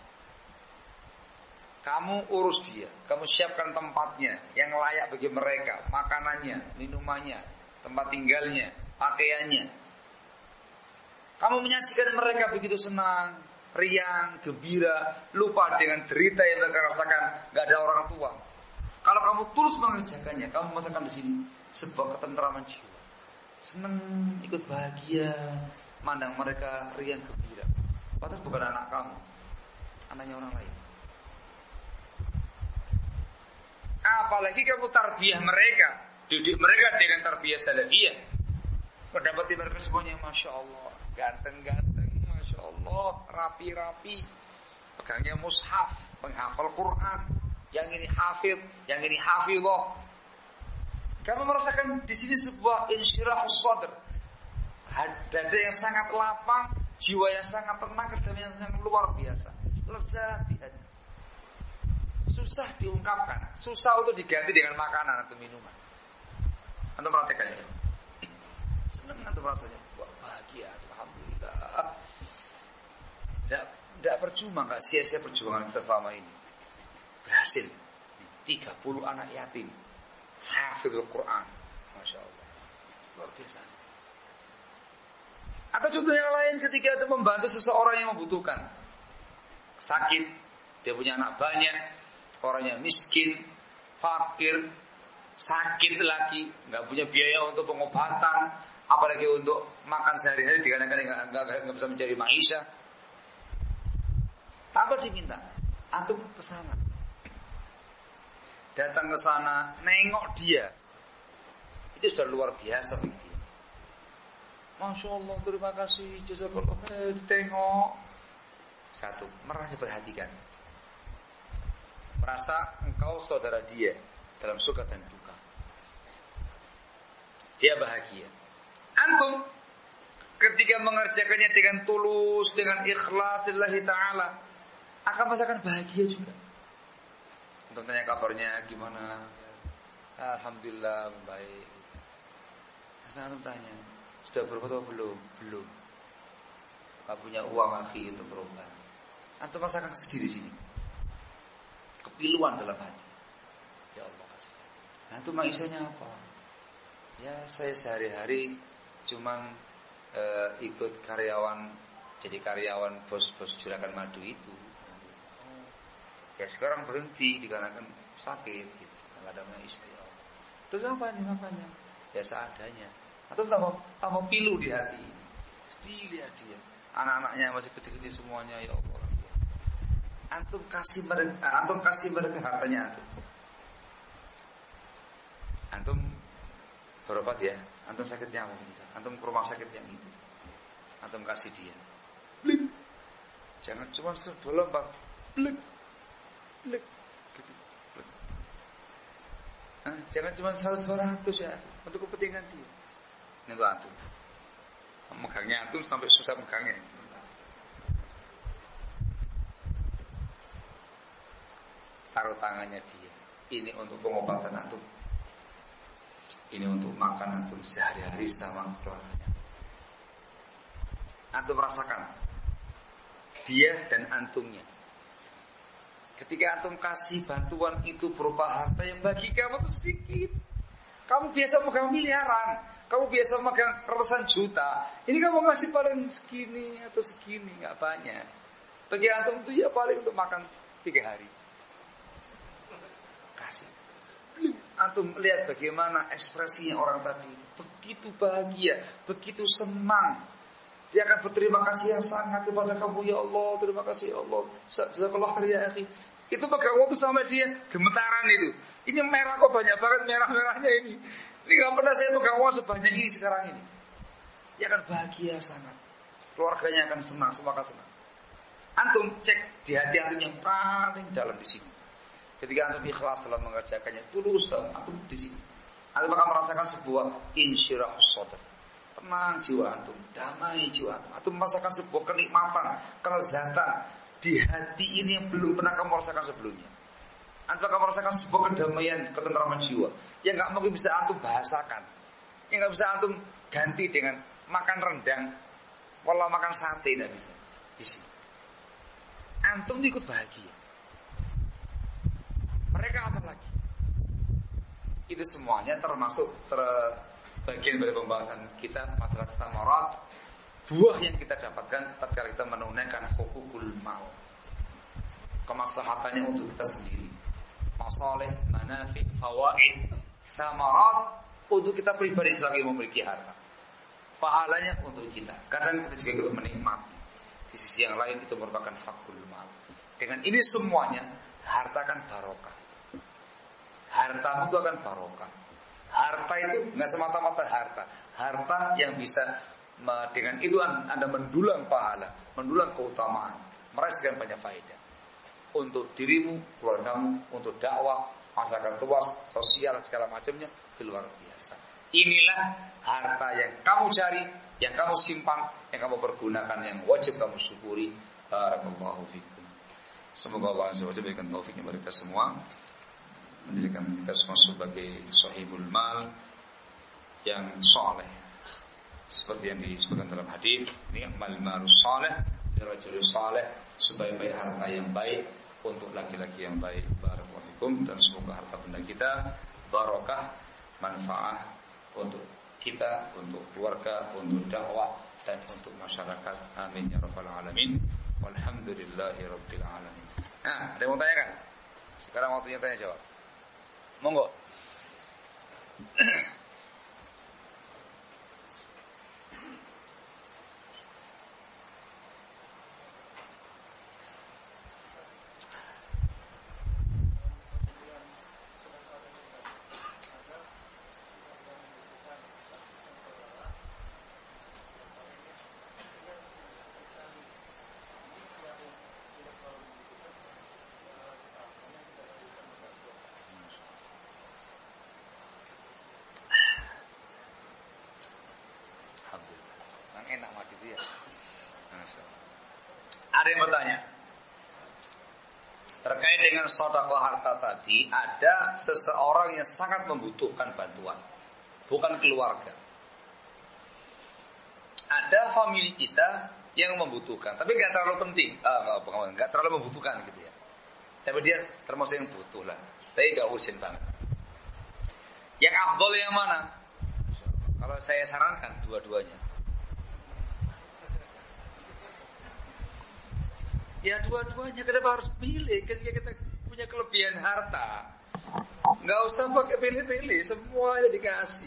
Speaker 1: Kamu urus dia, kamu siapkan tempatnya yang layak bagi mereka, makanannya, minumannya, tempat tinggalnya, pakaiannya. Kamu menyaksikan mereka begitu senang, riang, gembira, lupa dengan derita yang mereka rasakan, nggak ada orang tua. Kalau kamu tulus mengerjakannya, kamu merasakan di sini sebuah ketentraman jiwa. Senang, ikut bahagia, mandang mereka riang gembira. Padahal bukan anak kamu, anaknya orang lain. Apalagi kamu tarbiyah mereka, didik mereka dengan tarbiyah salafiyah. Mendapati mereka semuanya Masya Allah, ganteng-ganteng, Masya Allah, rapi-rapi, pegangnya mushaf, menghafal Quran, yang ini hafid, yang ini hafidhah. Kamu merasakan di sini sebuah insyirahus sadr, dada yang sangat lapang, jiwa yang sangat tenang, kedamaian yang sangat luar biasa, lezat di hati. Susah diungkapkan, susah untuk diganti dengan makanan atau minuman. Antum perhatikan ya, senang antum rasanya, wah bahagia, alhamdulillah. Tidak percuma, nggak sia-sia perjuangan kita selama ini. Berhasil, 30 anak yatim, hafizul Quran, Masya Allah, luar biasa. Atau contoh yang lain ketika itu membantu seseorang yang membutuhkan, sakit, dia punya anak banyak, orangnya miskin, fakir, sakit lagi, nggak punya biaya untuk pengobatan, apalagi untuk makan sehari-hari dikarenakan nggak bisa mencari maisha. Apa diminta? Antum ke sana. Datang ke sana, nengok dia. Itu sudah luar biasa bagi dia. Masya Allah, terima kasih, jazakallah khair, ditengok. Satu, merasa diperhatikan. Merasa engkau saudara dia dalam suka dan duka. Dia bahagia. Antum ketika mengerjakannya dengan tulus, dengan ikhlas lillahi ta'ala, akan merasakan bahagia juga. Untuk tanya kabarnya gimana? Alhamdulillah baik. Saya tanya, sudah berobat atau belum? Belum. Gak punya uang akhi untuk berobat. Antum merasakan sedih di sini. Kepiluan dalam hati. Ya Allah kasih. Nah itu maisanya apa? Ya saya sehari-hari cuman ikut karyawan, jadi karyawan bos-bos juragan madu itu. Ya sekarang berhenti dikarenakan sakit gitu. Enggak ada maisha ya Allah. Terus apa ini makanya? Ya seadanya. Atau tambah pilu di hati. Sedih lihat dia. Anak-anaknya masih kecil-kecil semuanya ya Allah. Antum kasih mereka hartanya antum. Antum berobat ya. Antum sakitnya apa gitu. Antum ke rumah sakit yang itu. Antum kasih dia. Blik. Jangan cuma sebelum Pak. Blik. Blik. Gitu. Blik. Nah, jangan cuma 100-200 ya. Untuk kepentingan dia. Ini tuh antum. Megangnya antum sampai susah megangnya. Taruh tangannya dia. Ini untuk pengobatan antum. Ini untuk makan antum sehari-hari sama keluarganya. Antum merasakan dia dan antumnya. Ketika antum kasih bantuan itu berupa harta yang bagi kamu itu sedikit. Kamu biasa megang miliaran, kamu biasa megang ratusan juta. Ini kamu ngasih paling segini atau segini, nggak banyak. Bagi antum itu ya paling untuk makan 3 hari. Kasih. Antum lihat bagaimana ekspresinya orang tadi. Begitu bahagia, begitu senang. Dia akan berterima kasih yang sangat kepada kamu ya Allah. Terima kasih ya Allah. Jazakallah khair ya akhi. Itu pegang waktu sama dia gemetaran itu. Ini merah kok banyak banget merah-merahnya ini. Ini gak pernah saya pegang uang sebanyak ini sekarang ini. Dia akan bahagia sangat. Keluarganya akan senang, semua akan senang. Antum cek di hati antum yang paling dalam di sini. Ketika antum ikhlas dalam mengerjakannya, tulus antum di sini. Antum akan merasakan sebuah insyirahus sadr. Tenang jiwa antum, damai jiwa antum. Antum merasakan sebuah kenikmatan, kelezatan di hati ini yang belum pernah kamu rasakan sebelumnya. Antum akan merasakan sebuah kedamaian, ketentraman jiwa yang nggak mungkin bisa antum bahasakan, yang nggak bisa antum ganti dengan makan rendang, walau makan sate tidak bisa. Di sini, antum ikut bahagia. Mereka apa lagi? Itu semuanya termasuk bagian dari pembahasan kita masalah samarat, buah yang kita dapatkan tatkala kita menunaikan hukukul mal. Kemaslahatannya untuk kita sendiri. Masalih, manafi, fawaid, samarat untuk kita pribadi selagi memiliki harta. Pahalanya untuk kita. Kadang kita juga ikut menikmati. Di sisi yang lain itu merupakan hakul mal. Dengan ini semuanya harta kan barokah. Hartamu itu akan barokah. Harta itu nggak semata-mata harta. Harta yang bisa dengan itu Anda mendulang pahala, mendulang keutamaan, merasakan banyak faedah untuk dirimu, keluargamu, untuk dakwah, masyarakat luas, sosial segala macamnya, itu luar biasa. Inilah harta yang kamu cari, yang kamu simpan, yang kamu pergunakan, yang wajib kamu syukuri. Barakallahu fikum. Semoga Allah Azza wa Jalla berikan taufiknya kepada kita semua, menjadikan kita semua sebagai sahibul mal yang saleh. Seperti yang disebutkan dalam hadis, ni'mal malus saleh, rajul saleh, sebaik-baik harta yang baik untuk laki-laki yang baik. Barakallahu fikum, dan semoga harta benda kita barokah, manfaat untuk kita, untuk keluarga, untuk dakwah dan untuk masyarakat. Amin ya rabbal alamin. Walhamdulillahi rabbil alamin. Nah, ada yang mau tanya kan? Sekarang waktunya tanya jawab. Monggo. gitu ya. Ada yang bertanya terkait dengan sedekah harta tadi, ada seseorang yang sangat membutuhkan bantuan, bukan keluarga. Ada famili kita yang membutuhkan, tapi nggak terlalu penting, nggak terlalu membutuhkan gitu ya. Tapi dia termasuk yang butuh lah, tapi nggak urgent banget. Yang afdol yang mana? Kalau saya sarankan dua-duanya. Ya dua-duanya, kenapa harus pilih ketika kita punya kelebihan harta? Nggak usah pakai pilih-pilih, semuanya dikasih.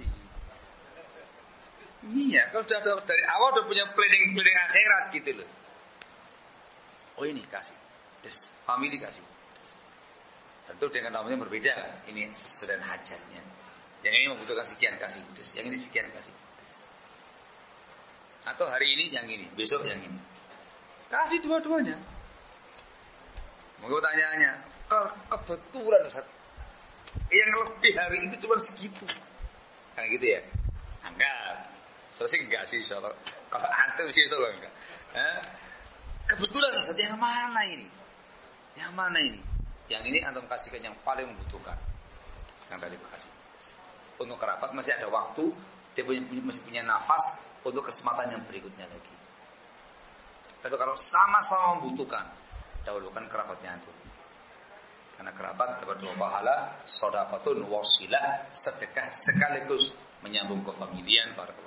Speaker 1: Iya, kalau sudah dari awal udah punya planning akhirat gitu loh. Oh ini kasih, des, family kasih. Des. Tentu dengan namanya berbeda kan? Ini sesuai dengan hajatnya. Yang ini membutuhkan sekian kasih, des. Yang ini sekian kasih, des. Atau hari ini yang ini, besok yang ini. Kasih dua-duanya. Mungkin pertanyaannya, kebetulan Ustaz, yang lebih hari itu cuma segitu, kan gitu ya? Enggak, selesai enggak sih insyaallah. Kalau antum sih insyaallah enggak. Kebetulan Ustaz, yang mana ini? Yang mana ini? Yang ini antum kasihkan yang paling membutuhkan. Yang tadi kasih. Untuk kerabat masih ada waktu, dia masih punya nafas untuk kesempatan yang berikutnya lagi. Tapi kalau sama-sama membutuhkan, dahulukan kerabatnya itu. Karena kerabat dapat dua pahala, sedekahun wasilah, sedekah sekaligus menyambung kefamilian para keluarga.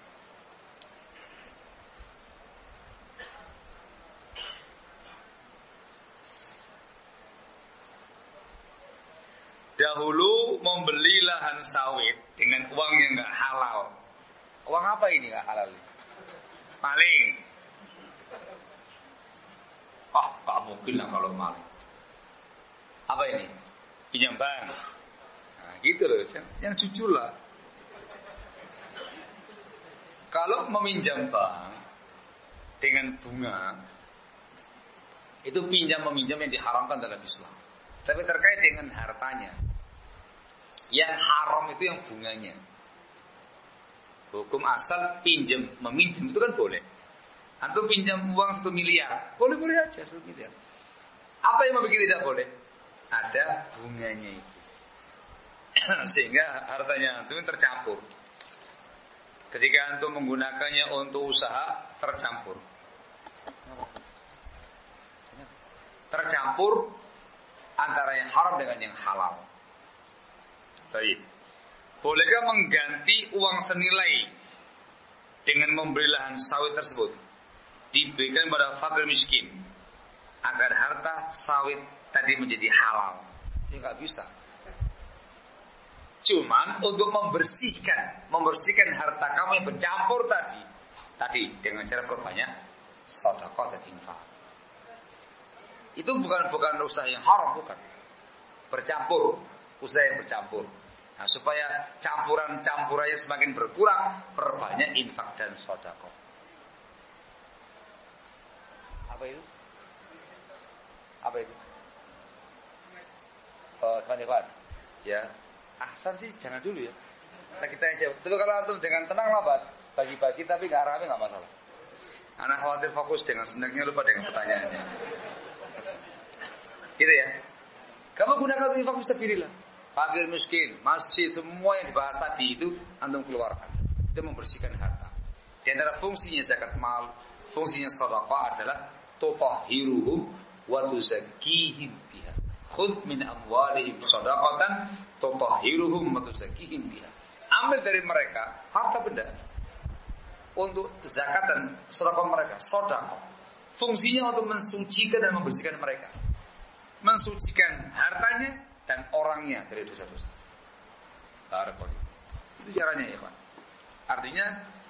Speaker 1: Dahulu membeli lahan sawit dengan uang yang enggak halal. Uang apa ini enggak halal? Maling. Gak mungkin lah kalau maling. Apa ini? Pinjam bank. Nah, gitu loh. Yang jujur lah. Kalau meminjam bank dengan bunga, itu pinjam-meminjam yang diharamkan dalam Islam. Tapi terkait dengan hartanya, yang haram itu yang bunganya. Hukum asal pinjam-meminjam itu kan boleh. Antum pinjam uang 1 miliar, boleh-boleh aja 1 miliar. Apa yang membuat tidak boleh? Ada bunganya itu. Sehingga hartanya antum tercampur. Ketika antum menggunakannya untuk usaha, tercampur. Tercampur antara yang haram dengan yang halal. Baik. Bolehkah mengganti uang senilai dengan membeli lahan sawit tersebut diberikan pada fakir miskin agar harta sawit tadi menjadi halal? Ya nggak bisa. Cuman untuk membersihkan harta kamu yang bercampur tadi dengan cara perbanyak sedekah dan infak. Itu bukan usaha yang haram, bukan. Bercampur, usaha yang bercampur. Nah, supaya campurannya semakin berkurang, perbanyak infak dan sedekah. Apa itu? Oh, Ikhwan. Ya, ahsan sih jangan dulu ya. Kita yang siap. Tapi kalau antum dengan tenang lah, Bas. Bagi-bagi tapi enggak rame enggak masalah. Anak khawatir fokus dengan senangnya, lupa dengan pertanyaannya. Gitu ya. Kamu gunakan untuk infak fisabilillah. Fakir miskin, masjid, semua yang dibahas tadi itu antum keluarkan. Itu membersihkan harta. Di antara fungsinya zakat mal, fungsinya sedekah adalah tutahhiruhum wa tuzakkihim biha. Khudh min amwalihim shadaqatan tutahhiruhum wa tuzakkihim biha. Ambil dari mereka harta benda untuk zakat dan sedekah mereka, sedekah. Fungsinya untuk mensucikan dan membersihkan mereka. Mensucikan hartanya dan orangnya dari dosa-dosa. Itu caranya ya Pak. Artinya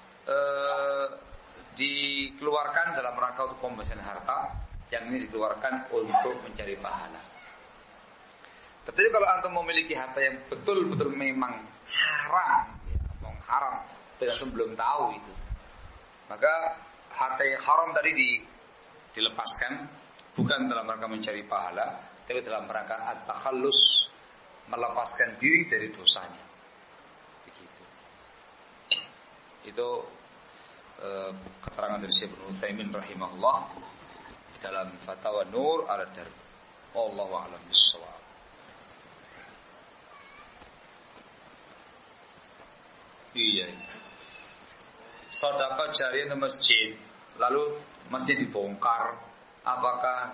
Speaker 1: dikeluarkan dalam rangka untuk pembebasan harta, yang ini dikeluarkan untuk mencari pahala. Tetapi kalau antum memiliki harta yang betul-betul memang haram, ya, haram, tapi antum belum tahu itu, maka harta yang haram tadi dilepaskan bukan dalam rangka mencari pahala, tapi dalam rangka at-takhallus, melepaskan diri dari dosanya. Begitu. Itu keterangan dari Syekh Ibnu Utsaimin rahimahullah dalam Fatawa Nur al-Darb. Wallahu a'lam bissawab. Iya. Sedekah jariyah di masjid, lalu masjid dibongkar, apakah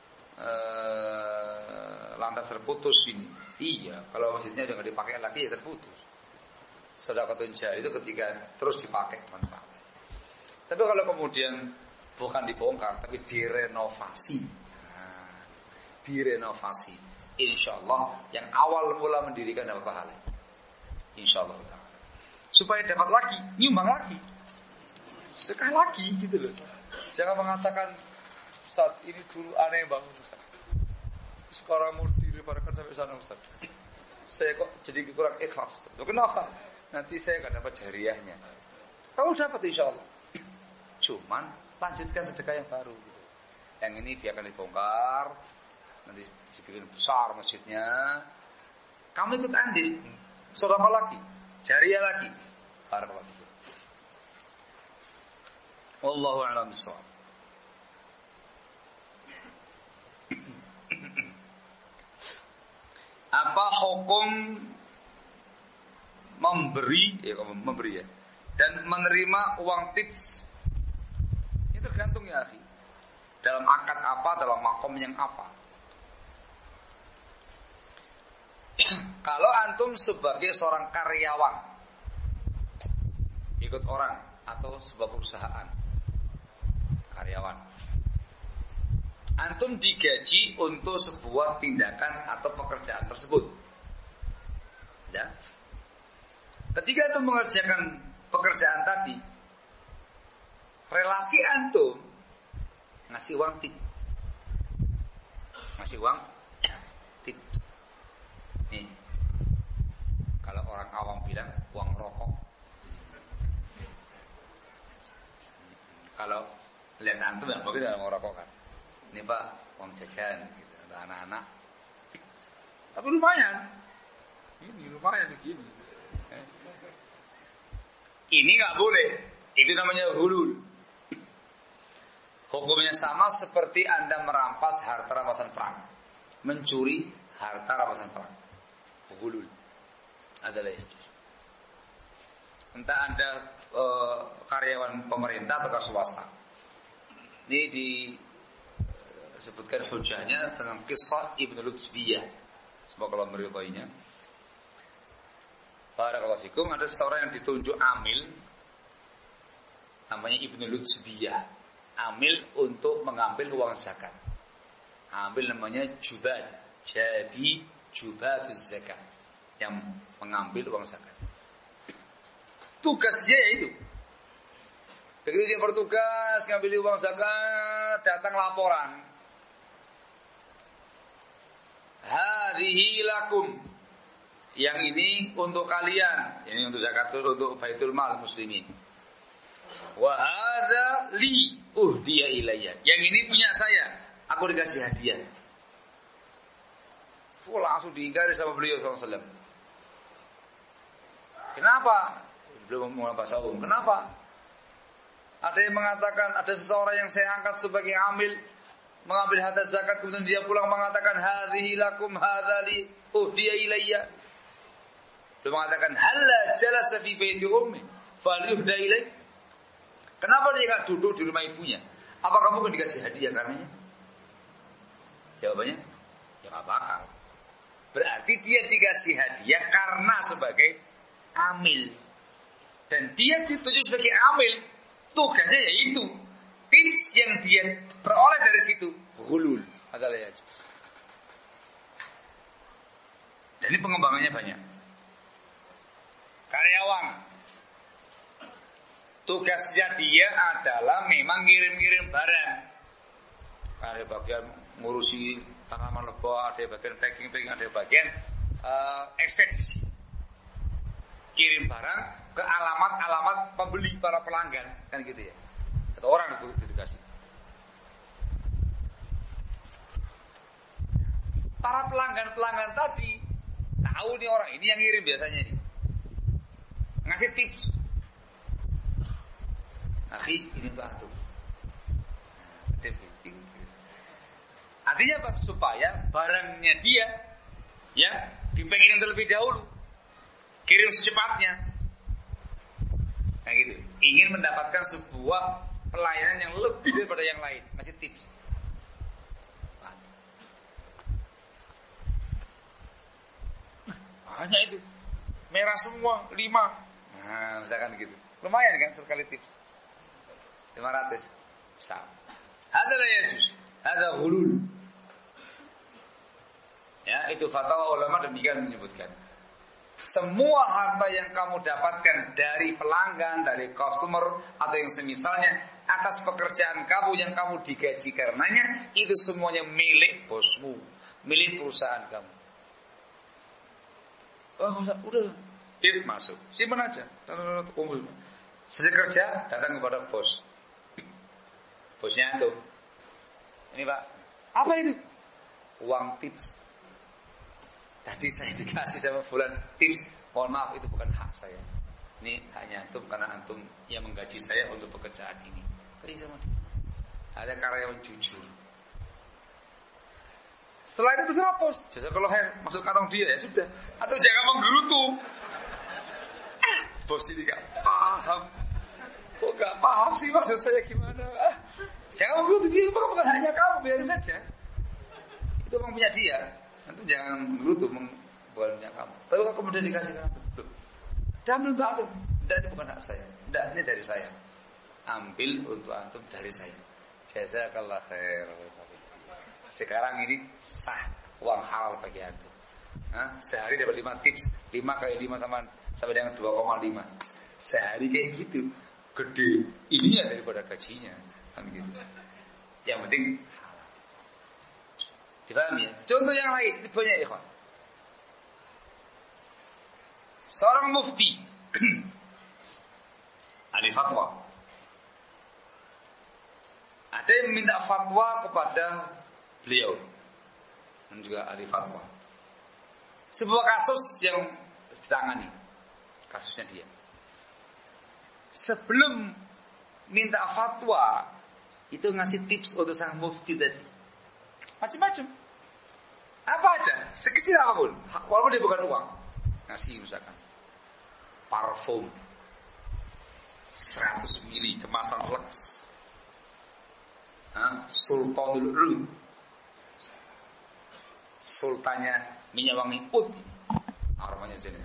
Speaker 1: lantas terputus ini? Iya, kalau masjidnya udah nggak dipakai lagi ya terputus. Sedekah jariyah itu ketika terus dipakai manfaat. Tapi kalau kemudian bukan dibongkar, tapi direnovasi, direnovasi, insya Allah yang awal mula mendirikan dapat pahala, insya Allah, supaya dapat lagi, nyumbang lagi, sedekah lagi, gitu loh. Jangan mengatakan saat ini dulu aneh banget, Ustaz. Sekarang mau dilebarkan sampai sana, Ustaz. Saya kok jadi kurang ikhlas, Ustaz. Kenapa? Nanti saya nggak dapat jariahnya. Kamu dapat insya Allah. Cuman lanjutkan sedekah yang baru. Yang ini biarkan dibongkar, nanti dibikin besar masjidnya. Kamu ikut andil, sedekah lagi, jariah lagi. Barakallahu fikum. Wallahu a'lam bishawab. Apa hukum memberi ya, dan menerima uang tips? Tergantung ya akhi, dalam akad apa, dalam makom yang apa. Kalau antum sebagai seorang karyawan ikut orang atau sebuah perusahaan karyawan, antum digaji untuk sebuah tindakan atau pekerjaan tersebut ya. Ketika antum mengerjakan pekerjaan tadi, relasi antum ngasih uang tip. Ngasih uang tip. Nih. Kalau orang awam bilang uang rokok. Kalau lihat antum enggak begitu uang rokok kan. Ini Pak, uang jajan gitu untuk anak-anak. Tapi lumayan. Ini lumayan begini. Ini enggak boleh. Itu namanya hulul. Hukumnya sama seperti Anda merampas harta rampasan perang, mencuri harta rampasan perang. Hulul adalah itu. Entah Anda karyawan pemerintah atau swasta. Ini disebutkan hujahnya tentang kisah Ibnu Lutbiyah. Semoga Allah meridhoinya. Barakallahu fikum. Ada seorang yang ditunjuk amil, namanya Ibnu Lutbiyah. Amil untuk mengambil uang zakat. Amil namanya jubad, jadi jubatuz zakat, yang mengambil uang zakat. Tugasnya yaitu, begitu dia bertugas ngambil uang zakat, datang laporan. Hadhihi lakum, yang ini untuk kalian, ini untuk zakat, untuk baitul mal muslimin. Wa hadza li uhdiya ilayya, yang ini punya saya, aku dikasih hadiah. Langsung diingkari sama beliau SAW. Kenapa? Belum mengenal bahasa umum. Kenapa? Ada yang mengatakan, ada seseorang yang saya angkat sebagai amil, mengambil harta zakat, kemudian dia pulang mengatakan hadhihi lakum hadza li uhdiya ilayya. Dia mengatakan halla jalasa fi baiti ummi fal yuhda ilayya. Kenapa dia enggak duduk di rumah ibunya? Apa kamu kan dikasih hadiah karenanya? Jawabannya, ya enggak bakal. Berarti dia dikasih hadiah karena sebagai amil. Dan dia ditunjuk sebagai amil, tugasnya yaitu tips yang dia peroleh dari situ hulul adalah ya. Dan ini pengembangannya banyak. Karyawan, tugasnya dia adalah memang ngirim-ngirim barang. Ada bagian ngurusi tanaman lebah, ada bagian packing, ada bagian ekspedisi. Kirim barang ke alamat-alamat pembeli, para pelanggan, kan gitu ya. Atau orang itu dikasih. Para pelanggan tadi tahu nih orang ini yang ngirim biasanya nih. Ngasih tips. Akhi, ini untuk antum. Artinya apa? Supaya barangnya dia ya dipengin terlebih dahulu, kirim secepatnya. Nah gitu. Ingin mendapatkan sebuah pelayanan yang lebih daripada yang lain. Masih tips. Hanya itu. Merah semua 5. Nah, misalkan gitu. Lumayan kan sekali tips. 500. Bisa. Hada la yajuz. Hada ghulul. Ya, itu fatwa ulama demikian menyebutkan. Semua harta yang kamu dapatkan dari pelanggan, dari customer atau yang semisalnya atas pekerjaan kamu yang kamu digaji karenanya, itu semuanya milik bosmu, milik perusahaan kamu. Oh, udah, masuk, simpan aja. Sejak kerja datang kepada bos. Bosnya itu, ini Pak, apa itu? Uang tips. Tadi saya dikasih sama fulan tips. Mohon maaf, itu bukan hak saya. Ini haknya antum karena antum yang menggaji saya untuk pekerjaan ini. Tadi sama dia. Ada karyawan jujur. Setelah itu terserah bos. Jasa kalau masuk kantong dia ya sudah. Atau jangan menggerutu. Bos ini gak paham. Kok gak paham sih maksud saya gimana? Jangan menggerutu, itu bukan haknya kamu, biarin saja. Itu memang punya dia. Nanti jangan gerutu bukan punya kamu. Tapi kalau kemudian dikasih ke antum, dah ambil untuk antum. Tidak, ini bukan hak saya. Tidak, ini dari saya. Ambil untuk antum dari saya. Jazakallah khair. Sekarang ini sah uang halal bagi antum. Sehari dapat 5 tips. 5 kali 5 sama dengan 2,5. Sehari kayak gitu. Gede. Ininya daripada gajinya. Kan gitu. Yang penting dipahami ya? Contoh yang lain, itu banyak ikhwan. Seorang mufti ahli fatwa. Ada yang minta fatwa kepada beliau dan juga ahli fatwa. Sebuah kasus yang ditangani, kasusnya dia. Sebelum minta fatwa, itu ngasih tips untuk sang mufti tadi. Macam-macam. Apa aja, sekecil apapun, walaupun dia bukan uang. Ngasih misalkan parfum 100 mili kemasan Lux, Sultanul Ud, sultannya minyak wangi Ud, aromanya sini.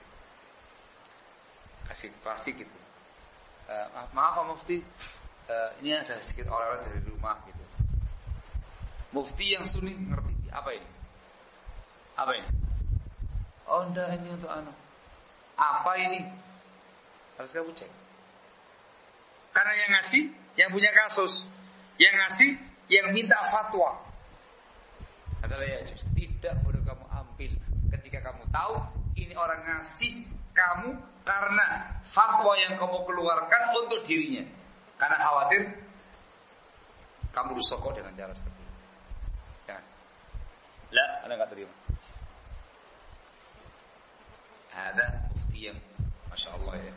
Speaker 1: Kasih plastik gitu. Maaf Pak Mufti, ini ada sedikit oleh-oleh dari rumah gitu. Mufti yang sunni ngerti apa ini? Apa ini? Oh enggak, ini untuk anu. Apa ini? Harus kamu cek. Karena yang ngasih, yang punya kasus, yang ngasih, yang minta fatwa adalah ya just. Tidak boleh kamu ambil ketika kamu tahu ini orang ngasih kamu karena fatwa yang kamu keluarkan untuk dirinya. Karena khawatir kamu disokok dengan cara seperti itu. Jangan. Lah, Anda enggak terima. Ada mufti yang Masya Allah ya.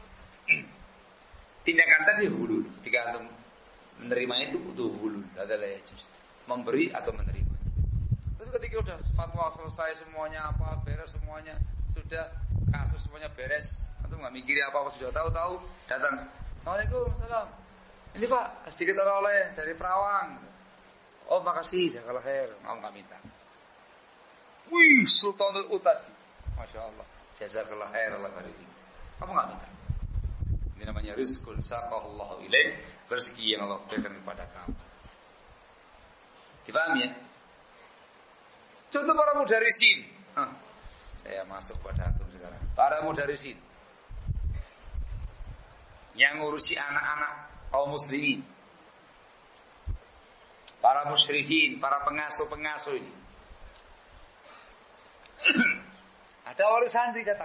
Speaker 1: Tindakan tadi hulul. Ketika antum menerima itu hulul adalah ya just. Memberi atau menerima. Tapi ketika sudah fatwa selesai semuanya apa beres semuanya sudah kasus semuanya beres antum nggak mikir apa sudah tahu datang. Assalamualaikum salam. Ini Pak sedikit oleh dari Perawang. Oh makasih jazakallah khair. Kamu nggak minta. Wih Sultanul Ud tadi. Masya Allah. Jazakallah khair Allah barik. Kamu enggak minta. Ini namanya rizqul saqallahu ilaih, rezeki yang Allah berikan kepada kamu. Dipahami ya? Contoh para mudarisin. Saya masuk pada antum sekarang. Para mudarisin yang ngurusi anak-anak kaum muslimin. Para musyrikin, para pengasuh-pengasuh ini. Ada wali santri datang,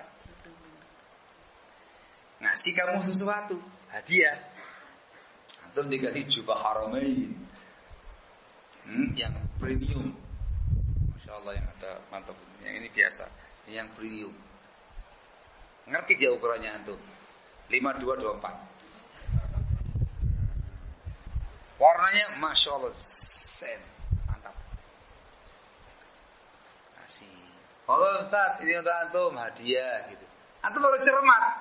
Speaker 1: ngasih kamu sesuatu, hadiah. Antum dikasih jubah haramain, yang premium. Masya Allah yang ada mantap. Yang ini biasa, yang premium. Ngerti dia ukurannya antum? 5224. anaknya, masya Allah, sen, mantap. Kasih. Oh Ustaz, ini untuk antum hadiah gitu. Antum baru cermat.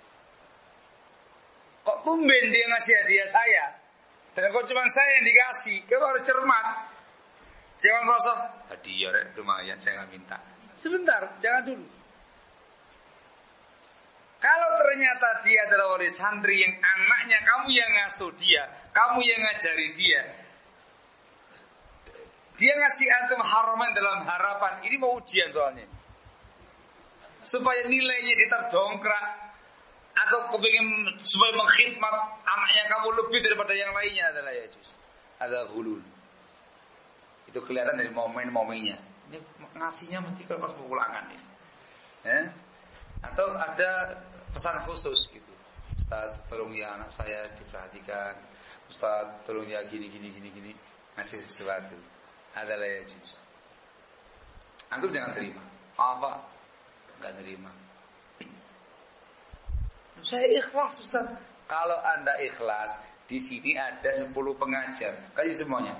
Speaker 1: Kok tumben dia ngasih hadiah saya? Dan kok cuma saya yang dikasih? Kau baru cermat. Jangan merasa hadiah lumayan saya nggak minta. Sebentar, jangan dulu. Kalau ternyata dia adalah wali santri yang anaknya kamu yang ngasuh dia, kamu yang ngajari dia, dia ngasih antum haraman dalam harapan, ini mau ujian soalnya, supaya nilainya diterdongkrak, atau kepingin supaya mengkhidmat anaknya kamu lebih daripada yang lainnya adalah ya juz, ada hulul. Itu kelihatan dari momen-momennya. Ini ngasihnya mesti ke pas pukulangan ini. Atau ada pesan khusus gitu. Ustaz, tolong ya anak saya diperhatikan. Ustaz, tolong ya gini. Ngasih sesuatu. Adalah ya juz. Antum jangan terima. Apa? Enggak terima. Saya ikhlas Ustaz. Kalau Anda ikhlas, di sini ada 10 pengajar. Kasih semuanya.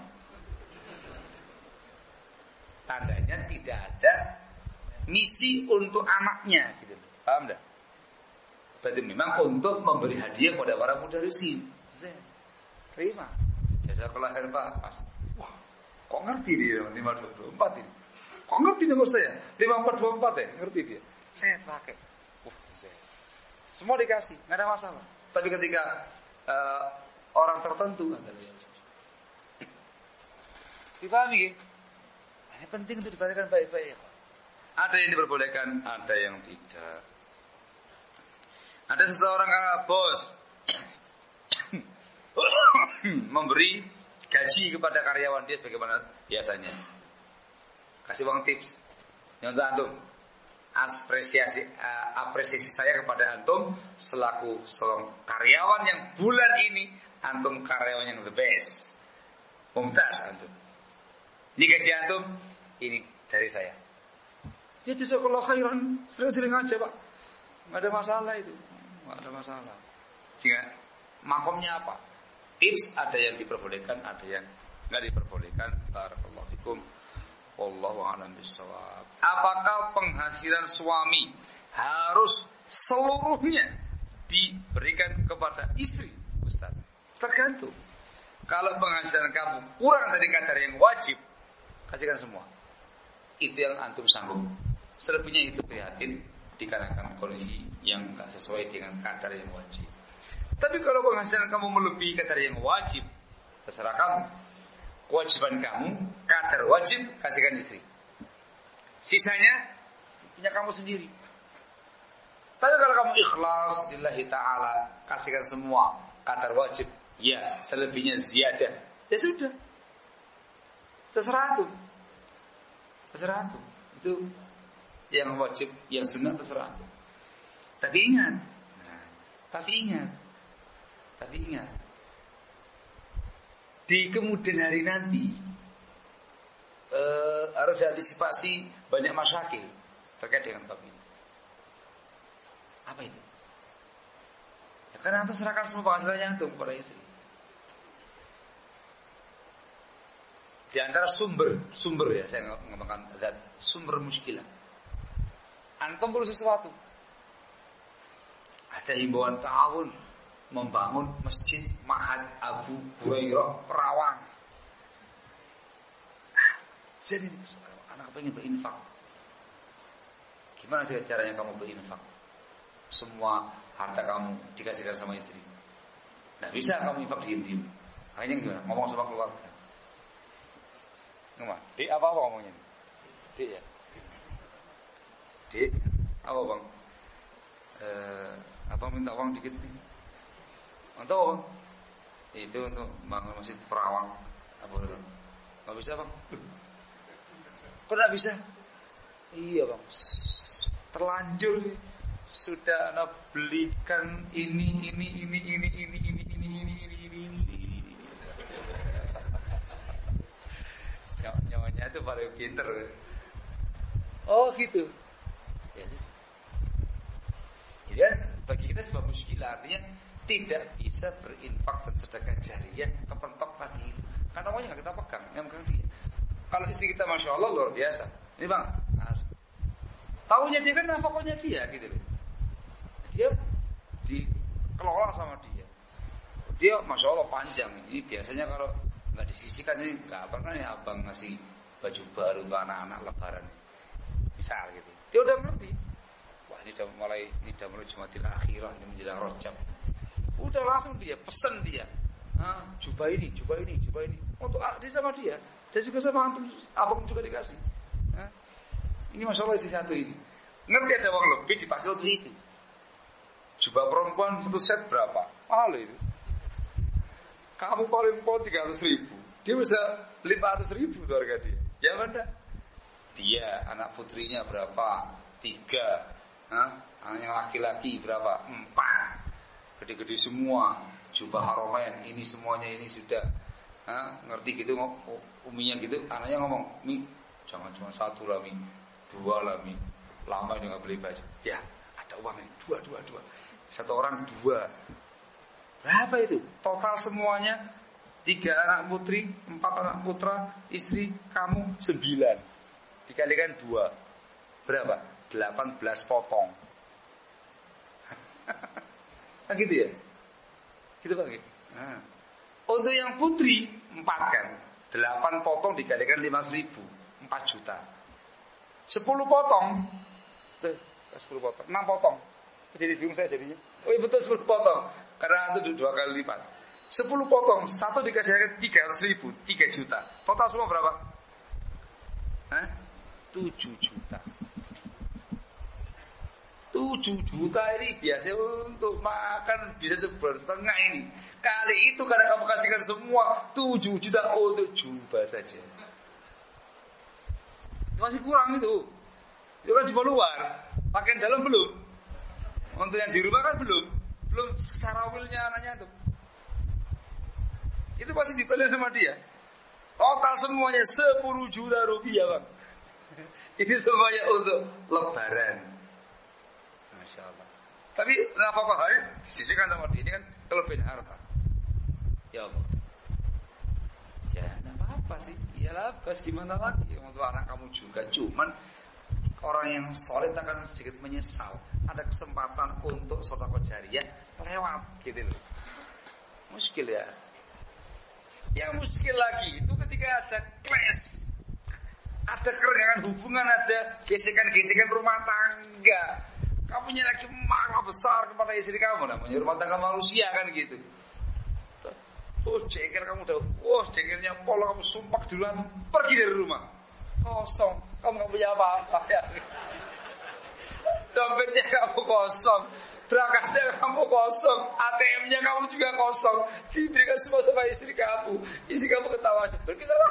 Speaker 1: Tandanya tidak ada misi untuk anaknya gitu. Paham enggak? Berarti memang untuk memberi hadiah kepada para mudarrisin. Terima. Jazakallah khair Pak. Pas. Wah, kok ngerti dia 524 ini? Kok ngerti nomor saya? 5424 ya? Ngerti dia. Saya pakai. Semua dikasih, enggak ada masalah. Tapi ketika orang tertentu adalah dipahami ya? Ini penting untuk diperhatikan baik-baik. Ada yang diperbolehkan, ada yang tidak. Ada seseorang bos memberi gaji kepada karyawan dia bagaimana biasanya? Kasih uang tips. Yang antum apresiasi saya kepada antum selaku seorang karyawan yang bulan ini antum karyawan yang the best. Mumtaz antum. Ini gaji antum, ini dari saya. Ya jazakallah khairan, sering-sering aja Pak. Enggak ada masalah itu. Enggak ada masalah. Jika makomnya apa? Tips ada yang diperbolehkan, ada yang enggak diperbolehkan. Barakallahu fikum. Wallahu a'lam bishawab. Apakah penghasilan suami harus seluruhnya diberikan kepada istri, Ustaz? Tergantung. Kalau penghasilan kamu kurang dari kadar yang wajib, kasihkan semua. Itu yang antum sanggup. Selebihnya itu prihatin dikarenakan kondisi yang tidak sesuai dengan kadar yang wajib. Tapi kalau penghasilan kamu melebihi kadar yang wajib, terserah kamu. Kewajiban kamu, kadar wajib, kasihkan istri. Sisanya punya kamu sendiri. Tapi kalau kamu ikhlas lillahi ta'ala, kasihkan semua kadar wajib. Ya, selebihnya ziyadah. Ya sudah. Terserah itu. Itu yang wajib, yang sunnah terserah. Tapi ingat. Di kemudian hari nanti harus diantisipasi banyak masyakil terkait dengan bab ini. Apa itu? Ya, karena antum serahkan semua penghasilannya antum kepada istri. Di antara sumber ya, saya ngomongkan sumber muskilah. Antum perlu sesuatu. Ada himbauan tahun membangun masjid Ma'had Abu Hurairah Perawang. Jadi anak pengen berinfak. Gimana caranya kamu berinfak? Semua harta kamu dikasihkan sama istri. Nah bisa kamu infak diam-diam. Akhirnya gimana? Ngomong sama keluarga. Ngomong, Dik apa ngomongnya? Dik ya? Dik, apa bang? Abang minta uang dikit nih. Untuk apa? Itu untuk bangun masjid Perawang. Apa dulu? Gak bisa bang? Kok gak bisa? Iya bang, terlanjur. Sudah nak belikan ini. Nyawanya itu paling pinter. Oh gitu. Ya, jadi bagi kita sebab muskilah, artinya tidak bisa berinfak dan sedekah jariyah kepentok tadi itu. Karena uangnya nggak kita pegang, yang pegang dia. Kalau istri kita masya Allah luar biasa. Ini bang, tahunya dia kan nafkahnya dia gitu loh. Dia dikelola sama dia. Dia masya Allah panjang. Ini biasanya kalau nggak disisihkan ini nggak pernah nih abang ngasih baju baru untuk anak-anak lebaran. Misal gitu. Dia udah ngerti. Wah ini udah mulai Jumatil Akhirah, ini menjelang Rajab. Udah langsung dia pesen dia. Jubah ini. Untuk dia sama dia. Dan juga sama antum, abang juga dikasih. Ini masya Allah istri satu ini. Ngerti ada uang lebih dipakai untuk itu. Jubah perempuan satu set berapa? Mahal itu. Kamu paling pol 300.000. Dia bisa 500.000 untuk harga dia. Ya mana? Dia anak putrinya berapa? 3. Anak yang laki-laki berapa? 4. Gede-gede semua. Jubah Haromain ini semuanya ini sudah. Ngerti gitu, uminya gitu. Anaknya ngomong, Mi, jangan cuma 1 lah Mi, 2 lah Mi. Lama ini nggak beli baju. Ya, ada uang ini 2. Satu orang 2. Berapa itu? Total semuanya 3 anak putri, 4 anak putra, istri, kamu 9. Dikalikan 2. Berapa? 18 potong. Gitu ya? Gitu Pak. Untuk yang putri 4 kan. 8 potong dikalikan 5.000, 4 juta. 10 potong. 10 potong, 6 potong. Jadi bingung saya jadinya. Oh iya betul 10 potong. Karena itu 2 kali lipat. 10 potong, 1 dikasihkan 300.000, 3 juta. Total semua berapa? 7 juta. 7 juta ini biasanya untuk makan bisa sebulan setengah ini. Kali itu karena kamu kasihkan semua 7 juta untuk jubah saja. Masih kurang itu. Itu kan jubah luar. Pakaian dalam belum. Untuk yang di rumah kan belum sarawilnya anaknya itu. Itu pasti dipilih sama dia. Total semuanya 10 juta rupiah bang. Ini semuanya untuk lebaran. Masya Allah. Tapi nafkah hari disisihkan sama dia. Ini kan kelebihan harta. Ya Allah. Ya enggak apa-apa sih. Iyalah bas gimana lagi. Untuk anak kamu juga. Cuman orang yang solid akan sedikit menyesal. Ada kesempatan untuk sedekah jariyah lewat gitu loh. Muskil ya. Yang muskil lagi itu ketika ada clash, ada kerenggangan hubungan, ada gesekan-gesekan rumah tangga. Kamunya lagi marah besar kepada istri kamu, namanya rumah tangga manusia kan gitu. Oh jengkel kamu udah, jengkelnya pola kamu sumpah duluan, pergi dari rumah. Kosong, kamu gak punya apa-apa ya. Dompetnya kamu kosong, berangkasnya kamu kosong, ATM-nya kamu juga kosong, diberikan semua sama istri kamu. Istri kamu ketawa aja, pergi sana.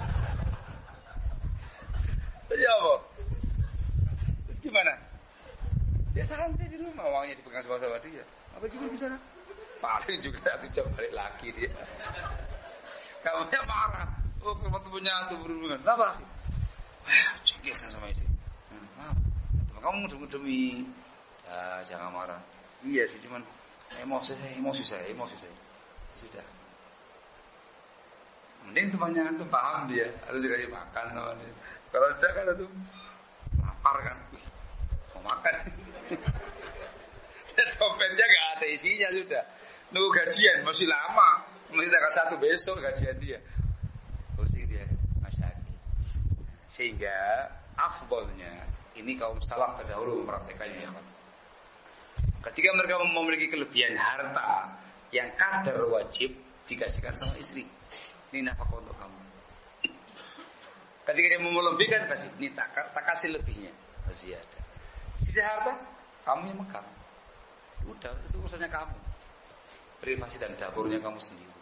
Speaker 1: Terus apa? Terus gimana? Dia santai di rumah, uangnya dipegang semua sama dia. Apa gimana di sana? Paling juga 1 jam balik lagi dia. Kamunya marah. Oh, teman-temannya itu berhubungan. Kenapa? Cengkesan sama istri. Maaf. Kamu ngedemi. Ya, jangan marah. Iya sih, cuman emosi saya. Sudah. Mending temannya itu paham dia, harus dikasih makan sama dia. Kalau ada kan itu lapar kan. Mau makan. Dan dompetnya gak ada isinya sudah. Nunggu gajian masih lama. Mungkin tanggal 1 besok gajian dia. Terus dia masyarakat. Sehingga afdolnya ini kaum salaf terdahulu mempraktekannya ya. Ketika mereka memiliki kelebihan harta yang kadar wajib dikasihkan sama istri. Ini nafkah untuk kamu. Ketika dia mau melebihkan kasih, ini tak kasih lebihnya. Masih ada. Sisa harta kamu yang megang. Udah itu urusannya kamu. Privasi dan dapurnya kamu sendiri.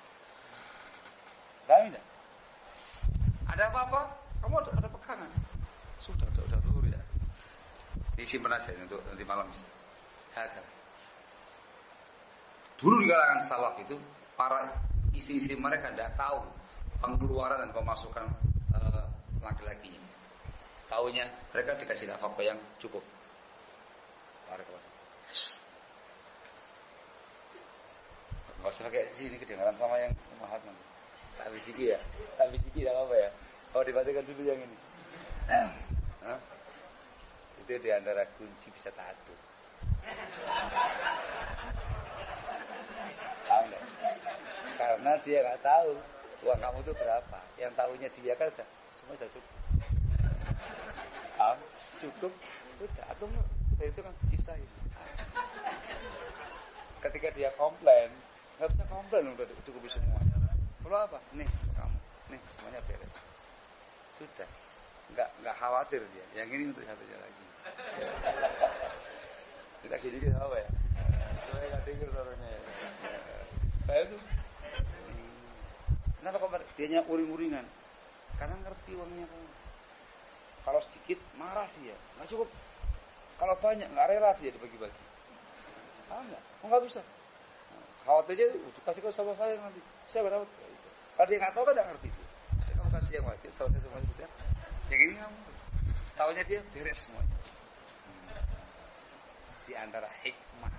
Speaker 1: Tahu enggak? Ada apa-apa? Kamu ada pegangan. Sudah dulu ya. Disimpan aja untuk nanti malam. Dulu di kalangan salaf itu para istri-istri mereka tidak tahu pengeluaran dan pemasukan laki-lakinya. Taunya mereka dikasih nafkah yang cukup.
Speaker 2: Nggak usah pakai sini kedengaran sama yang mahat nanti. Tak bisiki ya, tak bisiki tak apa ya. Oh dimatikan dulu yang ini. Hah? Itu di antara kunci bisa tahu. Tahu nggak? Karena dia nggak tahu uang kamu itu berapa. Yang tahunya dia kan sudah semua sudah cukup. Cukup, sudah. Atau itu kan kisah ini. Ketika dia komplain, nggak bisa komplain udah cukup semua. Kalau apa? Nih kamu, nih semuanya beres. Sudah, nggak khawatir dia. Yang ini untuk satunya lagi. Tidak gini apa ya? Saya nggak dengar suaranya. Saya tuh, kenapa kok dia uring-uringan? Karena ngerti uangnya kamu. Kalau sedikit marah dia, nggak cukup. Kalau banyak nggak rela dia dibagi-bagi. Enggak, nggak bisa. Khawatirnya kasih ke sama saya nanti. Saya berapa? Kalau dia nggak tahu kan nggak ngerti. Kamu kasih yang wajib, selesai semua sudah. Yang ini kamu tahunya dia beres semuanya. Di antara hikmah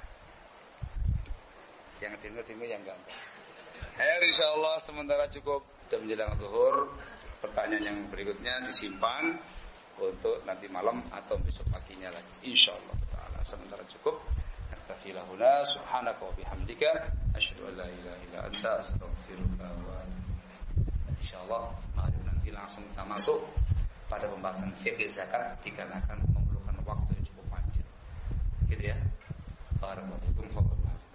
Speaker 2: yang dengar yang enggak. Insyaallah sementara cukup dan menjelang zuhur. Pertanyaan yang berikutnya disimpan untuk nanti malam atau besok paginya lagi. Insyaallah taala sementara cukup. Naktafi lahuna subhanaka wa bihamdika asyhadu an la ilaha illa anta astaghfiruka wa insyaallah mari nanti langsung kita masuk pada pembahasan fikih zakat dikarenakan memerlukan waktu yang cukup panjang. Gitu ya. Barakallahu fikum.